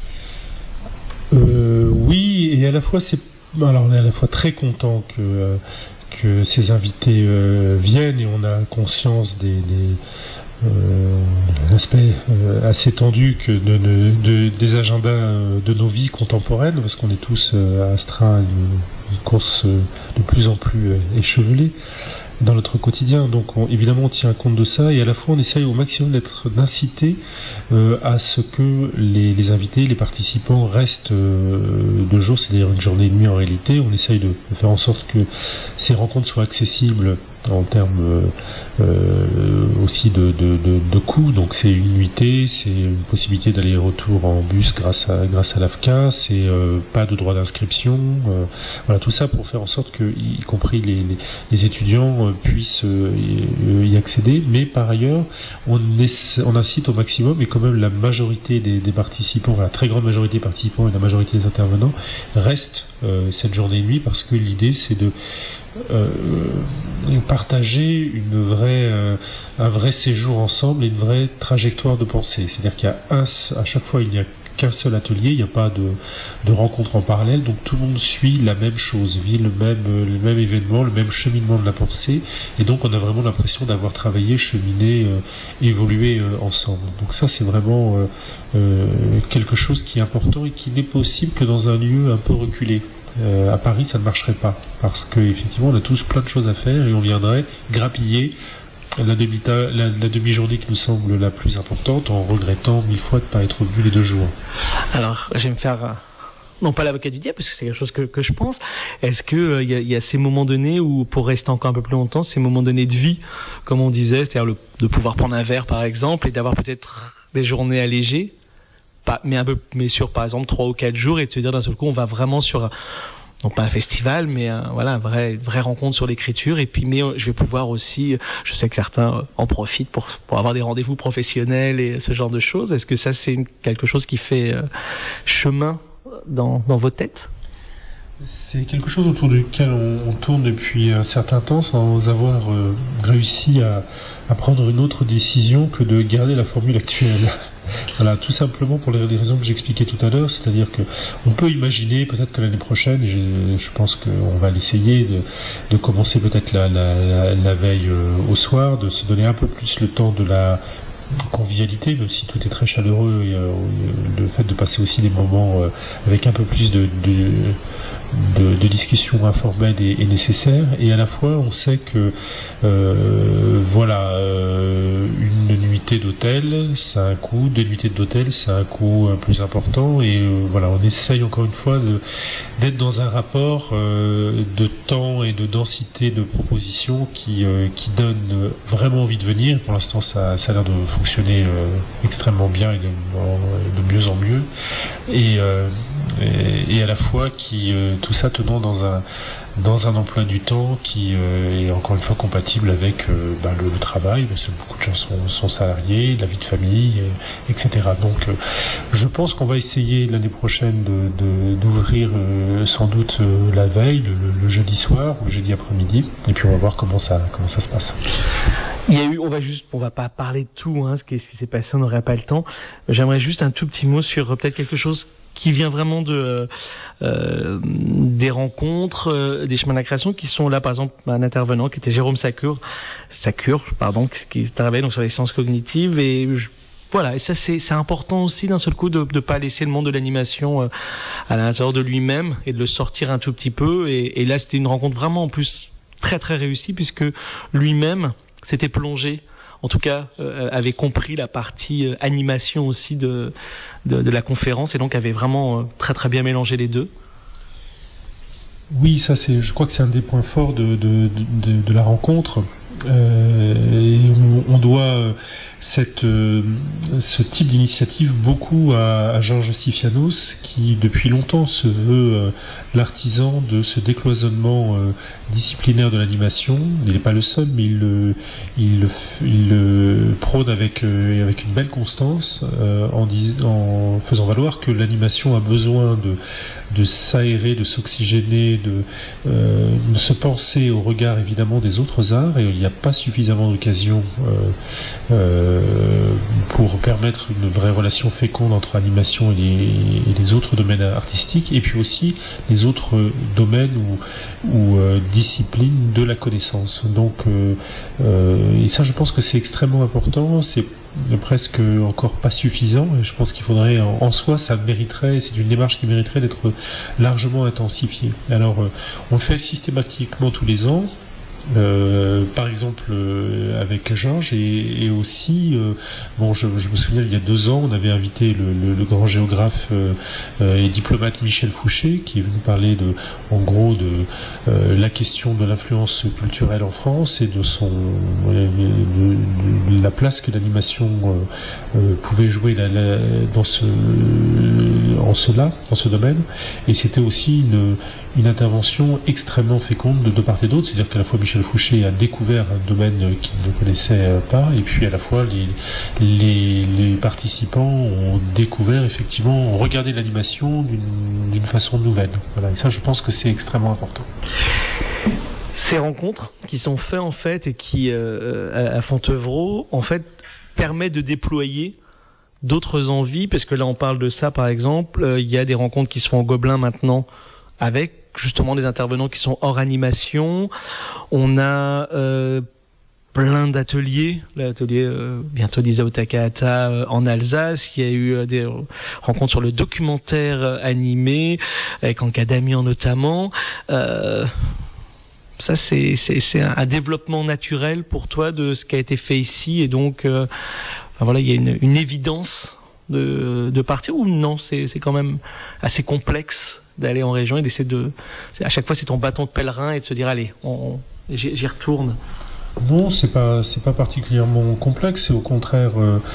Oui, et à la fois on est à la fois très content que ces invités viennent, et on a conscience l'aspect assez tendu des agendas de nos vies contemporaines, parce qu'on est tous astreints à une course de plus en plus échevelée dans notre quotidien. Donc évidemment on tient compte de ça, et à la fois on essaye au maximum d'inciter à ce que les invités, les participants restent 2 jours, c'est d'ailleurs une journée et demie en réalité. On essaye de faire en sorte que ces rencontres soient accessibles en termes aussi de coûts. Donc c'est une nuitée, c'est une possibilité d'aller-retour en bus grâce à l'AFCA, c'est pas de droit d'inscription, voilà, tout ça pour faire en sorte que, y compris les étudiants puissent y accéder. Mais par ailleurs on incite au maximum, et quand même la majorité des participants, la très grande majorité des participants et la majorité des intervenants restent cette journée et demie, parce que l'idée c'est de partager un vrai séjour ensemble et une vraie trajectoire de pensée. C'est-à-dire qu'à chaque fois il n'y a qu'un seul atelier, il n'y a pas de rencontre en parallèle, donc tout le monde suit la même chose, vit le même événement, le même cheminement de la pensée, et donc on a vraiment l'impression d'avoir travaillé, cheminé, évolué ensemble. Donc ça c'est vraiment quelque chose qui est important et qui n'est possible que dans un lieu un peu reculé. À Paris, ça ne marcherait pas, parce qu'effectivement, on a tous plein de choses à faire et on viendrait grappiller la demi-journée qui nous semble la plus importante en regrettant 1000 fois de ne pas être venu les 2 jours. Alors, je vais me faire, non pas l'avocat du diable, parce que c'est quelque chose que je pense. Est-ce que il y a ces moments donnés où, pour rester encore un peu plus longtemps, ces moments donnés de vie, comme on disait, c'est-à-dire de pouvoir prendre un verre, par exemple, et d'avoir peut-être des journées allégées, mais sur par exemple 3 ou 4 jours, et de se dire d'un seul coup on va vraiment sur non pas un festival, mais une vraie rencontre sur l'écriture, et puis mais je vais pouvoir aussi, je sais que certains en profitent pour avoir des rendez-vous professionnels et ce genre de choses. Est-ce que ça c'est quelque chose qui fait chemin dans vos têtes? C'est quelque chose autour duquel on tourne depuis un certain temps sans avoir réussi à prendre une autre décision que de garder la formule actuelle. Voilà, tout simplement pour les raisons que j'expliquais tout à l'heure, c'est-à-dire que on peut imaginer peut-être que l'année prochaine, je pense qu'on va l'essayer de commencer peut-être la veille au soir, de se donner un peu plus le temps de la convivialité, même si tout est très chaleureux, et le fait de passer aussi des moments avec un peu plus de discussion informelle est nécessaire, et à la fois on sait que une nuitée d'hôtel ça a un coût, 2 nuitées d'hôtel ça a un coût plus important, et voilà, on essaye encore une fois d'être dans un rapport de temps et de densité de propositions qui donne vraiment envie de venir. Pour l'instant ça a l'air de fonctionner extrêmement bien et de mieux en mieux, et à la fois tout ça tenant dans un emploi du temps qui est encore une fois compatible avec le travail, parce que beaucoup de gens sont salariés, la vie de famille, etc. Donc je pense qu'on va essayer l'année prochaine d'ouvrir sans doute la veille, le jeudi soir ou le jeudi après-midi, et puis on va voir comment ça se passe. Il y a eu, on va pas parler de tout, ce qui s'est passé, on n'aurait pas le temps. J'aimerais juste un tout petit mot sur peut-être quelque chose qui vient vraiment des rencontres, des chemins de la création, qui sont là, par exemple, un intervenant qui était Jérôme Sacure, qui travaillait donc sur les sciences cognitives, et voilà, et ça c'est important aussi d'un seul coup de pas laisser le monde de l'animation à l'intérieur de lui-même et de le sortir un tout petit peu, et là c'était une rencontre vraiment en plus très très réussie, puisque lui-même s'était plongé, en tout cas avait compris la partie animation aussi de la conférence, et donc avait vraiment très très bien mélangé les deux. Oui, je crois que c'est un des points forts de la rencontre. Et on doit ce type d'initiative beaucoup à Georges Sifianos, qui depuis longtemps se veut l'artisan de ce décloisonnement disciplinaire de l'animation. Il n'est pas le seul, mais il le prône avec une belle constance, en faisant valoir que l'animation a besoin de s'aérer, de s'oxygéner, de se penser au regard évidemment des autres arts, et il n'y a pas suffisamment d'occasions pour permettre une vraie relation féconde entre l'animation et les autres domaines artistiques, et puis aussi les autres domaines ou disciplines de la connaissance. Donc, et ça, je pense que c'est extrêmement important. C'est presque encore pas suffisant, et je pense qu'il faudrait en soi, ça mériterait, c'est une démarche qui mériterait d'être largement intensifiée. Alors on le fait systématiquement tous les ans, par exemple avec Georges, et aussi je me souviens, il y a 2 ans on avait invité le grand géographe et diplomate Michel Fouché, qui est venu parler de la question de l'influence culturelle en France et de la place que l'animation pouvait jouer dans ce domaine, et c'était aussi une intervention extrêmement féconde de part et d'autre, c'est-à-dire qu'à la fois Michel Fouché a découvert un domaine qu'il ne connaissait pas, et puis à la fois les participants ont découvert, effectivement, ont regardé l'animation d'une façon nouvelle. Voilà, et ça, je pense que c'est extrêmement important. Ces rencontres qui sont faites en fait, et qui à Fontevraud en fait permettent de déployer d'autres envies, parce que là on parle de ça par exemple, il y a des rencontres qui se font au Gobelin maintenant avec justement des intervenants qui sont hors animation. On a plein d'ateliers, l'atelier bientôt d'Isao Takahata en Alsace. Il y a eu des rencontres sur le documentaire animé avec Anka Damian notamment. Ça c'est un développement naturel pour toi de ce qui a été fait ici, et donc voilà, il y a une évidence de partir, ou non, c'est quand même assez complexe d'aller en région et d'essayer à chaque fois c'est ton bâton de pèlerin et de se dire allez, j'y retourne. Non, c'est pas particulièrement complexe, c'est au contraire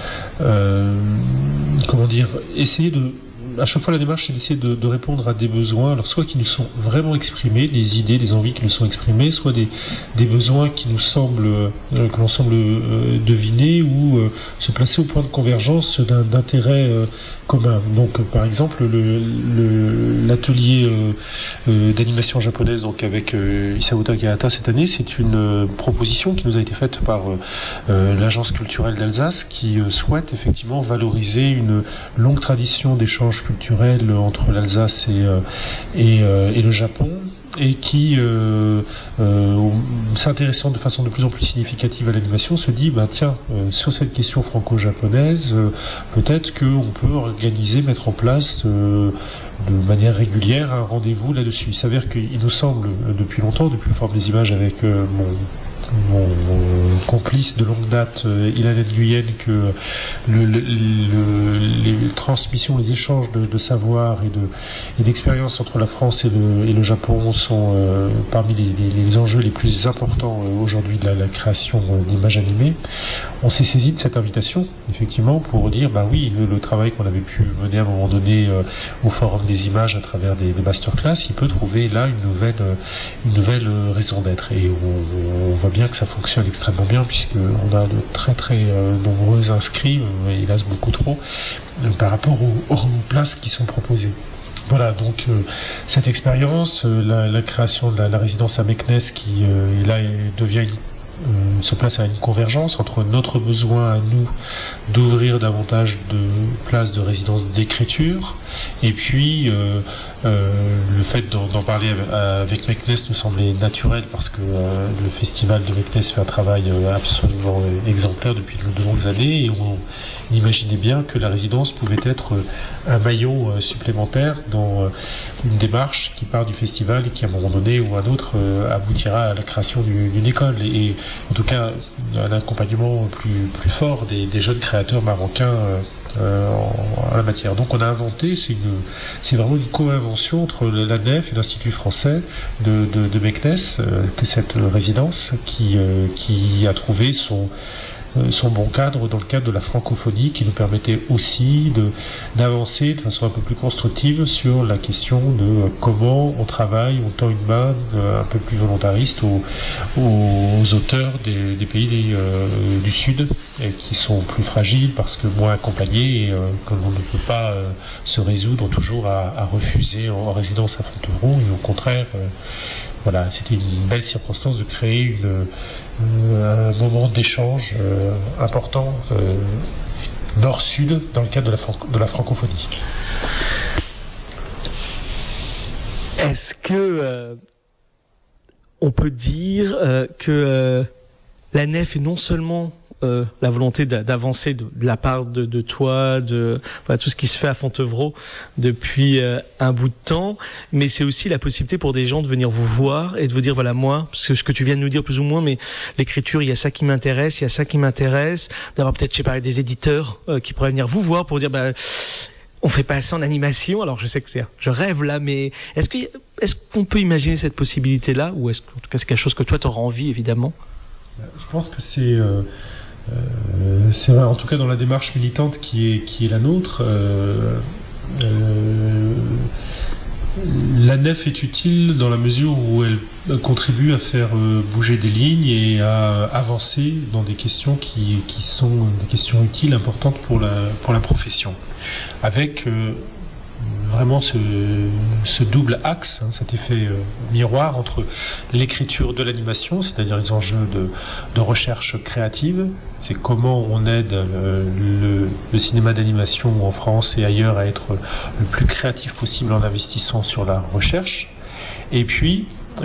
comment dire, essayer de, à chaque fois la démarche c'est d'essayer de répondre à des besoins, alors soit qui nous sont vraiment exprimés, des idées, des envies qui nous sont exprimées, soit des besoins qui nous semblent que l'on semble deviner, ou se placer au point de convergence d'intérêts communs. Donc par exemple l'atelier d'animation japonaise, donc avec Isao Takahata cette année, c'est une proposition qui nous a été faite par l'agence culturelle d'Alsace, qui souhaite effectivement valoriser une longue tradition d'échanges culturels entre l'Alsace et le Japon, et qui, s'intéressant de façon de plus en plus significative à l'animation, se dit, tiens, sur cette question franco-japonaise, peut-être qu'on peut organiser, mettre en place de manière régulière un rendez-vous là-dessus. Il s'avère qu'il nous semble, depuis longtemps, depuis le Forum des images avec mon complice de longue date, Ilan Nguyen, que les transmissions, les échanges de savoir et d'expérience entre la France et le Japon sont parmi les enjeux les plus importants aujourd'hui de la création d'images animées. On s'est saisi de cette invitation, effectivement, pour dire, oui, le travail qu'on avait pu mener à un moment donné au Forum des images à travers des masterclass, il peut trouver là une nouvelle raison d'être. Et on voit bien que ça fonctionne extrêmement bien, puisqu'on a de très très nombreux inscrits, hélas beaucoup trop, par rapport aux places qui sont proposées. Voilà, donc cette expérience, la création de la résidence à Meknes, qui là devient se place à une convergence entre notre besoin à nous d'ouvrir davantage de places de résidence d'écriture, et puis le fait d'en parler avec Meknes nous semblait naturel, parce que le festival de Meknes fait un travail absolument exemplaire depuis de longues années, et on imaginait bien que la résidence pouvait être un maillon supplémentaire dans une démarche qui part du festival et qui, à un moment donné ou à un autre, aboutira à la création d'une école, et en tout cas un accompagnement plus fort des jeunes créateurs marocains en la matière. Donc on a inventé, c'est vraiment une co-invention entre la NEF et l'Institut français de Meknes, que cette résidence qui a trouvé son bon cadre dans le cadre de la francophonie, qui nous permettait aussi d'avancer de façon un peu plus constructive sur la question de comment on travaille, on tend une main un peu plus volontariste aux auteurs des pays du Sud, et qui sont plus fragiles parce que moins accompagnés, et qu'on ne peut pas se résoudre toujours à refuser en résidence à Fontevraud, et au contraire voilà, c'était une belle circonstance de créer un moment d'échange important nord-sud dans le cadre de la francophonie. Est-ce que on peut dire que la nef est non seulement la volonté d'avancer de la part de toi, voilà, tout ce qui se fait à Fontevraud depuis un bout de temps, mais c'est aussi la possibilité pour des gens de venir vous voir et de vous dire, voilà, moi, ce que tu viens de nous dire plus ou moins, mais l'écriture, il y a ça qui m'intéresse, il y a ça qui m'intéresse, d'avoir peut-être, je sais pas, des éditeurs qui pourraient venir vous voir pour dire, on fait pas ça en animation. Alors je sais que je rêve là, mais est-ce qu'on peut imaginer cette possibilité-là, ou est-ce qu'en tout cas c'est quelque chose que toi t'auras envie, évidemment? Je pense que c'est vrai, en tout cas dans la démarche militante qui est la nôtre. La nef est utile dans la mesure où elle contribue à faire bouger des lignes et à avancer dans des questions qui sont des questions utiles, importantes pour la profession. Avec vraiment ce double axe, cet effet miroir entre l'écriture de l'animation, c'est-à-dire les enjeux de recherche créative, c'est comment on aide le cinéma d'animation en France et ailleurs à être le plus créatif possible en investissant sur la recherche, et puis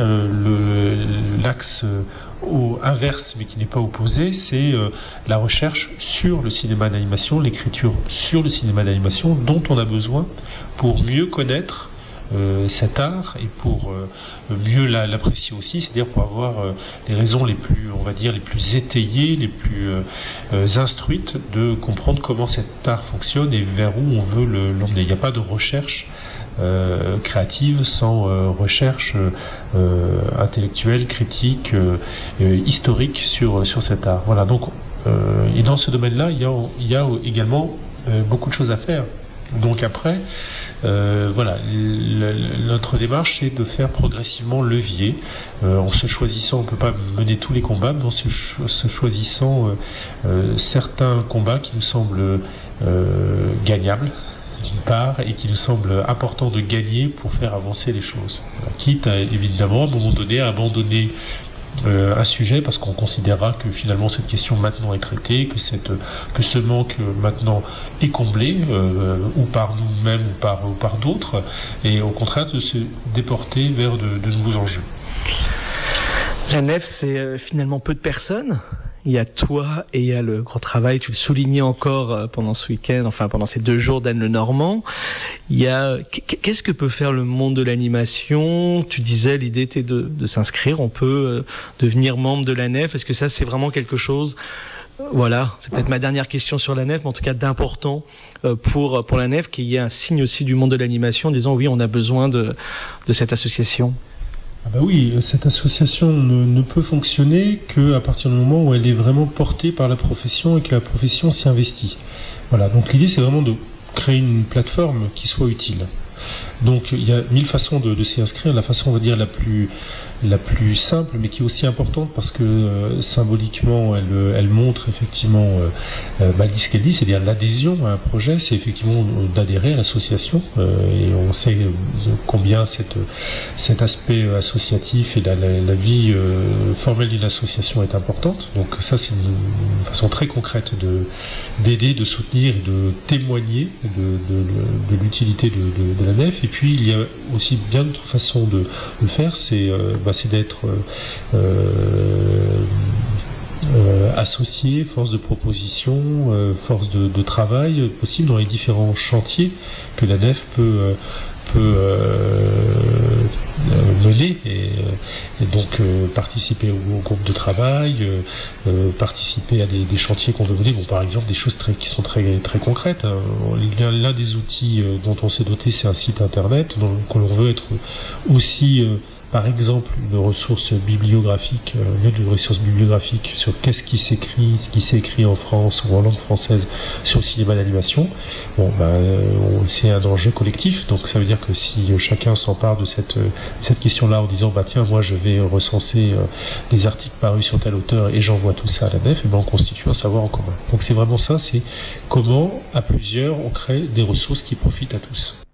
l'axe inverse, mais qui n'est pas opposé, c'est la recherche sur le cinéma d'animation, l'écriture sur le cinéma d'animation dont on a besoin pour mieux connaître cet art et pour mieux l'apprécier aussi, c'est-à-dire pour avoir les raisons les plus, on va dire, les plus étayées, les plus instruites de comprendre comment cet art fonctionne et vers où on veut l'emmener. Il n'y a pas de recherche créative sans recherche intellectuelle, critique, historique sur cet art. Voilà, donc et dans ce domaine-là, il y a également beaucoup de choses à faire. Donc après, voilà, notre démarche c'est de faire progressivement levier, en se choisissant, on ne peut pas mener tous les combats, mais en se choisissant certains combats qui nous semblent gagnables d'une part, et qui nous semble important de gagner pour faire avancer les choses. Quitte à, évidemment, à un moment donné, à abandonner un sujet parce qu'on considérera que finalement cette question maintenant est traitée, que ce manque maintenant est comblé, ou par nous-mêmes ou par d'autres, et au contraire de se déporter vers de nouveaux enjeux. La nef, c'est finalement peu de personnes. Il y a toi et il y a le gros travail, tu le soulignais encore pendant ce week-end, enfin pendant ces 2 jours d'Anne Lenormand. Il y a, qu'est-ce que peut faire le monde de l'animation? Tu disais, l'idée était de s'inscrire, on peut devenir membre de la nef. Est-ce que ça, c'est vraiment quelque chose, voilà, c'est peut-être ma dernière question sur la nef, mais en tout cas d'important pour la nef, qu'il y ait un signe aussi du monde de l'animation en disant oui, on a besoin de cette association? Ah bah oui, cette association ne peut fonctionner qu'à partir du moment où elle est vraiment portée par la profession et que la profession s'y investit. Voilà, donc l'idée c'est vraiment de créer une plateforme qui soit utile. Donc il y a 1000 façons de s'y inscrire. La façon, on va dire, la plus simple, mais qui est aussi importante parce que symboliquement elle montre effectivement elle dit ce qu'elle dit, c'est-à-dire l'adhésion à un projet, c'est effectivement d'adhérer à l'association, et on sait combien cet aspect associatif et la vie formelle d'une association est importante. Donc ça c'est une façon très concrète d'aider, de soutenir et de témoigner de l'utilité de la nef. Et puis il y a aussi bien d'autres façons de le faire, c'est d'être associé, force de proposition, force de travail possible dans les différents chantiers que la nef peut mener, et donc participer au groupe de travail, participer à des chantiers qu'on veut mener. Bon, par exemple, des choses qui sont très très concrètes. L'un des outils dont on s'est doté, c'est un site internet que l'on veut être aussi par exemple une ressource bibliographique, une ressource bibliographique sur ce qui s'est écrit en France ou en langue française sur le cinéma d'animation. Bon, c'est un enjeu collectif, donc ça veut dire que si chacun s'empare de cette question-là en disant tiens, moi je vais recenser les articles parus sur tel auteur et j'envoie tout ça à la nef, et on constitue un savoir en commun. Donc c'est vraiment ça, c'est comment à plusieurs on crée des ressources qui profitent à tous.